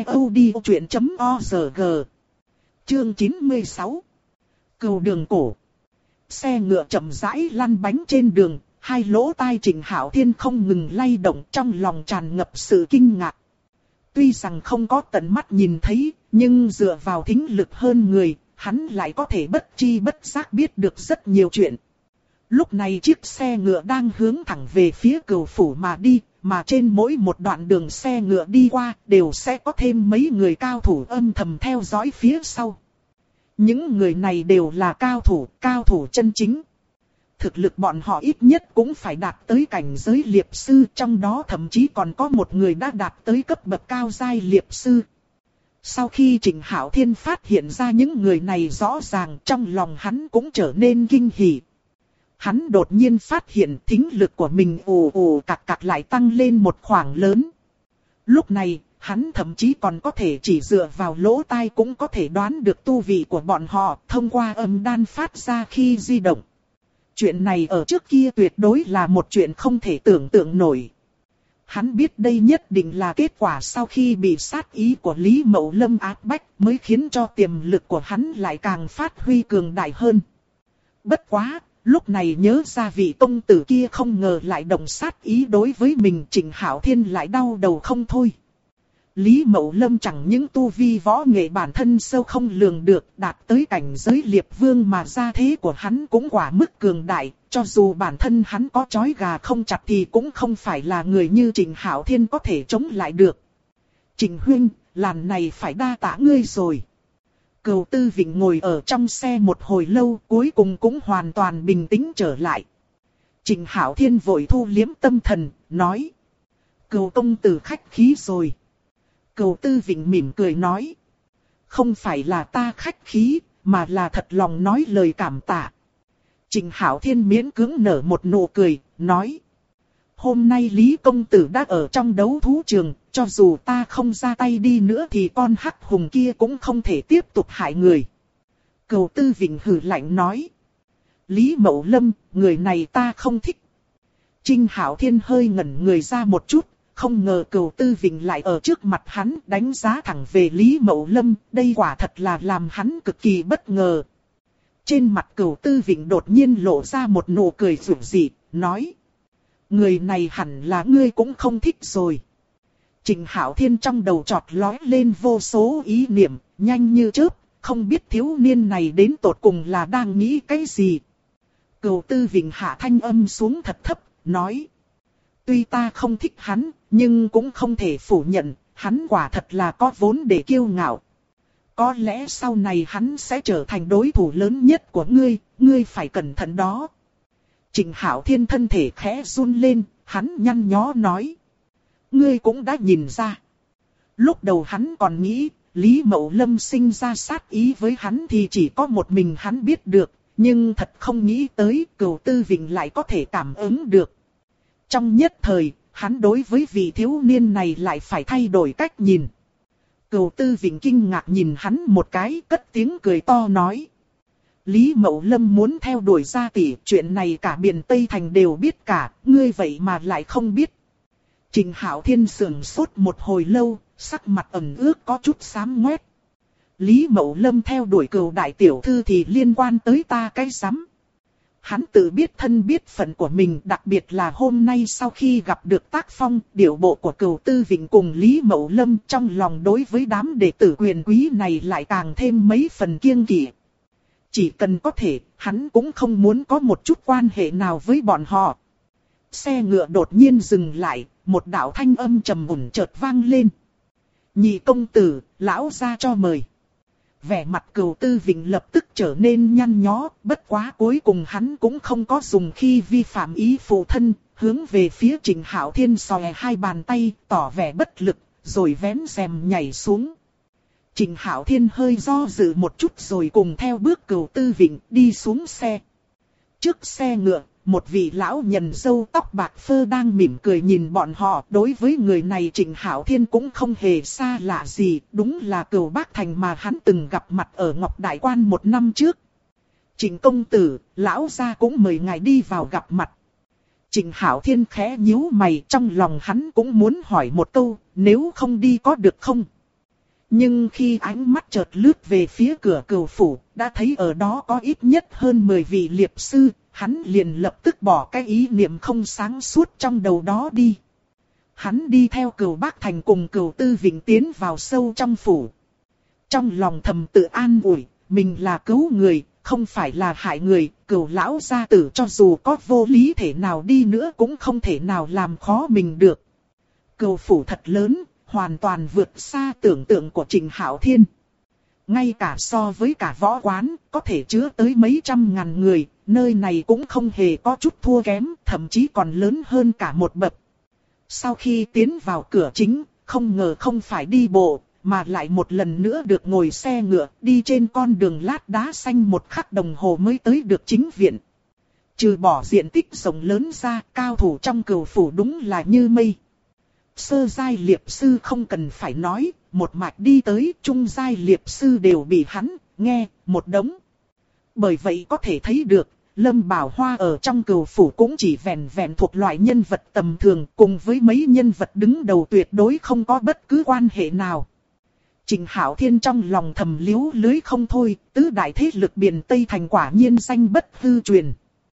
ctod.org. Chương 96. Cầu đường cổ. Xe ngựa chậm rãi lăn bánh trên đường, hai lỗ tai Trịnh Hạo Thiên không ngừng lay động, trong lòng tràn ngập sự kinh ngạc. Tuy rằng không có tận mắt nhìn thấy, nhưng dựa vào thính lực hơn người, hắn lại có thể bất chi bất giác biết được rất nhiều chuyện. Lúc này chiếc xe ngựa đang hướng thẳng về phía Cửu phủ mà đi, mà trên mỗi một đoạn đường xe ngựa đi qua đều sẽ có thêm mấy người cao thủ âm thầm theo dõi phía sau. Những người này đều là cao thủ chân chính. Thực lực bọn họ ít nhất cũng phải đạt tới cảnh giới liệp sư, trong đó thậm chí còn có một người đã đạt tới cấp bậc cao giai liệp sư. Sau khi Trịnh Hạo Thiên phát hiện ra những người này rõ ràng, trong lòng hắn cũng trở nên kinh hỉ. Hắn đột nhiên phát hiện thính lực của mình ồ ồ cạc cạc lại tăng lên một khoảng lớn. Lúc này, hắn thậm chí còn có thể chỉ dựa vào lỗ tai cũng có thể đoán được tu vị của bọn họ thông qua âm đan phát ra khi di động. Chuyện này ở trước kia tuyệt đối là một chuyện không thể tưởng tượng nổi. Hắn biết đây nhất định là kết quả sau khi bị sát ý của Lý Mậu Lâm áp bách mới khiến cho tiềm lực của hắn lại càng phát huy cường đại hơn. Bất quá, lúc này nhớ ra vị công tử kia không ngờ lại động sát ý đối với mình, Trịnh Hạo Thiên lại đau đầu không thôi. Lý Mậu Lâm chẳng những tu vi võ nghệ bản thân sâu không lường được, đạt tới cảnh giới liệp vương mà gia thế của hắn cũng quả mức cường đại, cho dù bản thân hắn có chói gà không chặt thì cũng không phải là người như Trịnh Hạo Thiên có thể chống lại được. Trịnh huynh, lần này phải đa tạ ngươi rồi. Cửu Tư Vịnh ngồi ở trong xe một hồi lâu, cuối cùng cũng hoàn toàn bình tĩnh trở lại. Trịnh Hạo Thiên vội thu liếm tâm thần, nói: Cửu công tử khách khí rồi. Cửu Tư Vịnh mỉm cười nói: Không phải là ta khách khí, mà là thật lòng nói lời cảm tạ. Trịnh Hạo Thiên miễn cưỡng nở một nụ cười, nói: Hôm nay Lý công tử đã ở trong đấu thú trường, cho dù ta không ra tay đi nữa thì con hắc hùng kia cũng không thể tiếp tục hại người. Cửu Tư Vịnh hừ lạnh nói: Lý Mậu Lâm, người này ta không thích. Trịnh Hạo Thiên hơi ngẩn người ra một chút, không ngờ Cửu Tư Vịnh lại ở trước mặt hắn đánh giá thẳng về Lý Mậu Lâm, đây quả thật là làm hắn cực kỳ bất ngờ. Trên mặt Cửu Tư Vịnh đột nhiên lộ ra một nụ cười rủi dị, nói: Người này hẳn là ngươi cũng không thích rồi. Trịnh Hạo Thiên trong đầu chợt lóe lên vô số ý niệm, nhanh như chớp, không biết thiếu niên này đến tột cùng là đang nghĩ cái gì. Cửu Tư Vịnh hạ thanh âm xuống thật thấp, nói: Tuy ta không thích hắn, nhưng cũng không thể phủ nhận, hắn quả thật là có vốn để kiêu ngạo. Có lẽ sau này hắn sẽ trở thành đối thủ lớn nhất của ngươi, ngươi phải cẩn thận đó. Trịnh Hạo Thiên thân thể khẽ run lên, hắn nhăn nhó nói: Ngươi cũng đã nhìn ra. Lúc đầu hắn còn nghĩ, Lý Mậu Lâm sinh ra sát ý với hắn thì chỉ có một mình hắn biết được, nhưng thật không nghĩ tới Cửu Tư Vịnh lại có thể cảm ứng được. Trong nhất thời, hắn đối với vị thiếu niên này lại phải thay đổi cách nhìn. Cửu Tư Vịnh kinh ngạc nhìn hắn một cái, cất tiếng cười to nói: Lý Mậu Lâm muốn theo đuổi gia tỷ, chuyện này cả Biện Tây Thành đều biết cả, ngươi vậy mà lại không biết. Trịnh Hạo Thiên sững sốt một hồi lâu, sắc mặt ẩn ước có chút xám ngoét. Lý Mậu Lâm theo đuổi Cửu đại tiểu thư thì liên quan tới ta cái rắm. Hắn tự biết thân biết phận của mình, đặc biệt là hôm nay sau khi gặp được tác phong, điệu bộ của Cửu Tư Vịnh cùng Lý Mậu Lâm, trong lòng đối với đám đệ tử quyền quý này lại càng thêm mấy phần kiêng kỵ. Chỉ cần có thể, hắn cũng không muốn có một chút quan hệ nào với bọn họ. Xe ngựa đột nhiên dừng lại, một đạo thanh âm trầm ổn chợt vang lên. Nhị công tử, lão gia cho mời. Vẻ mặt Cửu Tư Vịnh lập tức trở nên nhăn nhó, bất quá cuối cùng hắn cũng không có dùng khi vi phạm ý phụ thân, hướng về phía Trịnh Hạo Thiên xòe hai bàn tay, tỏ vẻ bất lực, rồi vén rèm nhảy xuống. Trịnh Hạo Thiên hơi do dự một chút rồi cùng theo bước Cửu Tư Vịnh đi xuống xe. Trước xe ngựa, một vị lão nhân râu tóc bạc phơ đang mỉm cười nhìn bọn họ. Đối với người này Trịnh Hạo Thiên cũng không hề xa lạ gì, đúng là Cửu Bác Thành mà hắn từng gặp mặt ở Ngọc Đại Quan một năm trước. Trịnh công tử, lão gia cũng mời ngài đi vào gặp mặt. Trịnh Hạo Thiên khẽ nhíu mày, trong lòng hắn cũng muốn hỏi một câu, nếu không đi có được không? Nhưng khi ánh mắt chợt lướt về phía cửa Cửu phủ, đã thấy ở đó có ít nhất hơn 10 vị liệp sư, hắn liền lập tức bỏ cái ý niệm không sáng suốt trong đầu đó đi. Hắn đi theo Cửu Bác Thành cùng Cửu Tư Vịnh tiến vào sâu trong phủ. Trong lòng thầm tự an ủi, mình là cứu người, không phải là hại người, Cửu lão gia tử cho dù có vô lý thể nào đi nữa cũng không thể nào làm khó mình được. Cửu phủ thật lớn, hoàn toàn vượt xa tưởng tượng của Trịnh Hạo Thiên. Ngay cả so với cả võ quán, có thể chứa tới mấy trăm ngàn người, nơi này cũng không hề có chút thua kém, thậm chí còn lớn hơn cả một bậc. Sau khi tiến vào cửa chính, không ngờ không phải đi bộ, mà lại một lần nữa được ngồi xe ngựa, đi trên con đường lát đá xanh một khắc đồng hồ mới tới được chính viện. Trừ bỏ diện tích rộng lớn ra, cao thủ trong Cửu phủ đúng là như mây. Sơ giai liệp sư không cần phải nói, một mạch đi tới trung giai liệp sư đều bị hắn nghe một đống. Bởi vậy có thể thấy được, Lâm Bảo Hoa ở trong Cửu phủ cũng chỉ vẹn vẹn thuộc loại nhân vật tầm thường, cùng với mấy nhân vật đứng đầu tuyệt đối không có bất cứ quan hệ nào. Trình Hạo Thiên trong lòng thầm liếu lưới không thôi, tứ đại thế lực biển Tây Thành quả nhiên danh bất hư truyền.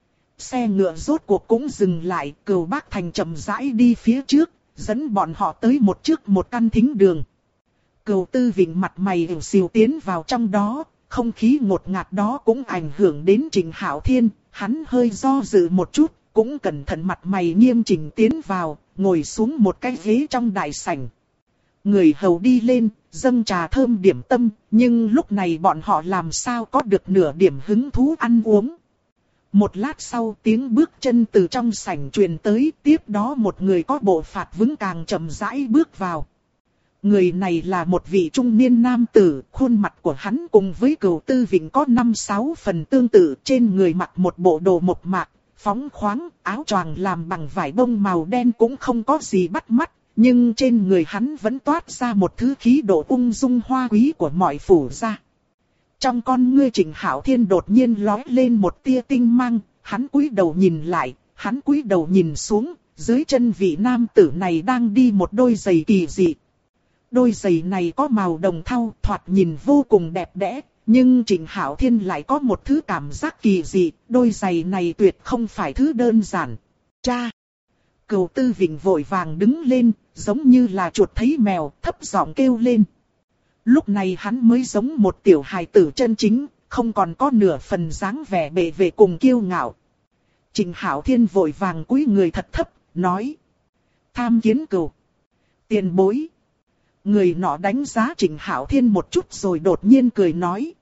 Xe ngựa rốt cuộc cũng dừng lại, Cửu Bác Thành chậm rãi đi phía trước, dẫn bọn họ tới một trước một căn thính đường. Cửu Tư Vịnh mặt mày ửng xìu tiến vào trong đó, không khí ngột ngạt đó cũng ảnh hưởng đến Trình Hạo Thiên, hắn hơi do dự một chút, cũng cẩn thận mặt mày nghiêm chỉnh tiến vào, ngồi xuống một cái ghế trong đại sảnh. Người hầu đi lên, dâng trà thơm điểm tâm, nhưng lúc này bọn họ làm sao có được nửa điểm hứng thú ăn uống. Một lát sau tiếng bước chân từ trong sảnh truyền tới, tiếp đó một người có bộ phạt vững càng chậm rãi bước vào. Người này là một vị trung niên nam tử, khuôn mặt của hắn cùng với Cửu Tư Vịnh có 5-6 phần tương tự, trên người mặc một bộ đồ mộc mạc, phóng khoáng, áo choàng làm bằng vải bông màu đen cũng không có gì bắt mắt, nhưng trên người hắn vẫn toát ra một thứ khí độ ung dung hoa quý của mọi phủ gia. Trong con ngươi Trình Hạo Thiên đột nhiên lóe lên một tia tinh mang, hắn cúi đầu nhìn lại, hắn cúi đầu nhìn xuống, dưới chân vị nam tử này đang đi một đôi giày kỳ dị. Đôi giày này có màu đồng thau, thoạt nhìn vô cùng đẹp đẽ, nhưng Trình Hạo Thiên lại có một thứ cảm giác kỳ dị, đôi giày này tuyệt không phải thứ đơn giản. Cha! Cửu Tư Vịnh vội vàng đứng lên, giống như là chuột thấy mèo, thấp giọng kêu lên. Lúc này hắn mới giống một tiểu hài tử chân chính, không còn có nửa phần dáng vẻ bệ vệ cùng kiêu ngạo. Trình Hạo Thiên vội vàng cúi người thật thấp, nói. Tham kiến Cửu tiền bối. Người nọ đánh giá Trình Hạo Thiên một chút rồi đột nhiên cười nói.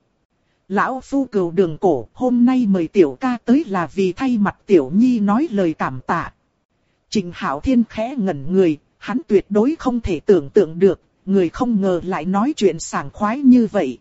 Lão phu Cửu Đường Cổ, hôm nay mời tiểu ca tới là vì thay mặt tiểu nhi nói lời cảm tạ. Trình Hạo Thiên khẽ ngẩn người, hắn tuyệt đối không thể tưởng tượng được, người không ngờ lại nói chuyện sảng khoái như vậy.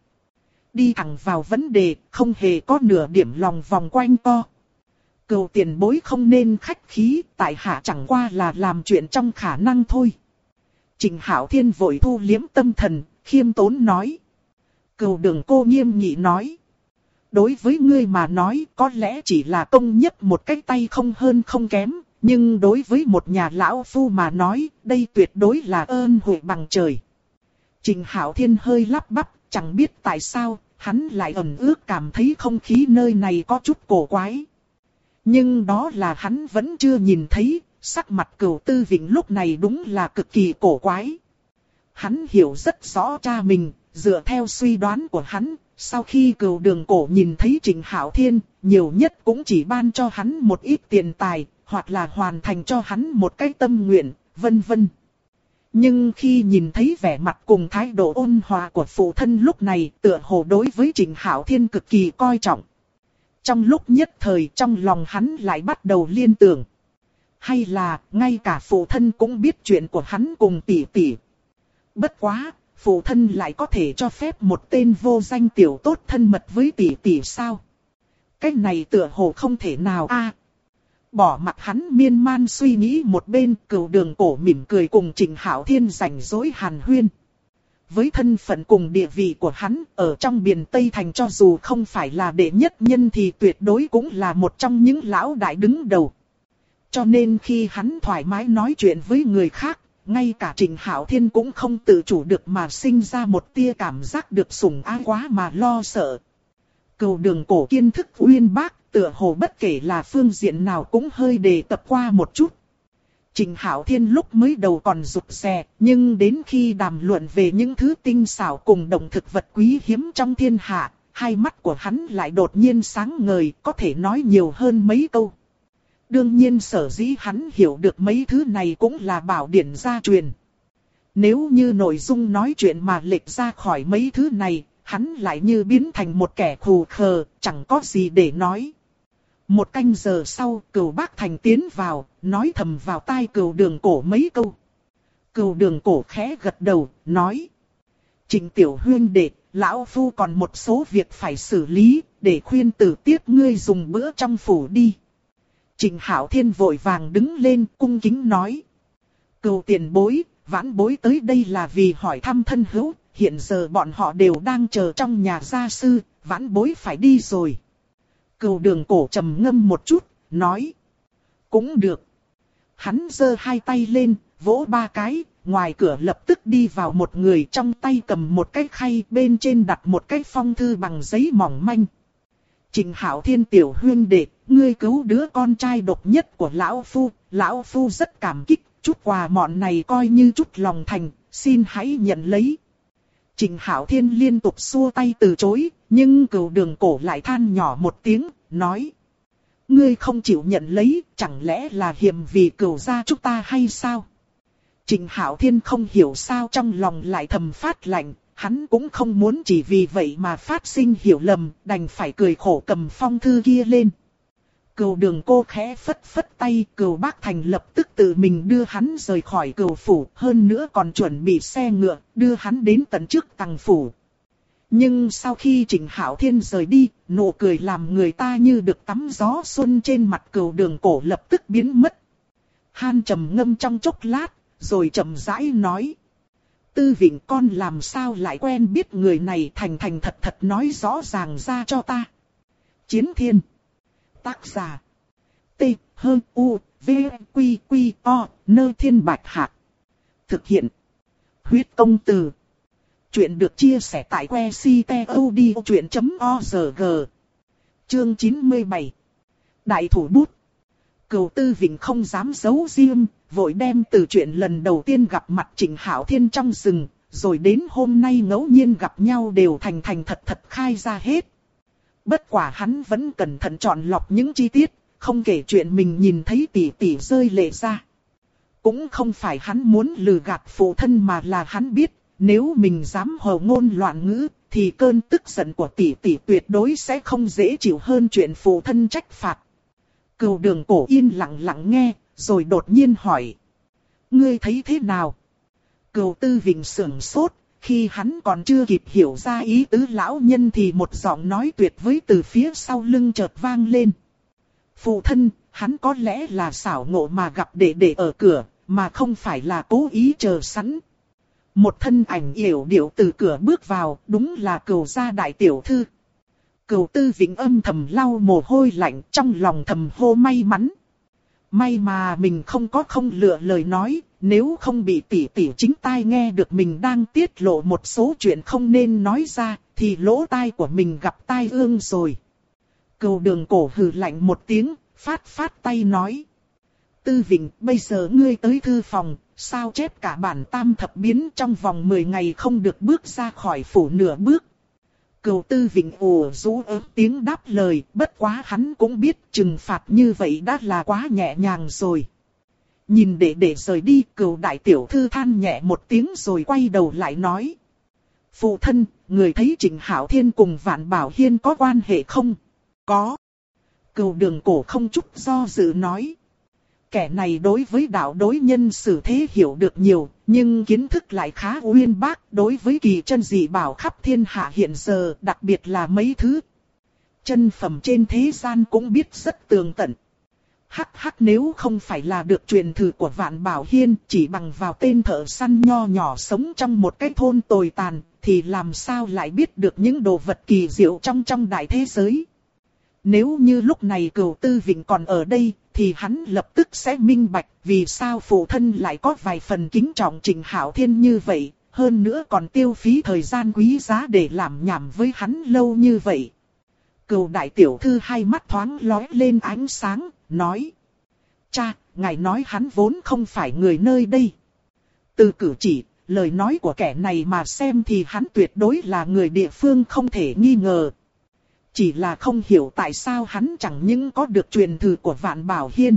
Đi thẳng vào vấn đề, không hề có nửa điểm lòng vòng quanh co. Cửu tiền bối không nên khách khí, tại hạ chẳng qua là làm chuyện trong khả năng thôi. Trình Hạo Thiên vội thu liếm tâm thần, khiêm tốn nói. Cửu Đường cô nghiêm nghị nói. Đối với ngươi mà nói có lẽ chỉ là công nhấp một cái tay không hơn không kém, nhưng đối với một nhà lão phu mà nói, đây tuyệt đối là ơn huệ bằng trời. Trình Hạo Thiên hơi lắp bắp, chẳng biết tại sao, hắn lại ẩn ước cảm thấy không khí nơi này có chút cổ quái. Nhưng đó là hắn vẫn chưa nhìn thấy, sắc mặt Cửu Tư Vịnh lúc này đúng là cực kỳ cổ quái. Hắn hiểu rất rõ cha mình, dựa theo suy đoán của hắn, sau khi Cửu Đường Cổ nhìn thấy Trình Hạo Thiên, nhiều nhất cũng chỉ ban cho hắn một ít tiền tài, hoặc là hoàn thành cho hắn một cái tâm nguyện, vân vân. Nhưng khi nhìn thấy vẻ mặt cùng thái độ ôn hòa của phụ thân lúc này, tựa hồ đối với Trình Hạo Thiên cực kỳ coi trọng. Trong lúc nhất thời trong lòng hắn lại bắt đầu liên tưởng. Hay là, ngay cả phụ thân cũng biết chuyện của hắn cùng tỷ tỷ. Bất quá, phụ thân lại có thể cho phép một tên vô danh tiểu tốt thân mật với tỷ tỷ sao? Cái này tựa hồ không thể nào a. Bỏ mặc hắn miên man suy nghĩ một bên, Cửu Đường Cổ mỉm cười cùng Trình Hạo Thiên rảnh rỗi hàn huyên. Với thân phận cùng địa vị của hắn, ở trong biển Tây Thành cho dù không phải là đệ nhất nhân thì tuyệt đối cũng là một trong những lão đại đứng đầu. Cho nên khi hắn thoải mái nói chuyện với người khác, ngay cả Trình Hạo Thiên cũng không tự chủ được mà sinh ra một tia cảm giác được sủng ái quá mà lo sợ. Cửu Đường Cổ kiến thức uyên bác, tựa hồ bất kể là phương diện nào cũng hơi đề tập qua một chút. Trình Hạo Thiên lúc mới đầu còn rụt rè, nhưng đến khi đàm luận về những thứ tinh xảo cùng động thực vật quý hiếm trong thiên hạ, hai mắt của hắn lại đột nhiên sáng ngời, có thể nói nhiều hơn mấy câu. Đương nhiên sở dĩ hắn hiểu được mấy thứ này cũng là bảo điển gia truyền. Nếu như nội dung nói chuyện mà lệch ra khỏi mấy thứ này, hắn lại như biến thành một kẻ khù khờ, chẳng có gì để nói. Một canh giờ sau, Cửu Bác Thành tiến vào, nói thầm vào tai Cửu Đường Cổ mấy câu. Cửu Đường Cổ khẽ gật đầu, nói. Trình tiểu huynh đệ, lão phu còn một số việc phải xử lý, để khuyên tử tiếp ngươi dùng bữa trong phủ đi. Trình Hạo Thiên vội vàng đứng lên, cung kính nói. Cửu tiền bối, vãn bối tới đây là vì hỏi thăm thân hữu, hiện giờ bọn họ đều đang chờ trong nhà gia sư, vãn bối phải đi rồi. Cừu Đường Cổ trầm ngâm một chút, nói. Cũng được. Hắn giơ hai tay lên, vỗ ba cái, ngoài cửa lập tức đi vào một người trong tay cầm một cái khay, bên trên đặt một cái phong thư bằng giấy mỏng manh. Trịnh Hạo Thiên tiểu huynh đệ, ngươi cứu đứa con trai độc nhất của lão phu rất cảm kích, chút quà mọn này coi như chút lòng thành, xin hãy nhận lấy. Trịnh Hạo Thiên liên tục xua tay từ chối, nhưng Cừu Đường Cổ lại than nhỏ một tiếng, nói. Ngươi không chịu nhận lấy, chẳng lẽ là hiềm vì Cừu gia chúng ta hay sao? Trịnh Hạo Thiên không hiểu sao trong lòng lại thầm phát lạnh, hắn cũng không muốn chỉ vì vậy mà phát sinh hiểu lầm, đành phải cười khổ cầm phong thư kia lên. Cừu Đường Cô khẽ phất phất tay, Cừu Bác Thành lập tức tự mình đưa hắn rời khỏi Cừu phủ, hơn nữa còn chuẩn bị xe ngựa, đưa hắn đến tận trước Tằng phủ. Nhưng sau khi Trịnh Hạo Thiên rời đi, nụ cười làm người ta như được tắm gió xuân trên mặt Cừu Đường Cổ lập tức biến mất. Han trầm ngâm trong chốc lát, rồi chậm rãi nói. Tư Vịnh con làm sao lại quen biết người này, thành thành thật thật nói rõ ràng ra cho ta. Chiến Thiên. Tác giả. T. U. V. Quy. Quy. O. Nơi Thiên Bạch Hạc. Thực hiện. Huyết Công Từ. Chuyện được chia sẻ tại website.odchuyện.org. Chương 97. Đại thủ bút. Cừu Tư Vịnh không dám giấu riêng, vội đem từ chuyện lần đầu tiên gặp mặt Trịnh Hạo Thiên trong rừng, rồi đến hôm nay ngẫu nhiên gặp nhau đều thành thành thật thật khai ra hết. Bất quả hắn vẫn cẩn thận chọn lọc những chi tiết, không kể chuyện mình nhìn thấy tỷ tỷ rơi lệ ra. Cũng không phải hắn muốn lừa gạt phụ thân mà là hắn biết, nếu mình dám hồ ngôn loạn ngữ, thì cơn tức giận của tỷ tỷ tuyệt đối sẽ không dễ chịu hơn chuyện phụ thân trách phạt. Cừu Đường Cổ yên lặng lặng nghe, rồi đột nhiên hỏi. Ngươi thấy thế nào? Cừu Tư Vịnh sửng sốt, khi hắn còn chưa kịp hiểu ra ý tứ lão nhân thì một giọng nói tuyệt vời từ phía sau lưng chợt vang lên. Phụ thân, hắn có lẽ là xảo ngộ mà gặp đệ đệ ở cửa, mà không phải là cố ý chờ sẵn. Một thân ảnh yểu điệu từ cửa bước vào, đúng là Cừu gia đại tiểu thư. Cừu Tư Vịnh âm thầm lau mồ hôi lạnh, trong lòng thầm hô may mắn. May mà mình không lựa lời nói, nếu không bị tỷ tỷ chính tai nghe được mình đang tiết lộ một số chuyện không nên nói ra, thì lỗ tai của mình gặp tai ương rồi. Cừu Đường Cổ hừ lạnh một tiếng, phát tay nói. Tư Vịnh, bây giờ ngươi tới thư phòng, sao chép cả bản tam thập biến trong vòng 10 ngày không được bước ra khỏi phủ nửa bước. Cừu Tư Vịnh ồ rú ớt tiếng đáp lời, bất quá hắn cũng biết trừng phạt như vậy đã là quá nhẹ nhàng rồi. Nhìn đệ rời đi, Cừu đại tiểu thư than nhẹ một tiếng rồi quay đầu lại nói. Phụ thân, người thấy Trịnh Hạo Thiên cùng Vạn Bảo Hiên có quan hệ không? Có. Cừu Đường Cổ không chút do dự nói. Kẻ này đối với đạo đối nhân xử thế hiểu được nhiều, nhưng kiến thức lại khá uyên bác, đối với kỳ chân dị bảo khắp thiên hạ hiện giờ, đặc biệt là mấy thứ chân phẩm trên thế gian cũng biết rất tường tận. Hắc nếu không phải là được truyền thụ của Vạn Bảo Hiên, chỉ bằng vào tên thợ săn nho nhỏ sống trong một cái thôn tồi tàn, thì làm sao lại biết được những đồ vật kỳ diệu trong đại thế giới. Nếu như lúc này Cừu Tư Vịnh còn ở đây, thì hắn lập tức sẽ minh bạch vì sao phụ thân lại có vài phần kính trọng Trịnh Hạo Thiên như vậy, hơn nữa còn tiêu phí thời gian quý giá để làm nhảm với hắn lâu như vậy. Cừu đại tiểu thư hai mắt thoáng lóe lên ánh sáng, nói. Cha, ngài nói hắn vốn không phải người nơi đây. Từ cử chỉ, lời nói của kẻ này mà xem thì hắn tuyệt đối là người địa phương không thể nghi ngờ. Chỉ là không hiểu tại sao hắn chẳng những có được truyền thừa của Vạn Bảo Hiên,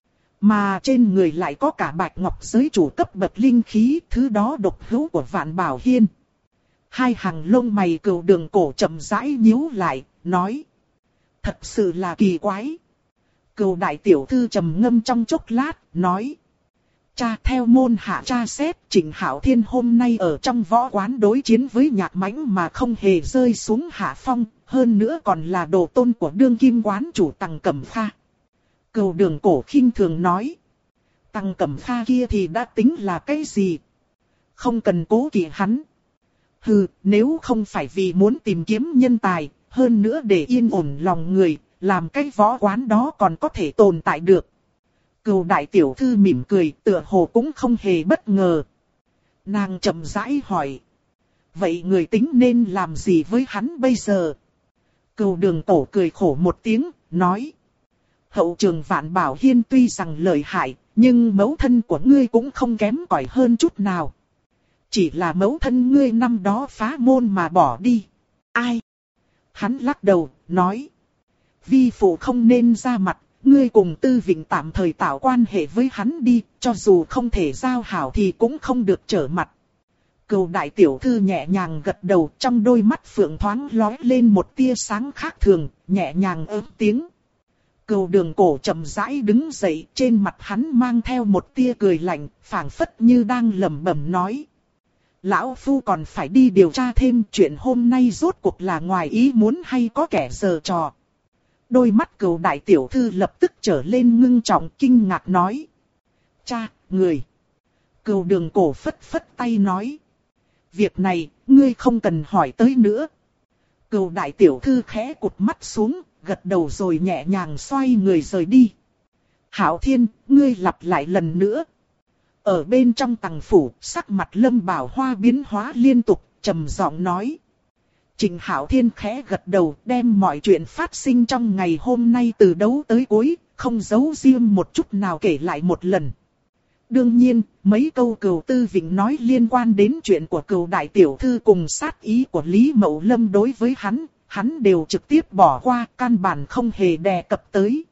mà trên người lại có cả bạch ngọc giới chủ cấp bậc linh khí, thứ đó độc hữu của Vạn Bảo Hiên. Hai hàng lông mày Cừu Đường Cổ chậm rãi nhíu lại, nói. Thật sự là kỳ quái. Cừu đại tiểu thư trầm ngâm trong chốc lát, nói. Cha, theo môn hạ tra xét, Trịnh Hạo Thiên hôm nay ở trong võ quán đối chiến với Nhạc Mãnh mà không hề rơi xuống hạ phong, hơn nữa còn là đồ tôn của đương kim quán chủ Tằng Cẩm Kha. Cừu Đường Cổ khinh thường nói. Tằng Cẩm Kha kia thì đã tính là cái gì? Không cần cố kỵ hắn. Hừ, nếu không phải vì muốn tìm kiếm nhân tài, hơn nữa để yên ổn lòng người, làm cái võ quán đó còn có thể tồn tại được. Cừu đại tiểu thư mỉm cười, tựa hồ cũng không hề bất ngờ. Nàng chậm rãi hỏi. Vậy người tính nên làm gì với hắn bây giờ? Cừu Đường Tổ cười khổ một tiếng, nói. Hậu trường Vạn Bảo Hiên tuy rằng lợi hại, nhưng mẫu thân của ngươi cũng không kém cỏi hơn chút nào. Chỉ là mẫu thân ngươi năm đó phá môn mà bỏ đi. Ai? Hắn lắc đầu, nói. Vi phụ không nên ra mặt, ngươi cùng Tư Vịnh tạm thời tạo quan hệ với hắn đi, cho dù không thể giao hảo thì cũng không được trở mặt. Cừu đại tiểu thư nhẹ nhàng gật đầu, trong đôi mắt phượng thoáng lóe lên một tia sáng khác thường, nhẹ nhàng ớt tiếng. Cừu Đường Cổ chậm rãi đứng dậy, trên mặt hắn mang theo một tia cười lạnh, phảng phất như đang lẩm bẩm nói. Lão Phu còn phải đi điều tra thêm chuyện hôm nay rốt cuộc là ngoài ý muốn hay có kẻ giở trò. Đôi mắt Cừu đại tiểu thư lập tức trở lên ngưng trọng kinh ngạc nói. Cha, người. Cừu Đường Cổ phất phất tay nói. Việc này, ngươi không cần hỏi tới nữa. Cừu đại tiểu thư khẽ cụp mắt xuống, gật đầu rồi nhẹ nhàng xoay người rời đi. Hạo Thiên, ngươi lặp lại lần nữa. Ở bên trong tầng phủ, sắc mặt Lâm Bảo Hoa biến hóa liên tục, trầm giọng nói. Trình Hạo Thiên khẽ gật đầu, đem mọi chuyện phát sinh trong ngày hôm nay từ đầu tới cuối, không giấu riêng một chút nào kể lại một lần. Đương nhiên, mấy câu Cừu Tư Vịnh nói liên quan đến chuyện của Cừu đại tiểu thư cùng sát ý của Lý Mậu Lâm đối với hắn đều trực tiếp bỏ qua, căn bản không hề đề cập tới.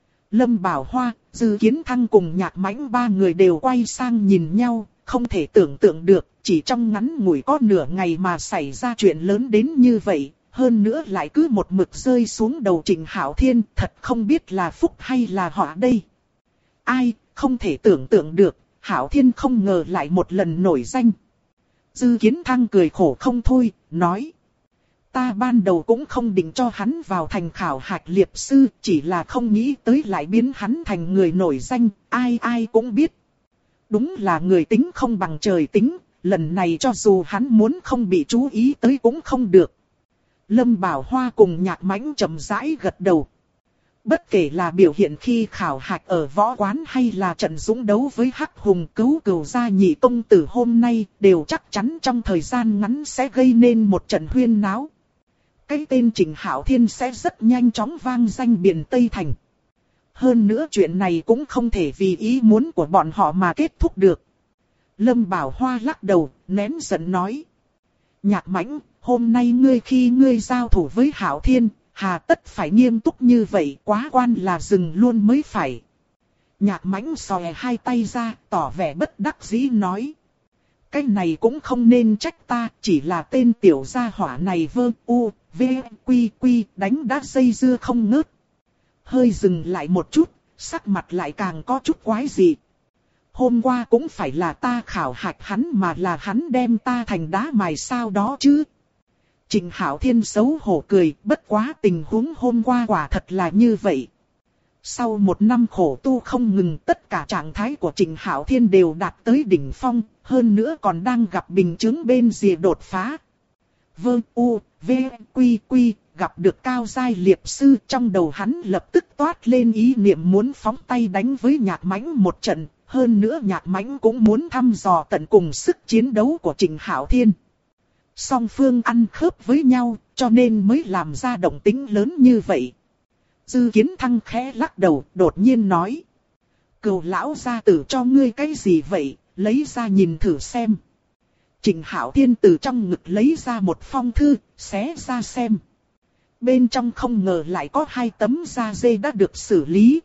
Lâm Bảo Hoa, Dư Kiến Thăng cùng Nhạc Mãnh ba người đều quay sang nhìn nhau, không thể tưởng tượng được, chỉ trong ngắn ngủi có nửa ngày mà xảy ra chuyện lớn đến như vậy, hơn nữa lại cứ một mực rơi xuống đầu Trình Hạo Thiên, thật không biết là phúc hay là họa đây. Ai, không thể tưởng tượng được, Hạo Thiên không ngờ lại một lần nổi danh. Dư Kiến Thăng cười khổ không thôi, nói. Ta ban đầu cũng không định cho hắn vào thành khảo hạch liệp sư, chỉ là không nghĩ tới lại biến hắn thành người nổi danh, ai ai cũng biết. Đúng là người tính không bằng trời tính, lần này cho dù hắn muốn không bị chú ý tới cũng không được. Lâm Bảo Hoa cùng Nhạc Mãnh chậm rãi gật đầu. Bất kể là biểu hiện khi khảo hạch ở võ quán hay là trận dũng đấu với Hắc Hùng cứu Cừu gia nhị công tử hôm nay, đều chắc chắn trong thời gian ngắn sẽ gây nên một trận huyên náo. Cái tên Trình Hạo Thiên sẽ rất nhanh chóng vang danh biển Tây Thành. Hơn nữa chuyện này cũng không thể vì ý muốn của bọn họ mà kết thúc được. Lâm Bảo Hoa lắc đầu, nén giận nói. Nhạc Mãnh, hôm nay khi ngươi giao thủ với Hạo Thiên, hà tất phải nghiêm túc như vậy, quá quan là dừng luôn mới phải. Nhạc Mãnh xòe hai tay ra, tỏ vẻ bất đắc dĩ nói. Cái này cũng không nên trách ta, chỉ là tên tiểu gia hỏa này đánh đá dây dưa không ngớt. Hơi dừng lại một chút, sắc mặt lại càng có chút quái dị. Hôm qua cũng phải là ta khảo hạch hắn mà là hắn đem ta thành đá mài sao đó chứ. Trình Hạo Thiên xấu hổ cười, bất quá tình huống hôm qua quả thật là như vậy. Sau một năm khổ tu không ngừng, tất cả trạng thái của Trình Hạo Thiên đều đạt tới đỉnh phong, hơn nữa còn đang gặp bình chứng bên rìa đột phá. Gặp được cao giai liệp sư, trong đầu hắn lập tức toát lên ý niệm muốn phóng tay đánh với Nhạc Mãnh một trận, hơn nữa Nhạc Mãnh cũng muốn thăm dò tận cùng sức chiến đấu của Trình Hạo Thiên. Song phương ăn khớp với nhau, cho nên mới làm ra động tĩnh lớn như vậy. Dư Kiến Thăng khẽ lắc đầu, đột nhiên nói. Cừu lão gia tử cho ngươi cái gì vậy, lấy ra nhìn thử xem. Trình Hạo Thiên từ trong ngực lấy ra một phong thư, xé ra xem. Bên trong không ngờ lại có 2 tấm da dê đã được xử lý.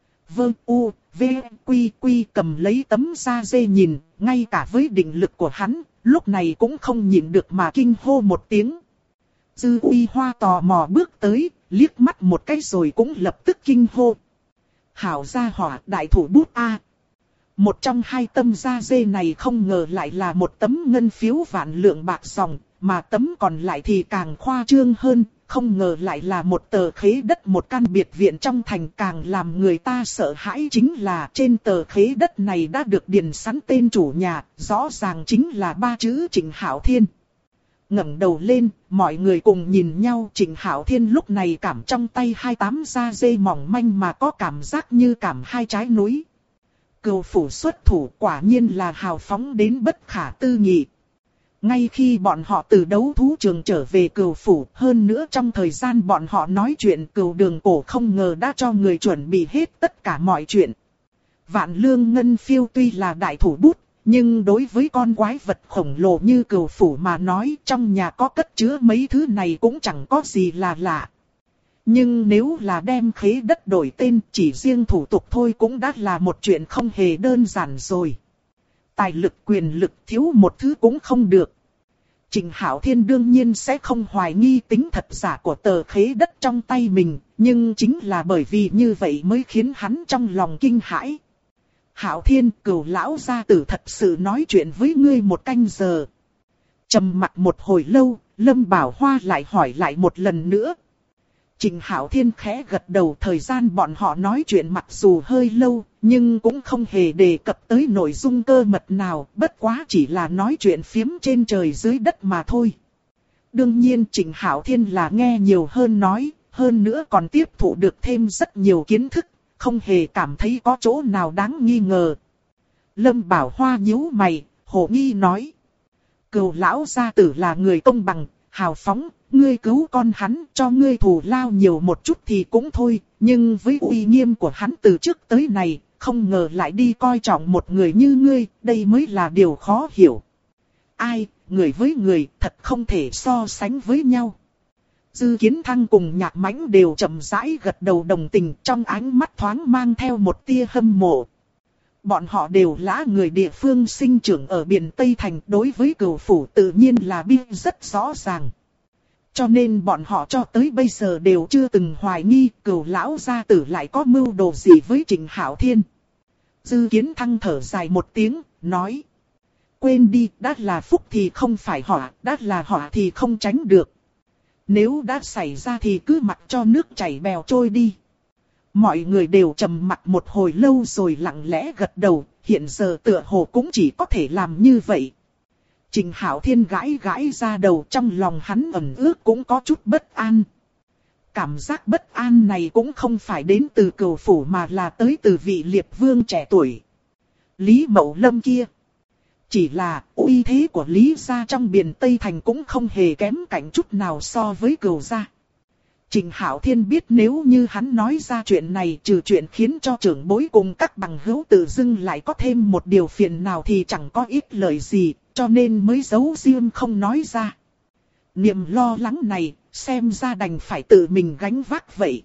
Cầm lấy tấm da dê nhìn, ngay cả với định lực của hắn, lúc này cũng không nhịn được mà kinh hô một tiếng. Dư Uy Hoa tò mò bước tới, liếc mắt một cái rồi cũng lập tức kinh hô. Hảo gia hỏa đại thủ bút A. Một trong 2 tấm da dê này không ngờ lại là một tấm ngân phiếu vạn lượng bạc dòng, mà tấm còn lại thì càng khoa trương hơn, không ngờ lại là một tờ khế đất một căn biệt viện trong thành. Càng làm người ta sợ hãi chính là trên tờ khế đất này đã được điền sẵn tên chủ nhà, rõ ràng chính là 3 chữ Trình Hạo Thiên. Ngẩng đầu lên, mọi người cùng nhìn nhau. Trịnh Hạo Thiên lúc này cảm trong tay 28 da dê mỏng manh mà có cảm giác như cảm hai trái núi. Cừu phủ xuất thủ quả nhiên là hào phóng đến bất khả tư nghị. Ngay khi bọn họ từ đấu thú trường trở về cừu phủ, hơn nữa trong thời gian bọn họ nói chuyện, Cừu Đường Cổ không ngờ đã cho người chuẩn bị hết tất cả mọi chuyện. Vạn Lương Ngân Phiêu tuy là đại thủ bút, nhưng đối với con quái vật khổng lồ như cừu phủ mà nói, trong nhà có cất chứa mấy thứ này cũng chẳng có gì là lạ. Nhưng nếu là đem khế đất đổi tên, chỉ riêng thủ tục thôi cũng đã là một chuyện không hề đơn giản rồi. Tài lực quyền lực thiếu một thứ cũng không được. Trịnh Hạo Thiên đương nhiên sẽ không hoài nghi tính thật giả của tờ khế đất trong tay mình, nhưng chính là bởi vì như vậy mới khiến hắn trong lòng kinh hãi. Hạo Thiên, Cừu lão gia tử thật sự nói chuyện với ngươi một canh giờ. Trầm mặc một hồi lâu, Lâm Bảo Hoa lại hỏi lại một lần nữa. Trịnh Hạo Thiên khẽ gật đầu. Thời gian bọn họ nói chuyện mặc dù hơi lâu, nhưng cũng không hề đề cập tới nội dung cơ mật nào, bất quá chỉ là nói chuyện phiếm trên trời dưới đất mà thôi. Đương nhiên Trịnh Hạo Thiên là nghe nhiều hơn nói, hơn nữa còn tiếp thụ được thêm rất nhiều kiến thức, không hề cảm thấy có chỗ nào đáng nghi ngờ. Lâm Bảo Hoa nhíu mày, hồ nghi nói. Cừu lão gia tử là người công bằng, hào phóng, ngươi cứu con hắn, cho ngươi thù lao nhiều một chút thì cũng thôi, nhưng với uy nghiêm của hắn từ trước tới này, không ngờ lại đi coi trọng một người như ngươi, đây mới là điều khó hiểu. Ai, người với người, thật không thể so sánh với nhau. Dư Kiến Thăng cùng Nhạc Mãnh đều chậm rãi gật đầu đồng tình, trong ánh mắt thoáng mang theo một tia hâm mộ. Bọn họ đều là người địa phương sinh trưởng ở biển Tây Thành, đối với Cừu phủ tự nhiên là biết rất rõ ràng. Cho nên bọn họ cho tới bây giờ đều chưa từng hoài nghi Cừu lão gia tử lại có mưu đồ gì với Trịnh Hạo Thiên. Dư Kiến Thăng thở dài một tiếng, nói. Quên đi, đã là phúc thì không phải họa, đã là họa thì không tránh được. Nếu đã xảy ra thì cứ mặc cho nước chảy bèo trôi đi. Mọi người đều trầm mặc một hồi lâu rồi lặng lẽ gật đầu, hiện giờ tựa hồ cũng chỉ có thể làm như vậy. Trịnh Hạo Thiên gãi gãi ra đầu, trong lòng hắn ẩn ước cũng có chút bất an. Cảm giác bất an này cũng không phải đến từ Cừu phủ mà là tới từ vị liệt vương trẻ tuổi. Lý Mậu Lâm kia. Chỉ là uy thế của Lý gia trong biển Tây Thành cũng không hề kém cạnh chút nào so với Cừu gia. Trịnh Hạo Thiên biết nếu như hắn nói ra chuyện này, trừ chuyện khiến cho trưởng bối cùng các bằng hữu tự dưng lại có thêm một điều phiền nào thì chẳng có ích lợi gì, cho nên mới giấu riêng không nói ra. Niềm lo lắng này, xem ra đành phải tự mình gánh vác vậy.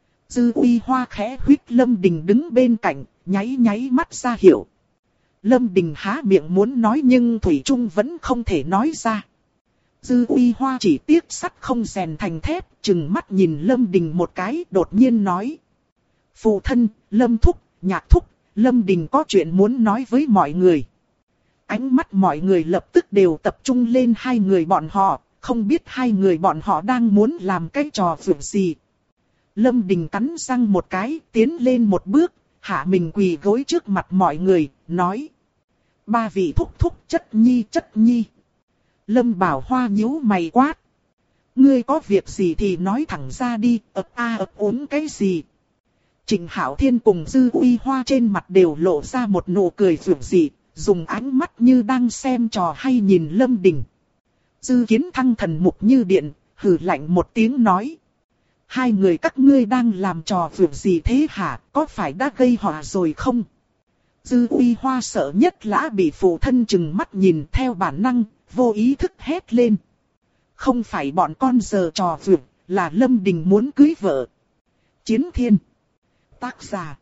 Dư Uy Hoa khẽ huýt Lâm Đình đứng bên cạnh, nháy nháy mắt ra hiệu. Lâm Đình há miệng muốn nói nhưng thủy chung vẫn không thể nói ra. Dư Uy Hoa chỉ tiếc sắt không rèn thành thép, chừng mắt nhìn Lâm Đình một cái, đột nhiên nói. Phụ thân, Lâm Thúc, Nhạc Thúc, Lâm Đình có chuyện muốn nói với mọi người. Ánh mắt mọi người lập tức đều tập trung lên hai người bọn họ, không biết hai người bọn họ đang muốn làm cái trò vượt gì. Lâm Đình cắn răng một cái, tiến lên một bước, hạ mình quỳ gối trước mặt mọi người, nói. Ba vị thúc thúc chất nhi. Lâm Bảo Hoa nhíu mày quát. Ngươi có việc gì thì nói thẳng ra đi, ấp úng cái gì. Trịnh Hạo Thiên cùng Dư Uy Hoa trên mặt đều lộ ra một nụ cười vượt dị, dùng ánh mắt như đang xem trò hay nhìn Lâm Đình. Dư Kiến Thăng thần mục như điện, hừ lạnh một tiếng nói. Hai người các ngươi đang làm trò vượt gì thế hả, có phải đã gây họa rồi không? Dư Uy Hoa sợ nhất là bị phụ thân chừng mắt nhìn, theo bản năng, vô ý thức hét lên. Không phải bọn con giờ trò vượt, là Lâm Đình muốn cưới vợ. Chiến Thiên. Tác giả.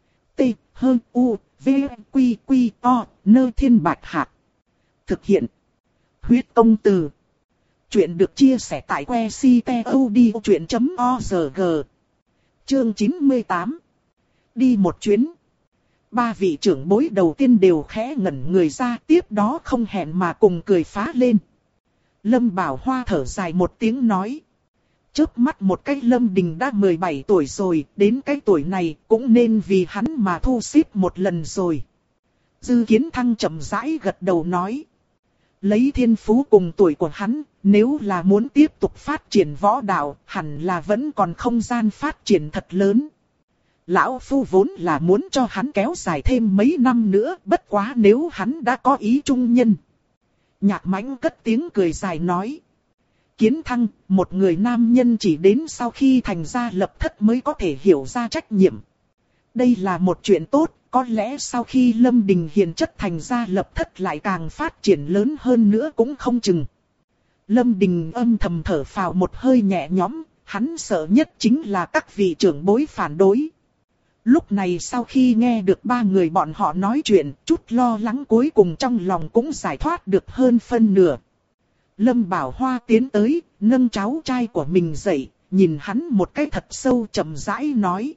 T-H-U-V-Q-Q-O, Nơ Thiên Bạch Hạc. Thực hiện. Huyết Công Từ. Chuyện được chia sẻ tại que ctod.org. Chương 98. Đi một chuyến. Ba vị trưởng bối đầu tiên đều khẽ ngẩn người ra, tiếp đó không hẹn mà cùng cười phá lên. Lâm Bảo Hoa thở dài một tiếng nói. Chớp mắt một cái Lâm Đình đã 17 tuổi rồi, đến cái tuổi này cũng nên vì hắn mà thu xếp một lần rồi. Dư Kiến Thăng chậm rãi gật đầu nói. Lấy thiên phú cùng tuổi của hắn, nếu là muốn tiếp tục phát triển võ đạo, hẳn là vẫn còn không gian phát triển thật lớn. Lão Phu vốn là muốn cho hắn kéo dài thêm mấy năm nữa, bất quá nếu hắn đã có ý trung nhân. Nhạc Mãnh cất tiếng cười dài nói. Kiến Thăng, một người nam nhân chỉ đến sau khi thành gia lập thất mới có thể hiểu ra trách nhiệm. Đây là một chuyện tốt, có lẽ sau khi Lâm Đình hiền chất thành gia lập thất lại càng phát triển lớn hơn nữa cũng không chừng. Lâm Đình âm thầm thở phào một hơi nhẹ nhõm, hắn sợ nhất chính là các vị trưởng bối phản đối. Lúc này sau khi nghe được ba người bọn họ nói chuyện, chút lo lắng cuối cùng trong lòng cũng giải thoát được hơn phân nửa. Lâm Bảo Hoa tiến tới, nâng cháu trai của mình dậy, nhìn hắn một cái thật sâu chậm rãi nói.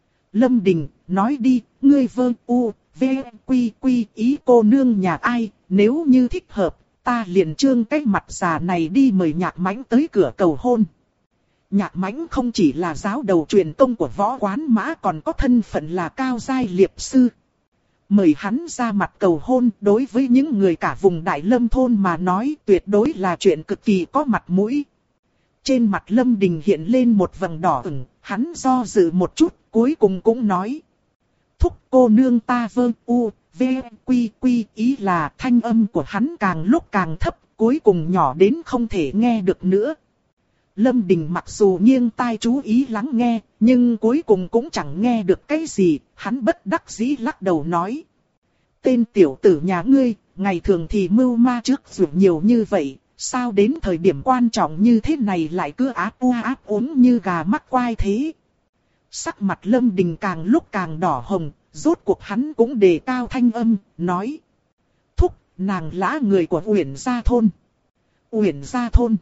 Lâm Đình, nói đi, ngươi vơ u, v, quy quy ý cô nương nhà ai, nếu như thích hợp, ta liền trương cái mặt già này đi mời Nhạc Mãnh tới cửa cầu hôn. Nhạc Mãnh không chỉ là giáo đầu truyền tông của võ quán mã còn có thân phận là cao giai liệp sư. Mời hắn ra mặt cầu hôn đối với những người cả vùng Đại Lâm thôn mà nói tuyệt đối là chuyện cực kỳ có mặt mũi. Trên mặt Lâm Đình hiện lên một vầng đỏ ửng, hắn do dự một chút, cuối cùng cũng nói. Thúc cô nương ta vơ u, v, quy quy ý là thanh âm của hắn càng lúc càng thấp, cuối cùng nhỏ đến không thể nghe được nữa. Lâm Đình mặc dù nghiêng tai chú ý lắng nghe, nhưng cuối cùng cũng chẳng nghe được cái gì, hắn bất đắc dĩ lắc đầu nói. Tên tiểu tử nhà ngươi, ngày thường thì mưu ma trước dù nhiều như vậy, sao đến thời điểm quan trọng như thế này lại cứ áp uống như gà mắc quai thế. Sắc mặt Lâm Đình càng lúc càng đỏ hồng, rốt cuộc hắn cũng đề cao thanh âm, nói. Thúc, nàng lã người của Uyển Gia Thôn. Uyển Gia Thôn.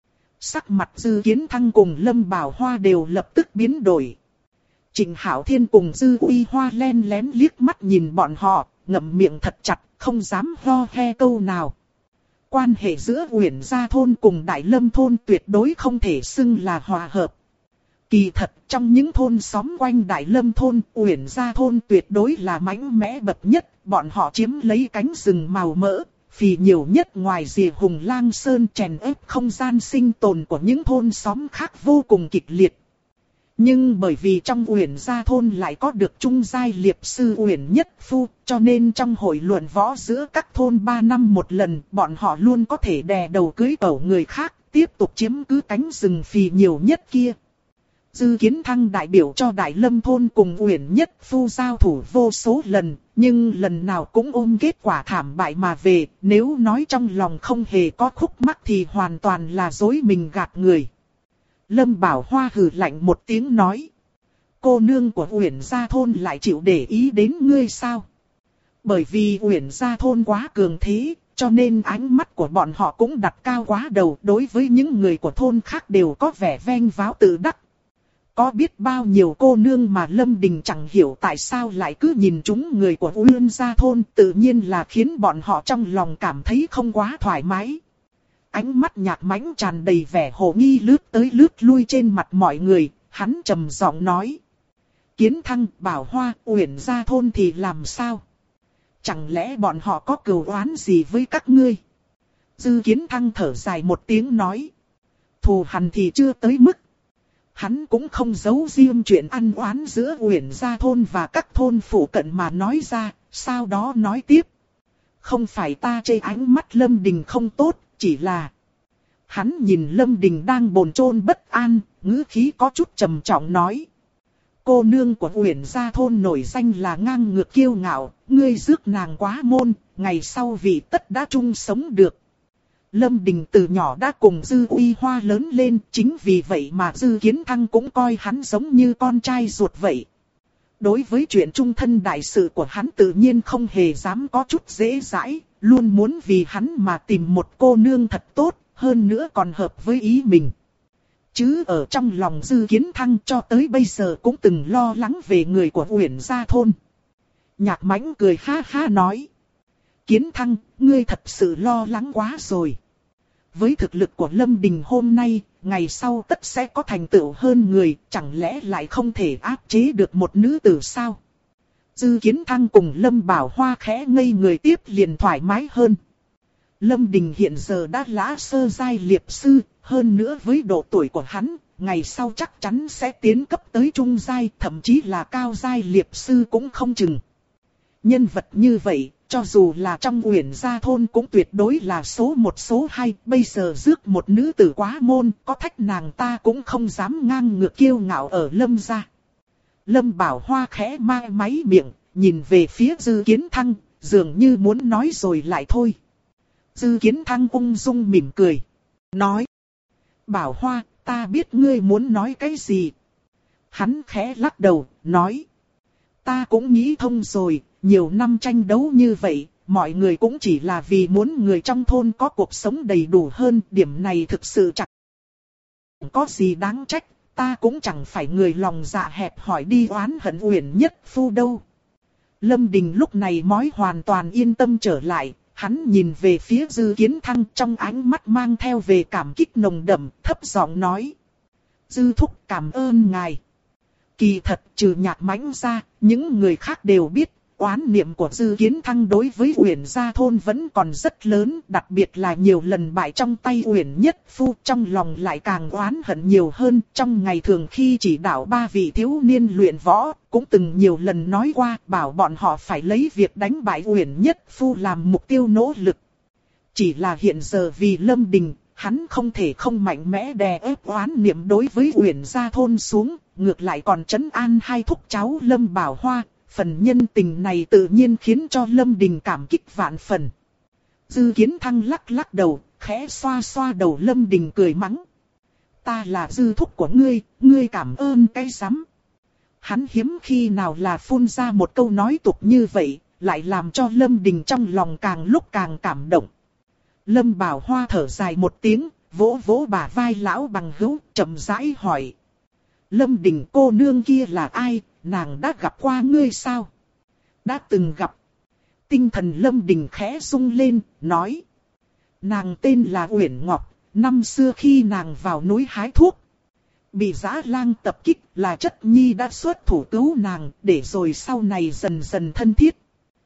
Sắc mặt Dư Kiến Thăng cùng Lâm Bảo Hoa đều lập tức biến đổi. Trịnh Hạo Thiên cùng Dư Uy Hoa len lén liếc mắt nhìn bọn họ, ngậm miệng thật chặt, không dám ho he câu nào. Quan hệ giữa Uyển Gia Thôn cùng Đại Lâm Thôn tuyệt đối không thể xưng là hòa hợp. Kỳ thật, trong những thôn xóm quanh Đại Lâm Thôn, Uyển Gia Thôn tuyệt đối là mãnh mẽ bậc nhất, bọn họ chiếm lấy cánh rừng màu mỡ. Vì nhiều nhất ngoài rìa Hùng Lang Sơn chèn ép không gian sinh tồn của những thôn xóm khác vô cùng kịch liệt. Nhưng bởi vì trong Uyển Gia Thôn lại có được trung giai liệp sư Uyển Nhất Phu, cho nên trong hội luận võ giữa các thôn 3 năm một lần, bọn họ luôn có thể đè đầu cưới cẩu người khác, tiếp tục chiếm cứ cánh rừng phì nhiều nhất kia. Dư Kiến Thăng đại biểu cho Đại Lâm Thôn cùng Uyển Nhất Phu giao thủ vô số lần, nhưng lần nào cũng ôm kết quả thảm bại mà về, nếu nói trong lòng không hề có khúc mắc thì hoàn toàn là dối mình gạt người. Lâm Bảo Hoa hừ lạnh một tiếng nói. Cô nương của Uyển Gia Thôn lại chịu để ý đến ngươi sao? Bởi vì Uyển Gia Thôn quá cường thế, cho nên ánh mắt của bọn họ cũng đặt cao quá đầu, đối với những người của thôn khác đều có vẻ vênh váo tự đắc. Có biết bao nhiêu cô nương mà Lâm Đình chẳng hiểu tại sao lại cứ nhìn chúng người của Uyển Gia Thôn, tự nhiên là khiến bọn họ trong lòng cảm thấy không quá thoải mái. Ánh mắt Nhạc Mãnh tràn đầy vẻ hồ nghi lướt tới lướt lui trên mặt mọi người, hắn trầm giọng nói. Kiến Thăng, Bảo Hoa, Uyển Gia Thôn thì làm sao? Chẳng lẽ bọn họ có cừu oán gì với các ngươi? Dư Kiến Thăng thở dài một tiếng nói. Thù hằn thì chưa tới mức. Hắn cũng không giấu riêng chuyện ăn oán giữa Uyển Gia Thôn và các thôn phụ cận mà nói ra, sau đó nói tiếp. Không phải ta chê ánh mắt Lâm Đình không tốt, chỉ là... Hắn nhìn Lâm Đình đang bồn chồn bất an, ngữ khí có chút trầm trọng nói. Cô nương của Uyển Gia Thôn nổi danh là ngang ngược kiêu ngạo, ngươi rước nàng quá môn, ngày sau vì tất đã chung sống được. Lâm Đình từ nhỏ đã cùng Dư Uy Hoa lớn lên, chính vì vậy mà Dư Kiến Thăng cũng coi hắn giống như con trai ruột vậy. Đối với chuyện trung thân đại sự của hắn tự nhiên không hề dám có chút dễ dãi, luôn muốn vì hắn mà tìm một cô nương thật tốt, hơn nữa còn hợp với ý mình. Chứ ở trong lòng Dư Kiến Thăng cho tới bây giờ cũng từng lo lắng về người của Uyển Gia Thôn. Nhạc Mãnh cười ha ha nói. Kiến Thăng, ngươi thật sự lo lắng quá rồi. Với thực lực của Lâm Đình hôm nay, ngày sau tất sẽ có thành tựu hơn người, chẳng lẽ lại không thể áp chế được một nữ tử sao? Dư Kiến Thăng cùng Lâm Bảo Hoa khẽ ngây người tiếp liền thoải mái hơn. Lâm Đình hiện giờ đã lã sơ giai liệp sư, hơn nữa với độ tuổi của hắn, ngày sau chắc chắn sẽ tiến cấp tới trung giai, thậm chí là cao giai liệp sư cũng không chừng. Nhân vật như vậy, cho dù là trong Uyển Gia thôn cũng tuyệt đối là số một số hai, bây giờ rước một nữ tử quá môn, có thách nàng ta cũng không dám ngang ngược kiêu ngạo ở Lâm gia. Lâm Bảo Hoa khẽ mai máy miệng, nhìn về phía Dư Kiến Thăng, dường như muốn nói rồi lại thôi. Dư Kiến Thăng ung dung mỉm cười, nói: Bảo Hoa, ta biết ngươi muốn nói cái gì. Hắn khẽ lắc đầu, nói: Ta cũng nghĩ thông rồi, nhiều năm tranh đấu như vậy, mọi người cũng chỉ là vì muốn người trong thôn có cuộc sống đầy đủ hơn, điểm này thực sự chẳng có gì đáng trách, ta cũng chẳng phải người lòng dạ hẹp hòi đi oán hận Uyển Nhất Phu đâu. Lâm Đình lúc này mới hoàn toàn yên tâm trở lại, hắn nhìn về phía Dư Kiến Thăng trong ánh mắt mang theo về cảm kích nồng đậm, thấp giọng nói: Dư thúc cảm ơn ngài. Kỳ thật trừ Nhạc Mãnh ra, những người khác đều biết, oán niệm của Dư Kiến Thăng đối với Uyển Gia thôn vẫn còn rất lớn, đặc biệt là nhiều lần bại trong tay Uyển Nhất Phu, trong lòng lại càng oán hận nhiều hơn. Trong ngày thường khi chỉ đạo 3 vị thiếu niên luyện võ, cũng từng nhiều lần nói qua, bảo bọn họ phải lấy việc đánh bại Uyển Nhất Phu làm mục tiêu nỗ lực. Chỉ là hiện giờ vì Lâm Đình, hắn không thể không mạnh mẽ đè ép oán niệm đối với Uyển Gia thôn xuống, ngược lại còn trấn an hai thúc cháu Lâm Bảo Hoa. Phần nhân tình này tự nhiên khiến cho Lâm Đình cảm kích vạn phần. Dư Kiến Thăng lắc lắc đầu, khẽ xoa xoa đầu Lâm Đình cười mắng: Ta là dư thúc của ngươi, ngươi cảm ơn cái rắm. Hắn hiếm khi nào là phun ra một câu nói tục như vậy, lại làm cho Lâm Đình trong lòng càng lúc càng cảm động. Lâm Bảo Hoa thở dài một tiếng, vỗ vỗ bả vai lão bằng hữu, chậm rãi hỏi: Lâm Đình cô nương kia là ai, nàng đã gặp qua ngươi sao? Đã từng gặp. Tinh thần Lâm Đình khẽ rung lên, nói: Nàng tên là Uyển Ngọc, năm xưa khi nàng vào núi hái thuốc, bị dã lang tập kích, là chất nhi đã xuất thủ cứu nàng, để rồi sau này dần dần thân thiết.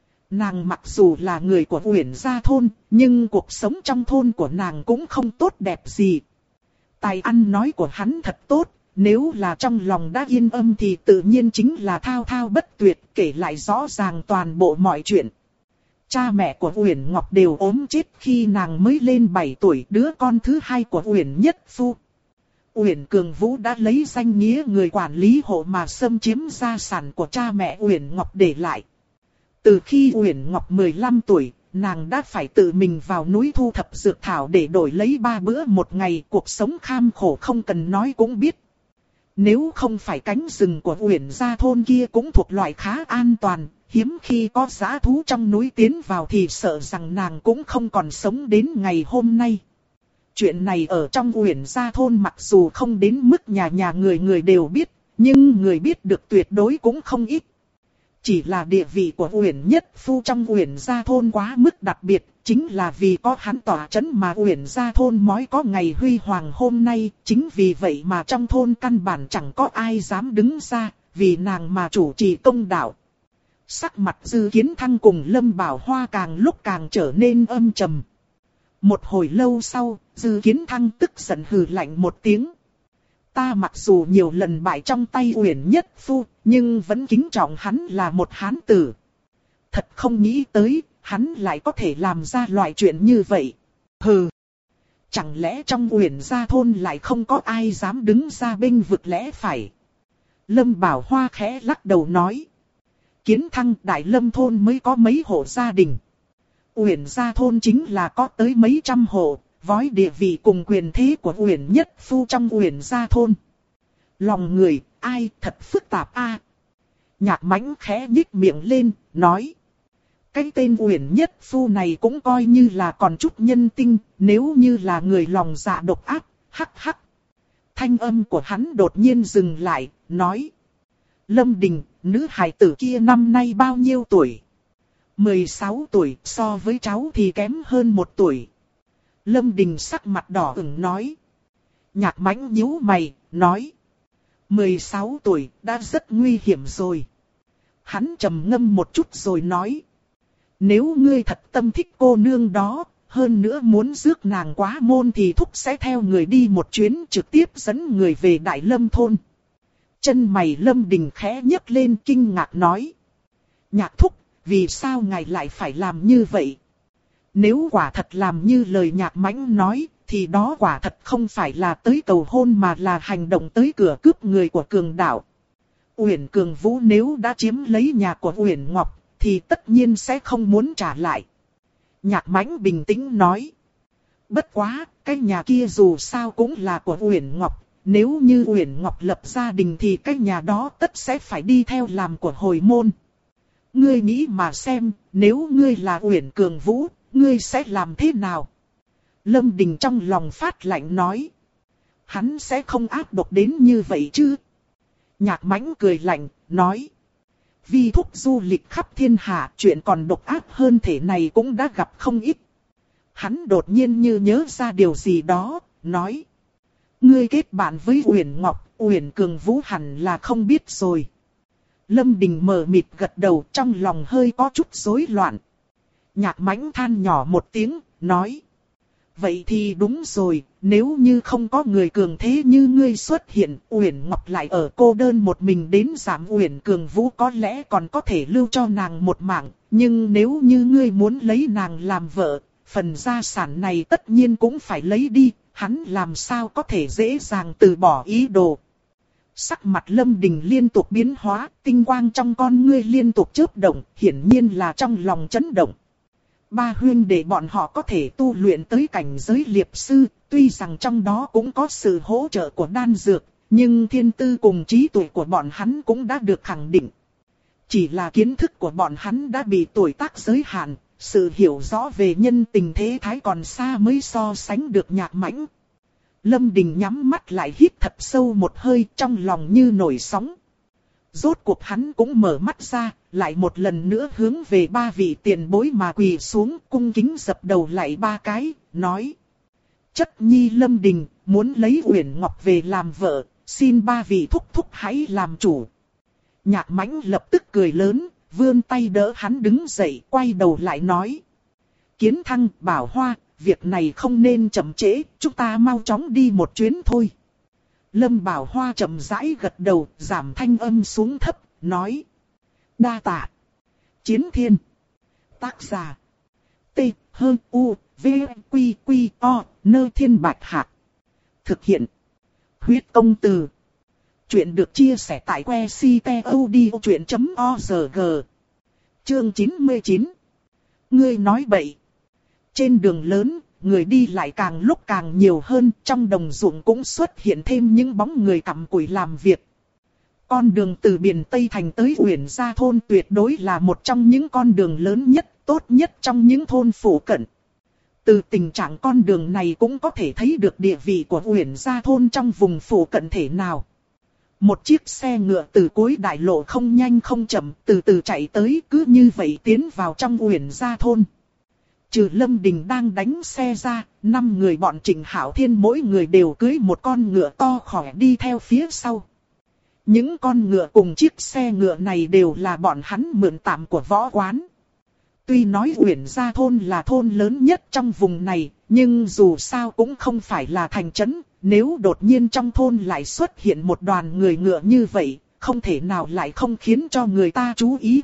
Nàng mặc dù là người của Uyển Gia thôn, nhưng cuộc sống trong thôn của nàng cũng không tốt đẹp gì. Tài ăn nói của hắn thật tốt, nếu là trong lòng đã yên âm thì tự nhiên chính là thao thao bất tuyệt, kể lại rõ ràng toàn bộ mọi chuyện. Cha mẹ của Uyển Ngọc đều ốm chết khi nàng mới lên 7 tuổi, đứa con thứ hai của Uyển Nhất Phu. Uyển Cường Vũ đã lấy danh nghĩa người quản lý hộ mà xâm chiếm gia sản của cha mẹ Uyển Ngọc để lại. Từ khi Uyển Ngọc 15 tuổi, nàng đã phải tự mình vào núi thu thập dược thảo để đổi lấy 3 bữa một ngày, cuộc sống kham khổ không cần nói cũng biết. Nếu không phải cánh rừng của Uyển Gia thôn kia cũng thuộc loại khá an toàn, hiếm khi có dã thú trong núi tiến vào thì sợ rằng nàng cũng không còn sống đến ngày hôm nay. Chuyện này ở trong Uyển Gia thôn mặc dù không đến mức nhà nhà người người đều biết, nhưng người biết được tuyệt đối cũng không ít. Chỉ là địa vị của Uyển Nhất Phu trong Uyển Gia thôn quá mức đặc biệt, chính là vì có hắn tỏa chấn mà Uyển Gia thôn mới có ngày huy hoàng hôm nay, chính vì vậy mà trong thôn căn bản chẳng có ai dám đứng ra, vì nàng mà chủ trì công đạo. Sắc mặt Dư Kiến Thăng cùng Lâm Bảo Hoa càng lúc càng trở nên âm trầm. Một hồi lâu sau, Dư Kiến Thăng tức giận hừ lạnh một tiếng. Ta mặc dù nhiều lần bại trong tay Uyển Nhất Phu, nhưng vẫn kính trọng hắn là một hán tử. Thật không nghĩ tới, hắn lại có thể làm ra loại chuyện như vậy. Hừ! Chẳng lẽ trong Uyển Gia thôn lại không có ai dám đứng ra bênh vực lẽ phải? Lâm Bảo Hoa khẽ lắc đầu nói. Kiến Thăng Đại Lâm thôn mới có mấy hộ gia đình. Uyển Gia thôn chính là có tới mấy trăm hộ. Với địa vị cùng quyền thế của Uyển Nhất Phu trong Uyển Gia thôn, lòng người ai thật phức tạp a. Nhạc Mãnh khẽ nhích miệng lên, nói: cái tên Uyển Nhất Phu này cũng coi như là còn chút nhân tinh, nếu như là người lòng dạ độc ác, hắc hắc. Thanh âm của hắn đột nhiên dừng lại, nói: Lâm Đình, nữ hài tử kia năm nay bao nhiêu tuổi? 16 tuổi, so với cháu thì kém hơn 1 tuổi. Lâm Đình sắc mặt đỏ ửng nói. Nhạc Mãnh nhíu mày, nói: 16 tuổi, đã rất nguy hiểm rồi. Hắn trầm ngâm một chút rồi nói: nếu ngươi thật tâm thích cô nương đó, hơn nữa muốn rước nàng quá môn thì thúc sẽ theo người đi một chuyến trực tiếp dẫn người về Đại Lâm thôn. Chân mày Lâm Đình khẽ nhấc lên kinh ngạc nói. Nhạc thúc, vì sao ngài lại phải làm như vậy? Nếu quả thật làm như lời Nhạc Mãnh nói, thì đó quả thật không phải là tới cầu hôn mà là hành động tới cửa cướp người của Cường Đạo. Uyển Cường Vũ nếu đã chiếm lấy nhà của Uyển Ngọc, thì tất nhiên sẽ không muốn trả lại. Nhạc Mãnh bình tĩnh nói. Bất quá, cái nhà kia dù sao cũng là của Uyển Ngọc. Nếu như Uyển Ngọc lập gia đình thì cái nhà đó tất sẽ phải đi theo làm của hồi môn. Ngươi nghĩ mà xem, nếu ngươi là Uyển Cường Vũ, ngươi sẽ làm thế nào? Lâm Đình trong lòng phát lạnh nói. Hắn sẽ không ác độc đến như vậy chứ? Nhạc Mãnh cười lạnh, nói. Vi thúc du lịch khắp thiên hạ, chuyện còn độc ác hơn thể này cũng đã gặp không ít. Hắn đột nhiên như nhớ ra điều gì đó, nói. Ngươi kết bạn với Uyển Ngọc, Uyển Cường Vũ hẳn là không biết rồi. Lâm Đình mờ mịt gật đầu, trong lòng hơi có chút rối loạn. Nhạc Mãnh than nhỏ một tiếng, nói. Vậy thì đúng rồi, nếu như không có người cường thế như ngươi xuất hiện, Uyển Ngọc lại ở cô đơn một mình đến giảm Uyển Cường Vũ có lẽ còn có thể lưu cho nàng một mạng. Nhưng nếu như ngươi muốn lấy nàng làm vợ, phần gia sản này tất nhiên cũng phải lấy đi, hắn làm sao có thể dễ dàng từ bỏ ý đồ. Sắc mặt Lâm Đình liên tục biến hóa, tinh quang trong con ngươi liên tục chớp động, hiển nhiên là trong lòng chấn động. Ba huynh đệ bọn họ có thể tu luyện tới cảnh giới liệp sư, tuy rằng trong đó cũng có sự hỗ trợ của đan dược, nhưng thiên tư cùng trí tuệ của bọn hắn cũng đã được khẳng định. Chỉ là kiến thức của bọn hắn đã bị tuổi tác giới hạn, sự hiểu rõ về nhân tình thế thái còn xa mới so sánh được Nhạc Mãnh. Lâm Đình nhắm mắt lại hít thật sâu một hơi, trong lòng như nổi sóng. Rốt cuộc hắn cũng mở mắt ra, lại một lần nữa hướng về ba vị tiền bối mà quỳ xuống, cung kính dập đầu lại ba cái, nói. Chất nhi Lâm Đình, muốn lấy Uyển Ngọc về làm vợ, xin ba vị thúc thúc hãy làm chủ. Nhạc Mãnh lập tức cười lớn, vươn tay đỡ hắn đứng dậy, quay đầu lại nói. Kiến Thăng, Bảo Hoa, việc này không nên chậm trễ, chúng ta mau chóng đi một chuyến thôi. Lâm Bảo Hoa chậm rãi gật đầu, giảm thanh âm xuống thấp, nói. Đa tạ. Chiến Thiên. Tác giả. T, H, U, V, Quy, Quy, O, Nơ Thiên Bạch Hạc. Thực hiện. Huyết Công Từ. Chuyện được chia sẻ tại que ctod.org. Chương 99. Ngươi nói bậy. Trên đường lớn, người đi lại càng lúc càng nhiều hơn, trong đồng ruộng cũng xuất hiện thêm những bóng người cặm cụi làm việc. Con đường từ Biển Tây Thành tới Uyển Gia thôn tuyệt đối là một trong những con đường lớn nhất, tốt nhất trong những thôn phụ cận. Từ tình trạng con đường này cũng có thể thấy được địa vị của Uyển Gia thôn trong vùng phụ cận thể nào. Một chiếc xe ngựa từ cuối đại lộ không nhanh không chậm, từ từ chạy tới, cứ như vậy tiến vào trong Uyển Gia thôn. Trừ Lâm Đình đang đánh xe ra, 5 người bọn Trịnh Hạo Thiên mỗi người đều cưỡi một con ngựa to khỏe đi theo phía sau. Những con ngựa cùng chiếc xe ngựa này đều là bọn hắn mượn tạm của võ quán. Tuy nói Uyển Gia thôn là thôn lớn nhất trong vùng này, nhưng dù sao cũng không phải là thành trấn. Nếu đột nhiên trong thôn lại xuất hiện một đoàn người ngựa như vậy, không thể nào lại không khiến cho người ta chú ý.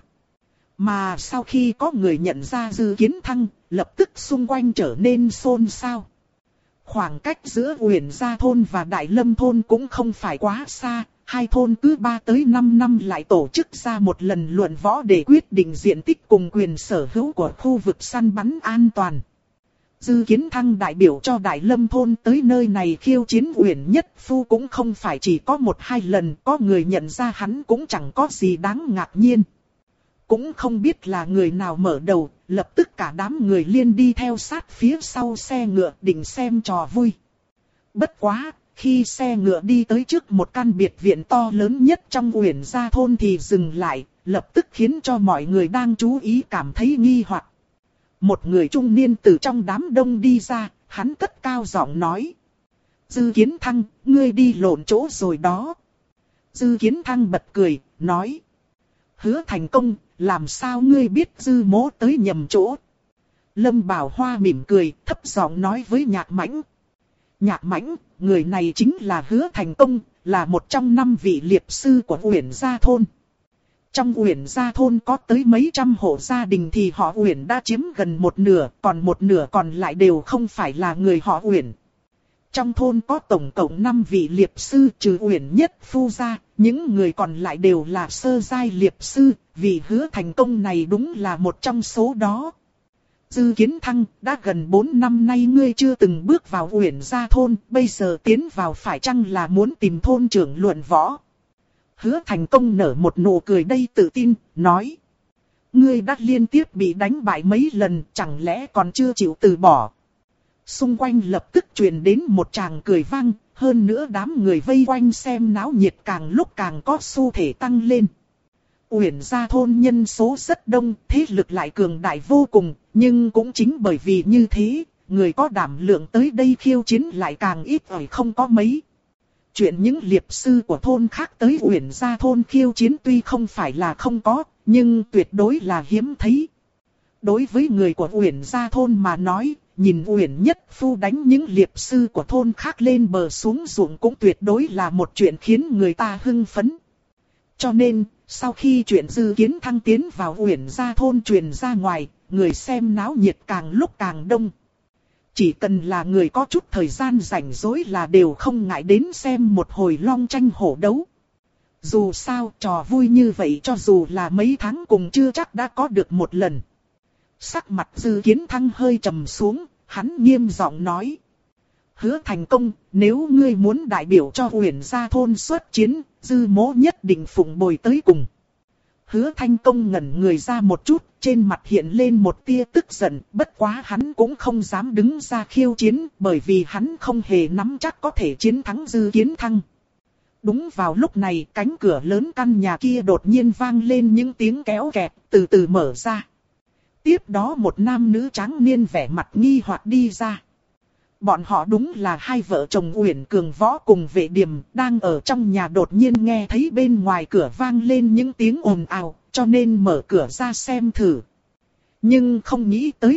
Mà sau khi có người nhận ra Dư Kiến Thăng, lập tức xung quanh trở nên xôn xao. Khoảng cách giữa Uyển Gia thôn và Đại Lâm thôn cũng không phải quá xa, hai thôn cứ 3 tới 5 năm lại tổ chức ra một lần luận võ để quyết định diện tích cùng quyền sở hữu của khu vực săn bắn an toàn. Dư Kiến Thăng đại biểu cho Đại Lâm thôn tới nơi này khiêu chiến Uyển Nhất Phu cũng không phải chỉ có 1-2 lần, có người nhận ra hắn cũng chẳng có gì đáng ngạc nhiên. Cũng không biết là người nào mở đầu, lập tức cả đám người liên đi theo sát phía sau xe ngựa định xem trò vui. Bất quá, khi xe ngựa đi tới trước một căn biệt viện to lớn nhất trong Uyển Gia thôn thì dừng lại, lập tức khiến cho mọi người đang chú ý cảm thấy nghi hoặc. Một người trung niên từ trong đám đông đi ra, hắn cất cao giọng nói. Dư Kiến Thăng, ngươi đi lộn chỗ rồi đó. Dư Kiến Thăng bật cười, nói. Hứa Thành Công, làm sao ngươi biết Dư Mỗ tới nhầm chỗ? Lâm Bảo Hoa mỉm cười, thấp giọng nói với Nhạc Mãnh. Nhạc Mãnh, người này chính là Hứa Thành Công, là một trong 5 vị liệp sư của Uyển Gia Thôn. Trong Uyển Gia Thôn có tới mấy trăm hộ gia đình thì họ Uyển đã chiếm gần một nửa, còn một nửa còn lại đều không phải là người họ Uyển. Trong thôn có tổng cộng 5 vị liệp sư trừ Uyển Nhất Phu ra, những người còn lại đều là sơ giai liệp sư, vì Hứa Thành Công này đúng là một trong số đó. Dư Kiến Thăng, đã gần 4 năm nay ngươi chưa từng bước vào Uyển Gia Thôn, bây giờ tiến vào phải chăng là muốn tìm thôn trưởng luận võ? Hứa Thành Công nở một nụ cười đầy tự tin, nói. Ngươi đã liên tiếp bị đánh bại mấy lần, chẳng lẽ còn chưa chịu từ bỏ? Xung quanh lập tức truyền đến một tràng cười vang, hơn nữa đám người vây quanh xem náo nhiệt càng lúc càng có xu thể tăng lên. Uyển Gia Thôn nhân số rất đông, thế lực lại cường đại vô cùng, nhưng cũng chính bởi vì như thế, người có đảm lượng tới đây khiêu chiến lại càng ít ỏi không có mấy. Chuyện những liệp sư của thôn khác tới Uyển Gia Thôn khiêu chiến tuy không phải là không có, nhưng tuyệt đối là hiếm thấy. Đối với người của Uyển Gia Thôn mà nói, nhìn Uyển Nhất Phu đánh những liệp sư của thôn khác lên bờ xuống ruộng cũng tuyệt đối là một chuyện khiến người ta hưng phấn. Cho nên, sau khi chuyện Dư Kiến Thăng tiến vào Uyển Gia Thôn truyền ra ngoài, người xem náo nhiệt càng lúc càng đông. Chỉ cần là người có chút thời gian rảnh rỗi là đều không ngại đến xem một hồi long tranh hổ đấu. Dù sao, trò vui như vậy cho dù là mấy tháng cùng chưa chắc đã có được một lần. Sắc mặt Dư Kiến Thăng hơi trầm xuống, hắn nghiêm giọng nói. Hứa Thành Công, nếu ngươi muốn đại biểu cho Uyển Gia Thôn xuất chiến, Dư Mỗ nhất định phụng bồi tới cùng. Hứa Thành Công ngẩn người ra một chút, trên mặt hiện lên một tia tức giận, bất quá hắn cũng không dám đứng ra khiêu chiến, bởi vì hắn không hề nắm chắc có thể chiến thắng Dư Kiến Thăng. Đúng vào lúc này, cánh cửa lớn căn nhà kia đột nhiên vang lên những tiếng kéo kẹt, từ từ mở ra. Tiếp đó một nam nữ tráng niên vẻ mặt nghi hoặc đi ra. Bọn họ đúng là hai vợ chồng Uyển Cường Võ cùng Vệ Điềm, đang ở trong nhà đột nhiên nghe thấy bên ngoài cửa vang lên những tiếng ồn ào, cho nên mở cửa ra xem thử. Nhưng không nghĩ tới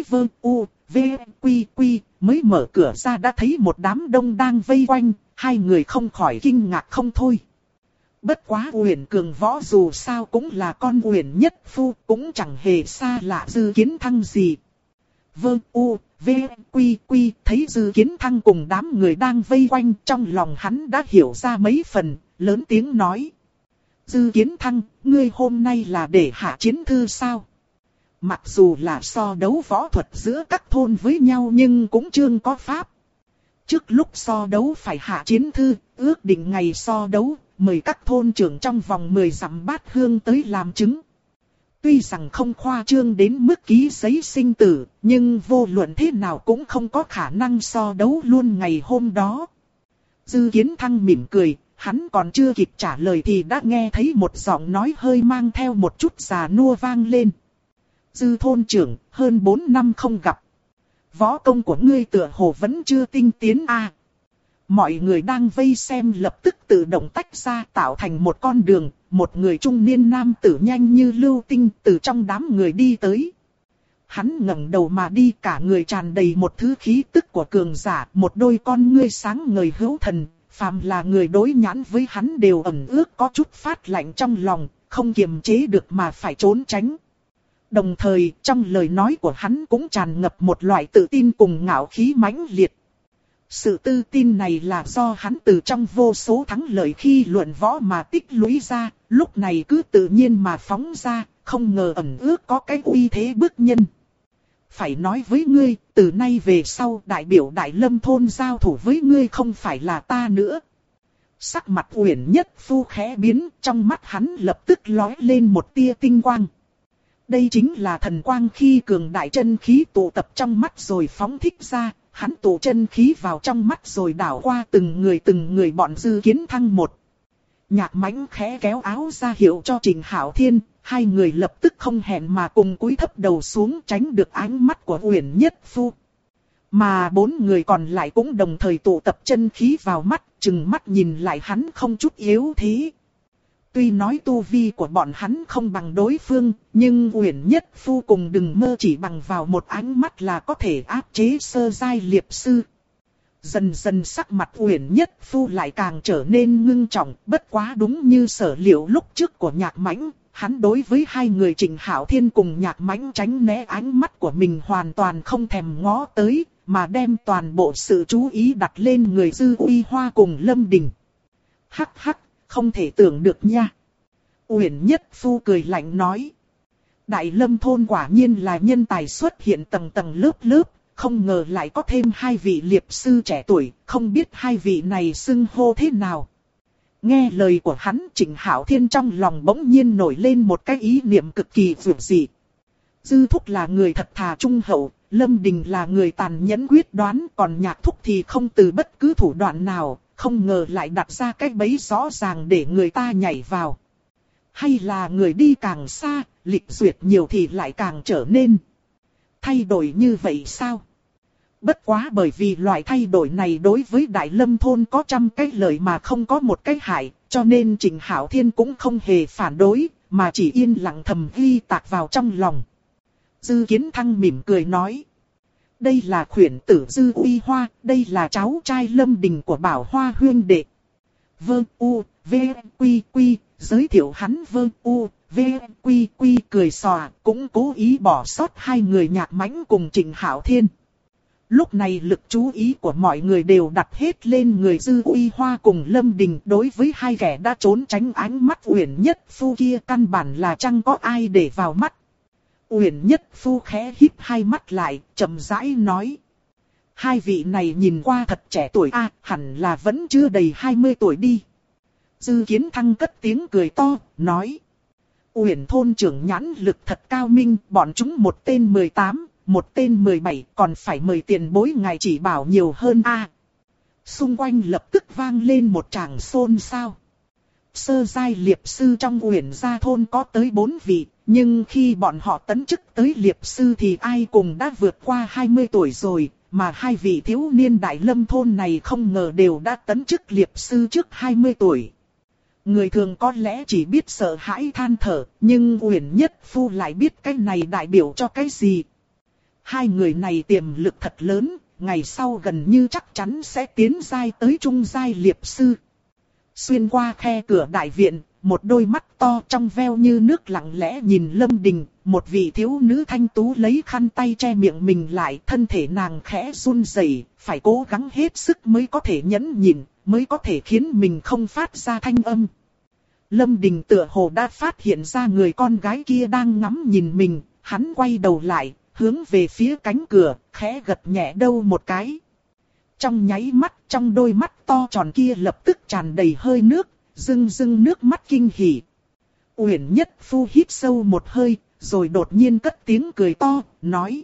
mới mở cửa ra đã thấy một đám đông đang vây quanh, hai người không khỏi kinh ngạc không thôi. Bất quá Uyển Cường Võ dù sao cũng là con Uyển Nhất Phu, cũng chẳng hề xa lạ Dư Kiến Thăng gì. Thấy Dư Kiến Thăng cùng đám người đang vây quanh, trong lòng hắn đã hiểu ra mấy phần, lớn tiếng nói. Dư Kiến Thăng, ngươi hôm nay là để hạ chiến thư sao? Mặc dù là so đấu võ thuật giữa các thôn với nhau nhưng cũng chưa có pháp. Trước lúc so đấu phải hạ chiến thư, ước định ngày so đấu, mời các thôn trưởng trong vòng 10 dặm bát hương tới làm chứng. Tuy rằng không khoa trương đến mức ký giấy sinh tử, nhưng vô luận thế nào cũng không có khả năng so đấu luôn ngày hôm đó. Dư Kiến Thăng mỉm cười, hắn còn chưa kịp trả lời thì đã nghe thấy một giọng nói hơi mang theo một chút già nua vang lên. Dư thôn trưởng, hơn 4 năm không gặp. Võ công của ngươi tựa hồ vẫn chưa tinh tiến a. Mọi người đang vây xem lập tức tự động tách ra tạo thành một con đường, một người trung niên nam tử nhanh như lưu tinh từ trong đám người đi tới. Hắn ngẩng đầu mà đi, cả người tràn đầy một thứ khí tức của cường giả, một đôi con ngươi sáng ngời hữu thần, phàm là người đối nhãn với hắn đều ẩn ước có chút phát lạnh trong lòng, không kiềm chế được mà phải trốn tránh. Đồng thời, trong lời nói của hắn cũng tràn ngập một loại tự tin cùng ngạo khí mãnh liệt. Sự tự tin này là do hắn từ trong vô số thắng lợi khi luận võ mà tích lũy ra, lúc này cứ tự nhiên mà phóng ra, không ngờ ẩn ước có cái uy thế bức nhân. Phải nói với ngươi, từ nay về sau đại biểu Đại Lâm thôn giao thủ với ngươi không phải là ta nữa. Sắc mặt Uyển Nhất Phu khẽ biến, trong mắt hắn lập tức lóe lên một tia tinh quang. Đây chính là thần quang khi cường đại chân khí tụ tập trong mắt rồi phóng thích ra, hắn tụ chân khí vào trong mắt rồi đảo qua từng người bọn Dư Kiến Thăng một. Nhạc Mãnh khẽ kéo áo ra hiệu cho Trình Hạo Thiên, hai người lập tức không hẹn mà cùng cúi thấp đầu xuống tránh được ánh mắt của Uyển Nhất Phu. Mà 4 người còn lại cũng đồng thời tụ tập chân khí vào mắt, chừng mắt nhìn lại hắn không chút yếu thế. Tuy nói tu vi của bọn hắn không bằng đối phương, nhưng Uyển Nhất Phu cùng đừng mơ chỉ bằng vào một ánh mắt là có thể áp chế sơ giai liệp sư. Dần dần sắc mặt Uyển Nhất Phu lại càng trở nên ngưng trọng, bất quá đúng như sở liệu lúc trước của Nhạc Mãnh, hắn đối với hai người Trịnh Hạo Thiên cùng Nhạc Mãnh tránh né ánh mắt của mình hoàn toàn không thèm ngó tới, mà đem toàn bộ sự chú ý đặt lên người Dư Uy Hoa cùng Lâm Đình. Hắc hắc, không thể tưởng được nha. Uyển Nhất Phu cười lạnh nói. Đại Lâm thôn quả nhiên là nhân tài xuất hiện tầng tầng lớp lớp, không ngờ lại có thêm hai vị liệp sư trẻ tuổi, không biết hai vị này xưng hô thế nào. Nghe lời của hắn, Trịnh Hạo Thiên trong lòng bỗng nhiên nổi lên một cái ý niệm cực kỳ dường dị. Dư Thúc là người thật thà trung hậu, Lâm Đình là người tàn nhẫn quyết đoán, còn Nhạc Thúc thì không từ bất cứ thủ đoạn nào, không ngờ lại đặt ra cái bẫy rõ ràng để người ta nhảy vào. Hay là người đi càng xa, lịch duyệt nhiều thì lại càng trở nên thay đổi như vậy sao? Bất quá bởi vì loại thay đổi này đối với Đại Lâm thôn có trăm cái lợi mà không có một cái hại, cho nên Trịnh Hạo Thiên cũng không hề phản đối, mà chỉ yên lặng thầm ghi tạc vào trong lòng. Dư Kiến Thăng mỉm cười nói. Đây là khuyển tử Dư Uy Hoa, đây là cháu trai Lâm Đình của Bảo Hoa huyên đệ. Vương U, V, Quy Quy, giới thiệu hắn Vương U, V, Quy Quy cười xòa, cũng cố ý bỏ sót hai người Nhạc Mãnh cùng Trịnh Hạo Thiên. Lúc này lực chú ý của mọi người đều đặt hết lên người Dư Uy Hoa cùng Lâm Đình, đối với hai kẻ đã trốn tránh ánh mắt Uyển Nhất Phu kia căn bản là chẳng có ai để vào mắt. Uyển Nhất Phu khẽ híp hai mắt lại, chậm rãi nói. Hai vị này nhìn qua thật trẻ tuổi hẳn là vẫn chưa đầy 20 tuổi đi. Dư Kiến Thăng cất tiếng cười to, nói. Uyển thôn trưởng nhãn lực thật cao minh, bọn chúng một tên 18, một tên 17, còn phải mời tiền bối ngài chỉ bảo nhiều hơn Xung quanh lập tức vang lên một tràng xôn xao. Sơ giai liệp sư trong Uyển gia thôn có tới 4 vị, nhưng khi bọn họ tấn chức tới liệp sư thì ai cùng đã vượt qua 20 tuổi rồi, mà hai vị thiếu niên Đại Lâm thôn này không ngờ đều đã tấn chức liệp sư trước 20 tuổi. Người thường có lẽ chỉ biết sợ hãi than thở, nhưng Uyển Nhất Phu lại biết cái này đại biểu cho cái gì. Hai người này tiềm lực thật lớn, ngày sau gần như chắc chắn sẽ tiến giai tới trung giai liệp sư. Xuyên qua khe cửa đại viện, một đôi mắt to trong veo như nước lặng lẽ nhìn Lâm Đình, một vị thiếu nữ thanh tú lấy khăn tay che miệng mình lại, thân thể nàng khẽ run rẩy, phải cố gắng hết sức mới có thể nhẫn nhịn, mới có thể khiến mình không phát ra thanh âm. Lâm Đình tựa hồ đã phát hiện ra người con gái kia đang ngắm nhìn mình, hắn quay đầu lại, hướng về phía cánh cửa, khẽ gật nhẹ đâu một cái. Trong nháy mắt, trong đôi mắt to tròn kia lập tức tràn đầy hơi nước, rưng rưng nước mắt kinh hỉ. Uyển Nhất Phu hít sâu một hơi, rồi đột nhiên cất tiếng cười to, nói.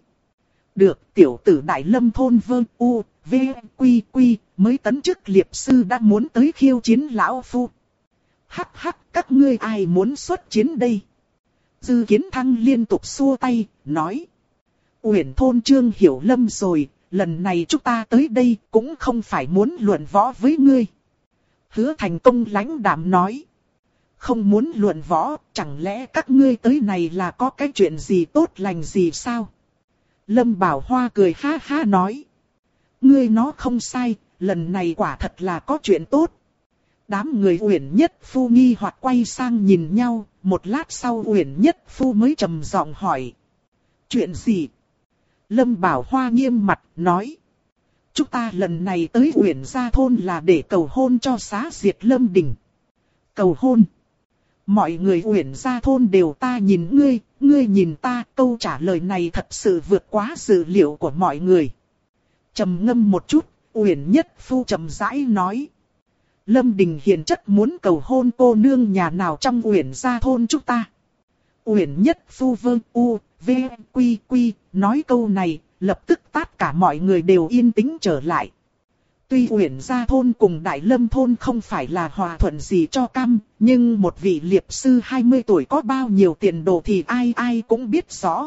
Được, tiểu tử Đại Lâm thôn Vương U, V, Quy Quy, mới tấn chức liệp sư đã muốn tới khiêu chiến lão phu. Hắc hắc, các ngươi ai muốn xuất chiến đây? Dư Kiến Thăng liên tục xua tay, nói. Uyển thôn Trương Hiểu Lâm rồi, lần này chúng ta tới đây cũng không phải muốn luận võ với ngươi. Hứa Thành Công lãnh đạm nói. Không muốn luận võ, chẳng lẽ các ngươi tới này là có cái chuyện gì tốt lành gì sao? Lâm Bảo Hoa cười ha ha nói. Ngươi nó không sai, lần này quả thật là có chuyện tốt. Đám người Uyển Nhất Phu nghi hoặc quay sang nhìn nhau, một lát sau Uyển Nhất Phu mới trầm giọng hỏi. Chuyện gì? Lâm Bảo Hoa nghiêm mặt, nói. Chúng ta lần này tới Uyển gia thôn là để cầu hôn cho xá diệt Lâm Đình. Cầu hôn? Mọi người Uyển gia thôn đều ta nhìn ngươi, ngươi nhìn ta, câu trả lời này thật sự vượt quá dự liệu của mọi người. Trầm ngâm một chút, Uyển Nhất Phu trầm rãi nói. Lâm Đình hiền chất muốn cầu hôn cô nương nhà nào trong Uyển gia thôn chúng ta. Uyển Nhất Phu Vương U, V, Quy Quy, nói câu này, lập tức tất cả mọi người đều yên tĩnh trở lại. Tuy Uyển gia thôn cùng Đại Lâm thôn không phải là hòa thuận gì cho cam, nhưng một vị liệp sư 20 tuổi có bao nhiêu tiền đồ thì ai ai cũng biết rõ.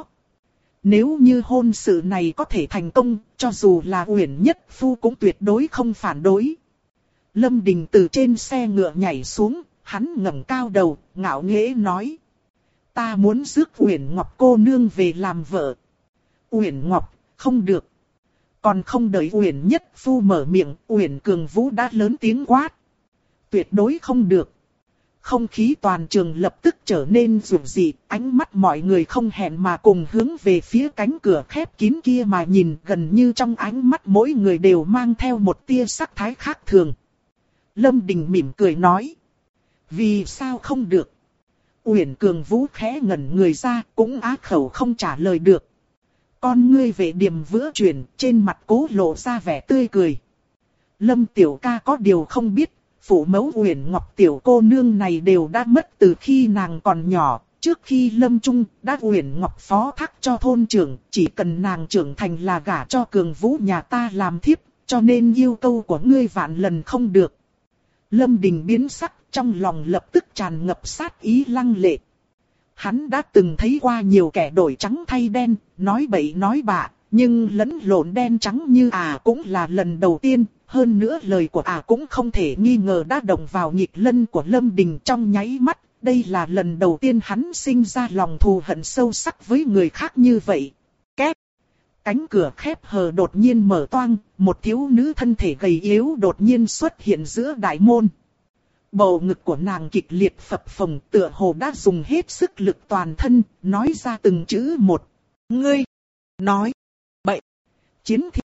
Nếu như hôn sự này có thể thành công, cho dù là Uyển Nhất Phu cũng tuyệt đối không phản đối. Lâm Đình từ trên xe ngựa nhảy xuống, Hắn ngẩng cao đầu, ngạo nghễ nói. Ta muốn rước Uyển Ngọc cô nương về làm vợ. Uyển Ngọc, không được. Còn không đợi Uyển Nhất Phu mở miệng, Uyển Cường Vũ đã lớn tiếng quát. Tuyệt đối không được. Không khí toàn trường lập tức trở nên rùng rợn, ánh mắt mọi người không hẹn mà cùng hướng về phía cánh cửa khép kín kia mà nhìn, gần như trong ánh mắt mỗi người đều mang theo một tia sắc thái khác thường. Lâm Đình mỉm cười nói. Vì sao không được? Uyển Cường Vũ khẽ ngẩn người ra, cũng á khẩu không trả lời được. Con ngươi Vệ Điềm vữa chuyển, trên mặt cố lộ ra vẻ tươi cười. Lâm tiểu ca có điều không biết, phụ mẫu Uyển Ngọc tiểu cô nương này đều đã mất từ khi nàng còn nhỏ. Trước khi lâm chung, đã Uyển Ngọc phó thác cho thôn trưởng, chỉ cần nàng trưởng thành là gả cho Cường Vũ nhà ta làm thiếp, cho nên yêu cầu của ngươi vạn lần không được. Lâm Đình biến sắc, trong lòng lập tức tràn ngập sát ý lăng lệ. Hắn đã từng thấy qua nhiều kẻ đổi trắng thay đen, nói bậy nói bạ, nhưng lẫn lộn đen trắng như cũng là lần đầu tiên. Hơn nữa lời của cũng không thể nghi ngờ đã động vào nhịp lân của Lâm Đình trong nháy mắt. Đây là lần đầu tiên hắn sinh ra lòng thù hận sâu sắc với người khác như vậy. Két! Cánh cửa khép hờ đột nhiên mở toang, một thiếu nữ thân thể gầy yếu đột nhiên xuất hiện giữa đại môn. Bầu ngực của nàng kịch liệt phập phồng, tựa hồ đã dùng hết sức lực toàn thân, nói ra từng chữ một. Ngươi! Nói! Bậy! Chiến thị!